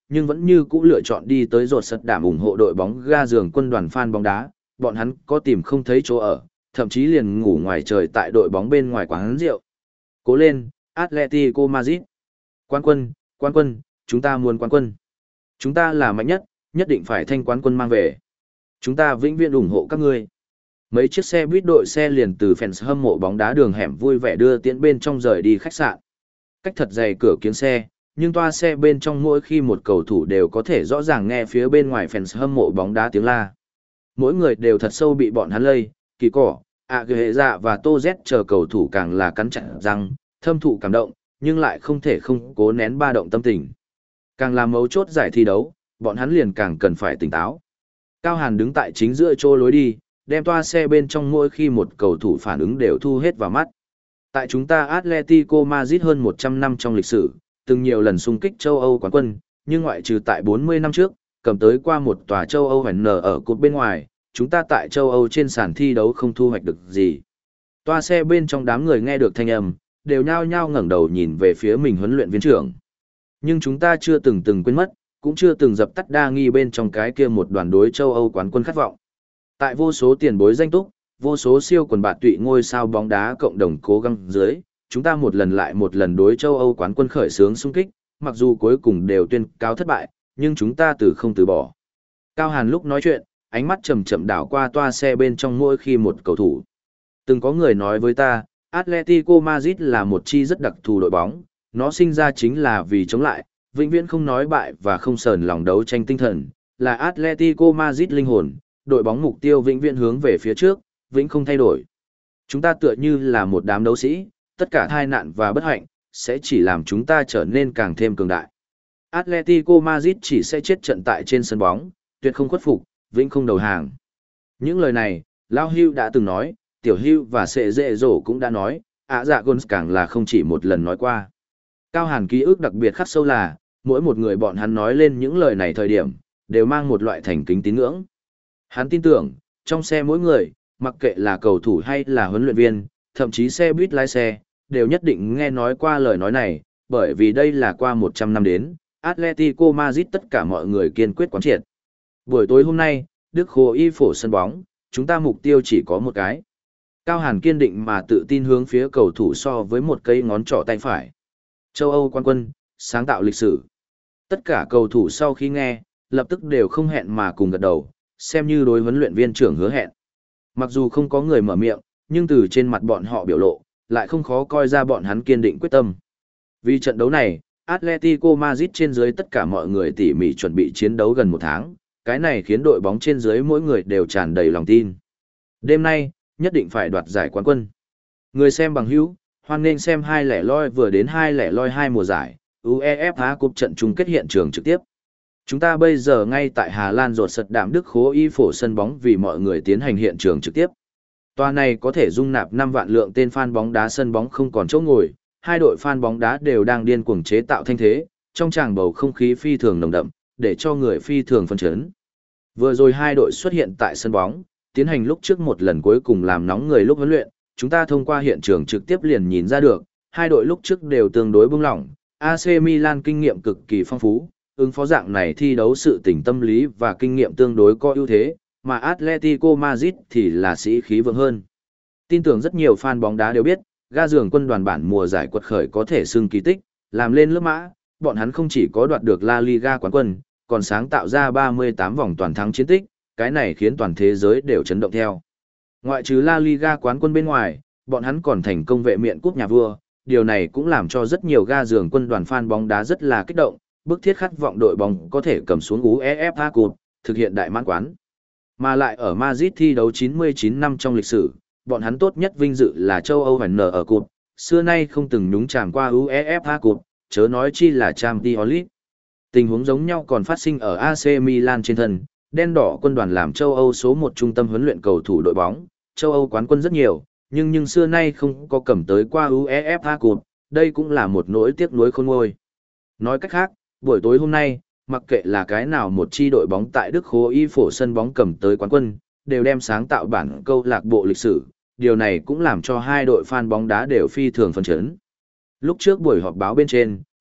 nhưng vẫn như cũ lựa chọn đi tới rột sật đảm ủng hộ đội bóng ga giường quân đoàn fan bóng đá, bọn hắn có tìm không thấy chỗ ở, thậm chí liền ngủ ngoài trời tại đội bóng bên ngoài quán rượu. Cố lên, Atletico Madrid. Quán quân, quán quân, chúng ta muốn quán quân. Chúng ta là mạnh nhất, nhất định phải thanh quán quân mang về. Chúng ta vĩnh viễn ủng hộ các ngươi. Mấy chiếc xe buýt đội xe liền từ fans hâm mộ bóng đá đường hẻm vui vẻ đưa tiễn bên trong rời đi khách sạn. Cách thật dày cửa kiếng xe, nhưng toa xe bên trong mỗi khi một cầu thủ đều có thể rõ ràng nghe phía bên ngoài fans hâm mộ bóng đá tiếng la. Mỗi người đều thật sâu bị bọn hắn lây, kỳ cỏ, ạ ghệ dạ và tô z chờ cầu thủ càng là cắn chặt răng, thâm thụ cảm động, nhưng lại không thể không cố nén ba động tâm tình. Càng làm mấu chốt giải thi đấu, bọn hắn liền càng cần phải tỉnh táo. Cao Hàn đứng tại chính giữa chỗ lối đi, đem toa xe bên trong mỗi khi một cầu thủ phản ứng đều thu hết vào mắt. Tại chúng ta Atletico Madrid hơn một trăm năm trong lịch sử, từng nhiều lần xung kích châu Âu quán quân, nhưng ngoại trừ tại bốn mươi năm trước, cầm tới qua một tòa châu Âu hoành nở ở cột bên ngoài, chúng ta tại châu Âu trên sàn thi đấu không thu hoạch được gì. Toa xe bên trong đám người nghe được thanh âm, đều nhao nhao ngẩng đầu nhìn về phía mình huấn luyện viên trưởng. Nhưng chúng ta chưa từng từng quên mất, cũng chưa từng dập tắt đa nghi bên trong cái kia một đoàn đối châu Âu quán quân khát vọng. Tại vô số tiền bối danh túc, vô số siêu quần bạt tụy ngôi sao bóng đá cộng đồng cố gắng dưới, chúng ta một lần lại một lần đối châu Âu quán quân khởi xướng xung kích, mặc dù cuối cùng đều tuyên cáo thất bại, nhưng chúng ta từ không từ bỏ. Cao Hàn lúc nói chuyện, ánh mắt chậm chậm đảo qua toa xe bên trong mỗi khi một cầu thủ. Từng có người nói với ta, Atletico Madrid là một chi rất đặc thù đội bóng, nó sinh ra chính là vì chống lại, vĩnh viễn không nói bại và không sờn lòng đấu tranh tinh thần, là Atletico Madrid linh hồn, đội bóng mục tiêu vĩnh viễn hướng về phía trước, vĩnh không thay đổi. Chúng ta tựa như là một đám đấu sĩ, tất cả tai nạn và bất hạnh sẽ chỉ làm chúng ta trở nên càng thêm cường đại. Atletico Madrid chỉ sẽ chết trận tại trên sân bóng, tuyệt không khuất phục, vĩnh không đầu hàng. Những lời này, Lao Hưu đã từng nói, Tiểu Hưu và Sệ Dệ Dỗ cũng đã nói, ạ dạ Gons càng là không chỉ một lần nói qua. Cao Hàn ký ức đặc biệt khắc sâu là, mỗi một người bọn hắn nói lên những lời này thời điểm, đều mang một loại thành kính tín ngưỡng. Hắn tin tưởng, trong xe mỗi người, mặc kệ là cầu thủ hay là huấn luyện viên, thậm chí xe buýt lái xe, đều nhất định nghe nói qua lời nói này, bởi vì đây là qua một trăm năm đến, Atletico Madrid tất cả mọi người kiên quyết quán triệt. Buổi tối hôm nay, Đức Hồ Y phổ sân bóng, chúng ta mục tiêu chỉ có một cái. Cao Hàn kiên định mà tự tin hướng phía cầu thủ so với một cây ngón trỏ tay phải. Châu Âu quán quân, sáng tạo lịch sử. Tất cả cầu thủ sau khi nghe, lập tức đều không hẹn mà cùng gật đầu, xem như đối huấn luyện viên trưởng hứa hẹn. Mặc dù không có người mở miệng, nhưng từ trên mặt bọn họ biểu lộ, lại không khó coi ra bọn hắn kiên định quyết tâm. Vì trận đấu này, Atletico Madrid trên dưới tất cả mọi người tỉ mỉ chuẩn bị chiến đấu gần một tháng, cái này khiến đội bóng trên dưới mỗi người đều tràn đầy lòng tin. Đêm nay, nhất định phải đoạt giải quán quân. Người xem bằng hữu, hoan nghênh xem hai lẻ loi vừa đến hai lẻ loi hai mùa giải, UEFA Cup trận chung kết hiện trường trực tiếp. Chúng ta bây giờ ngay tại Hà Lan rột sật đạm Đức Khố Y phổ sân bóng vì mọi người tiến hành hiện trường trực tiếp. Tòa này có thể dung nạp năm vạn lượng tên fan bóng đá sân bóng không còn chỗ ngồi, hai đội fan bóng đá đều đang điên cuồng chế tạo thanh thế, trong tràng bầu không khí phi thường nồng đậm, để cho người phi thường phân chấn. Vừa rồi hai đội xuất hiện tại sân bóng, tiến hành lúc trước một lần cuối cùng làm nóng người lúc huấn luyện, chúng ta thông qua hiện trường trực tiếp liền nhìn ra được, hai đội lúc trước đều tương đối bung lỏng, a xê Milan kinh nghiệm cực kỳ phong phú, ứng phó dạng này thi đấu sự tỉnh tâm lý và kinh nghiệm tương đối có ưu thế, mà Atletico Madrid thì là sĩ khí vững hơn. Tin tưởng rất nhiều fan bóng đá đều biết, ga giường quân đoàn bản mùa giải quật khởi có thể xưng kỳ tích, làm lên lớp mã, bọn hắn không chỉ có đoạt được La Liga quán quân, còn sáng tạo ra ba mươi tám vòng toàn thắng chiến tích, cái này khiến toàn thế giới đều chấn động theo. Ngoại trừ La Liga quán quân bên ngoài, bọn hắn còn thành công vệ miện cúp nhà vua, điều này cũng làm cho rất nhiều ga giường quân đoàn fan bóng đá rất là kích động, bức thiết khát vọng đội bóng có thể cầm xuống UEFA Cup, thực hiện đại mãn quán. Mà lại ở Madrid thi đấu chín mươi chín năm trong lịch sử, bọn hắn tốt nhất vinh dự là châu Âu hoành nở ở Cup, xưa nay không từng nhúng chàm qua UEFA Cup, chớ nói chi là Champions League. Tình huống giống nhau còn phát sinh ở a xê Milan trên thân, đen đỏ quân đoàn làm châu Âu số một trung tâm huấn luyện cầu thủ đội bóng, châu Âu quán quân rất nhiều, nhưng nhưng xưa nay không có cầm tới qua UEFA Cup, đây cũng là một nỗi tiếc nuối khôn nguôi. Nói cách khác, buổi tối hôm nay, mặc kệ là cái nào một chi đội bóng tại Đức Khố Y phổ sân bóng cầm tới quán quân, đều đem sáng tạo bản câu lạc bộ lịch sử, điều này cũng làm cho hai đội fan bóng đá đều phi thường phấn chấn. Lúc trước buổi họp báo bên trên,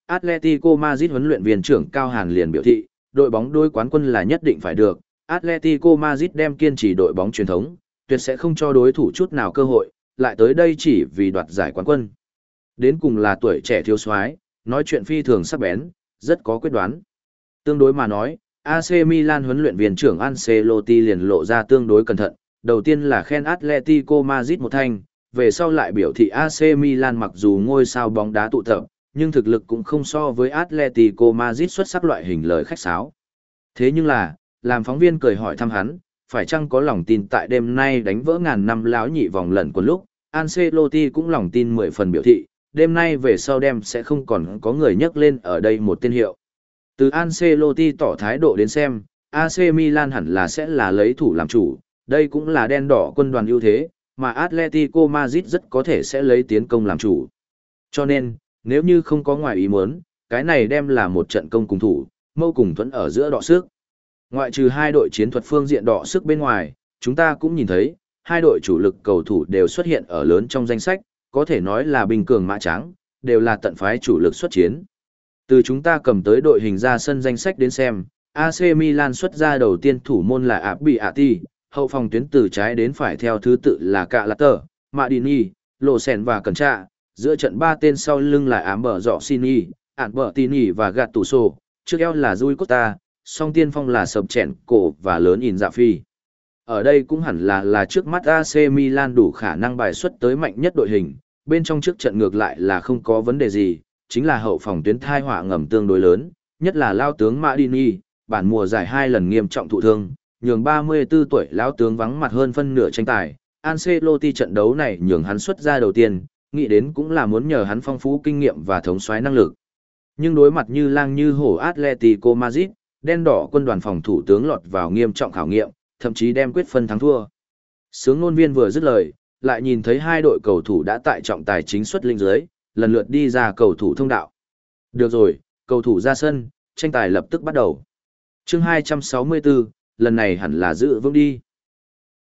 Atletico Madrid huấn luyện viên trưởng Cao Hàn liền biểu thị, đội bóng đối quán quân là nhất định phải được, Atletico Madrid đem kiên trì đội bóng truyền thống, tuyệt sẽ không cho đối thủ chút nào cơ hội, lại tới đây chỉ vì đoạt giải quán quân. Đến cùng là tuổi trẻ thiếu soái, nói chuyện phi thường sắc bén, rất có quyết đoán. Tương đối mà nói, a xê Milan huấn luyện viên trưởng Ancelotti liền lộ ra tương đối cẩn thận, đầu tiên là khen Atletico Madrid một thanh, về sau lại biểu thị a xê Milan mặc dù ngôi sao bóng đá tụ tập, nhưng thực lực cũng không so với Atletico Madrid xuất sắc loại hình lời khách sáo. Thế nhưng là, làm phóng viên cười hỏi thăm hắn, phải chăng có lòng tin tại đêm nay đánh vỡ ngàn năm láo nhị vòng lẩn quần lúc, Ancelotti cũng lòng tin mười phần biểu thị, đêm nay về sau đêm sẽ không còn có người nhắc lên ở đây một tên hiệu. Từ Ancelotti tỏ thái độ đến xem, a xê Milan hẳn là sẽ là lấy thủ làm chủ, đây cũng là đen đỏ quân đoàn ưu thế, mà Atletico Madrid rất có thể sẽ lấy tiến công làm chủ. Cho nên, nếu như không có ngoài ý muốn, cái này đem là một trận công cùng thủ, mâu cùng thuẫn ở giữa đọ sức. Ngoại trừ hai đội chiến thuật phương diện đọ sức bên ngoài, chúng ta cũng nhìn thấy, hai đội chủ lực cầu thủ đều xuất hiện ở lớn trong danh sách, có thể nói là bình cường mã trắng, đều là tận phái chủ lực xuất chiến. Từ chúng ta cầm tới đội hình ra sân danh sách đến xem, a xê Milan xuất ra đầu tiên thủ môn là Abbiati, hậu phòng tuyến từ trái đến phải theo thứ tự là Calater, Madini, Locen và Cẩn Trạ, giữa trận ba tên sau lưng là Ám Bờ Dọ Sini, Albertini và Gattuso, trước eo là Rui Costa, song tiên phong là Sập Chèn Cổ và lớn In Dạ Phi. Ở đây cũng hẳn là là trước mắt a xê Milan đủ khả năng bài xuất tới mạnh nhất đội hình, bên trong trước trận ngược lại là không có vấn đề gì, chính là hậu phòng tuyến thai họa ngầm tương đối lớn, nhất là lao tướng Madini, bản mùa giải hai lần nghiêm trọng thụ thương, nhường ba mươi tư tuổi lão tướng vắng mặt hơn phân nửa tranh tài. Ancelotti trận đấu này nhường hắn xuất ra đầu tiên, nghĩ đến cũng là muốn nhờ hắn phong phú kinh nghiệm và thống soái năng lực. Nhưng đối mặt như lang như hổ Atletico Madrid, đen đỏ quân đoàn phòng thủ tướng lọt vào nghiêm trọng khảo nghiệm, thậm chí đem quyết phân thắng thua. Sướng ngôn viên vừa dứt lời, lại nhìn thấy hai đội cầu thủ đã tại trọng tài chính xuất linh dưới, lần lượt đi ra cầu thủ thông đạo. Được rồi, cầu thủ ra sân, tranh tài lập tức bắt đầu. Chương hai trăm sáu mươi tư, lần này hẳn là giữ vững đi.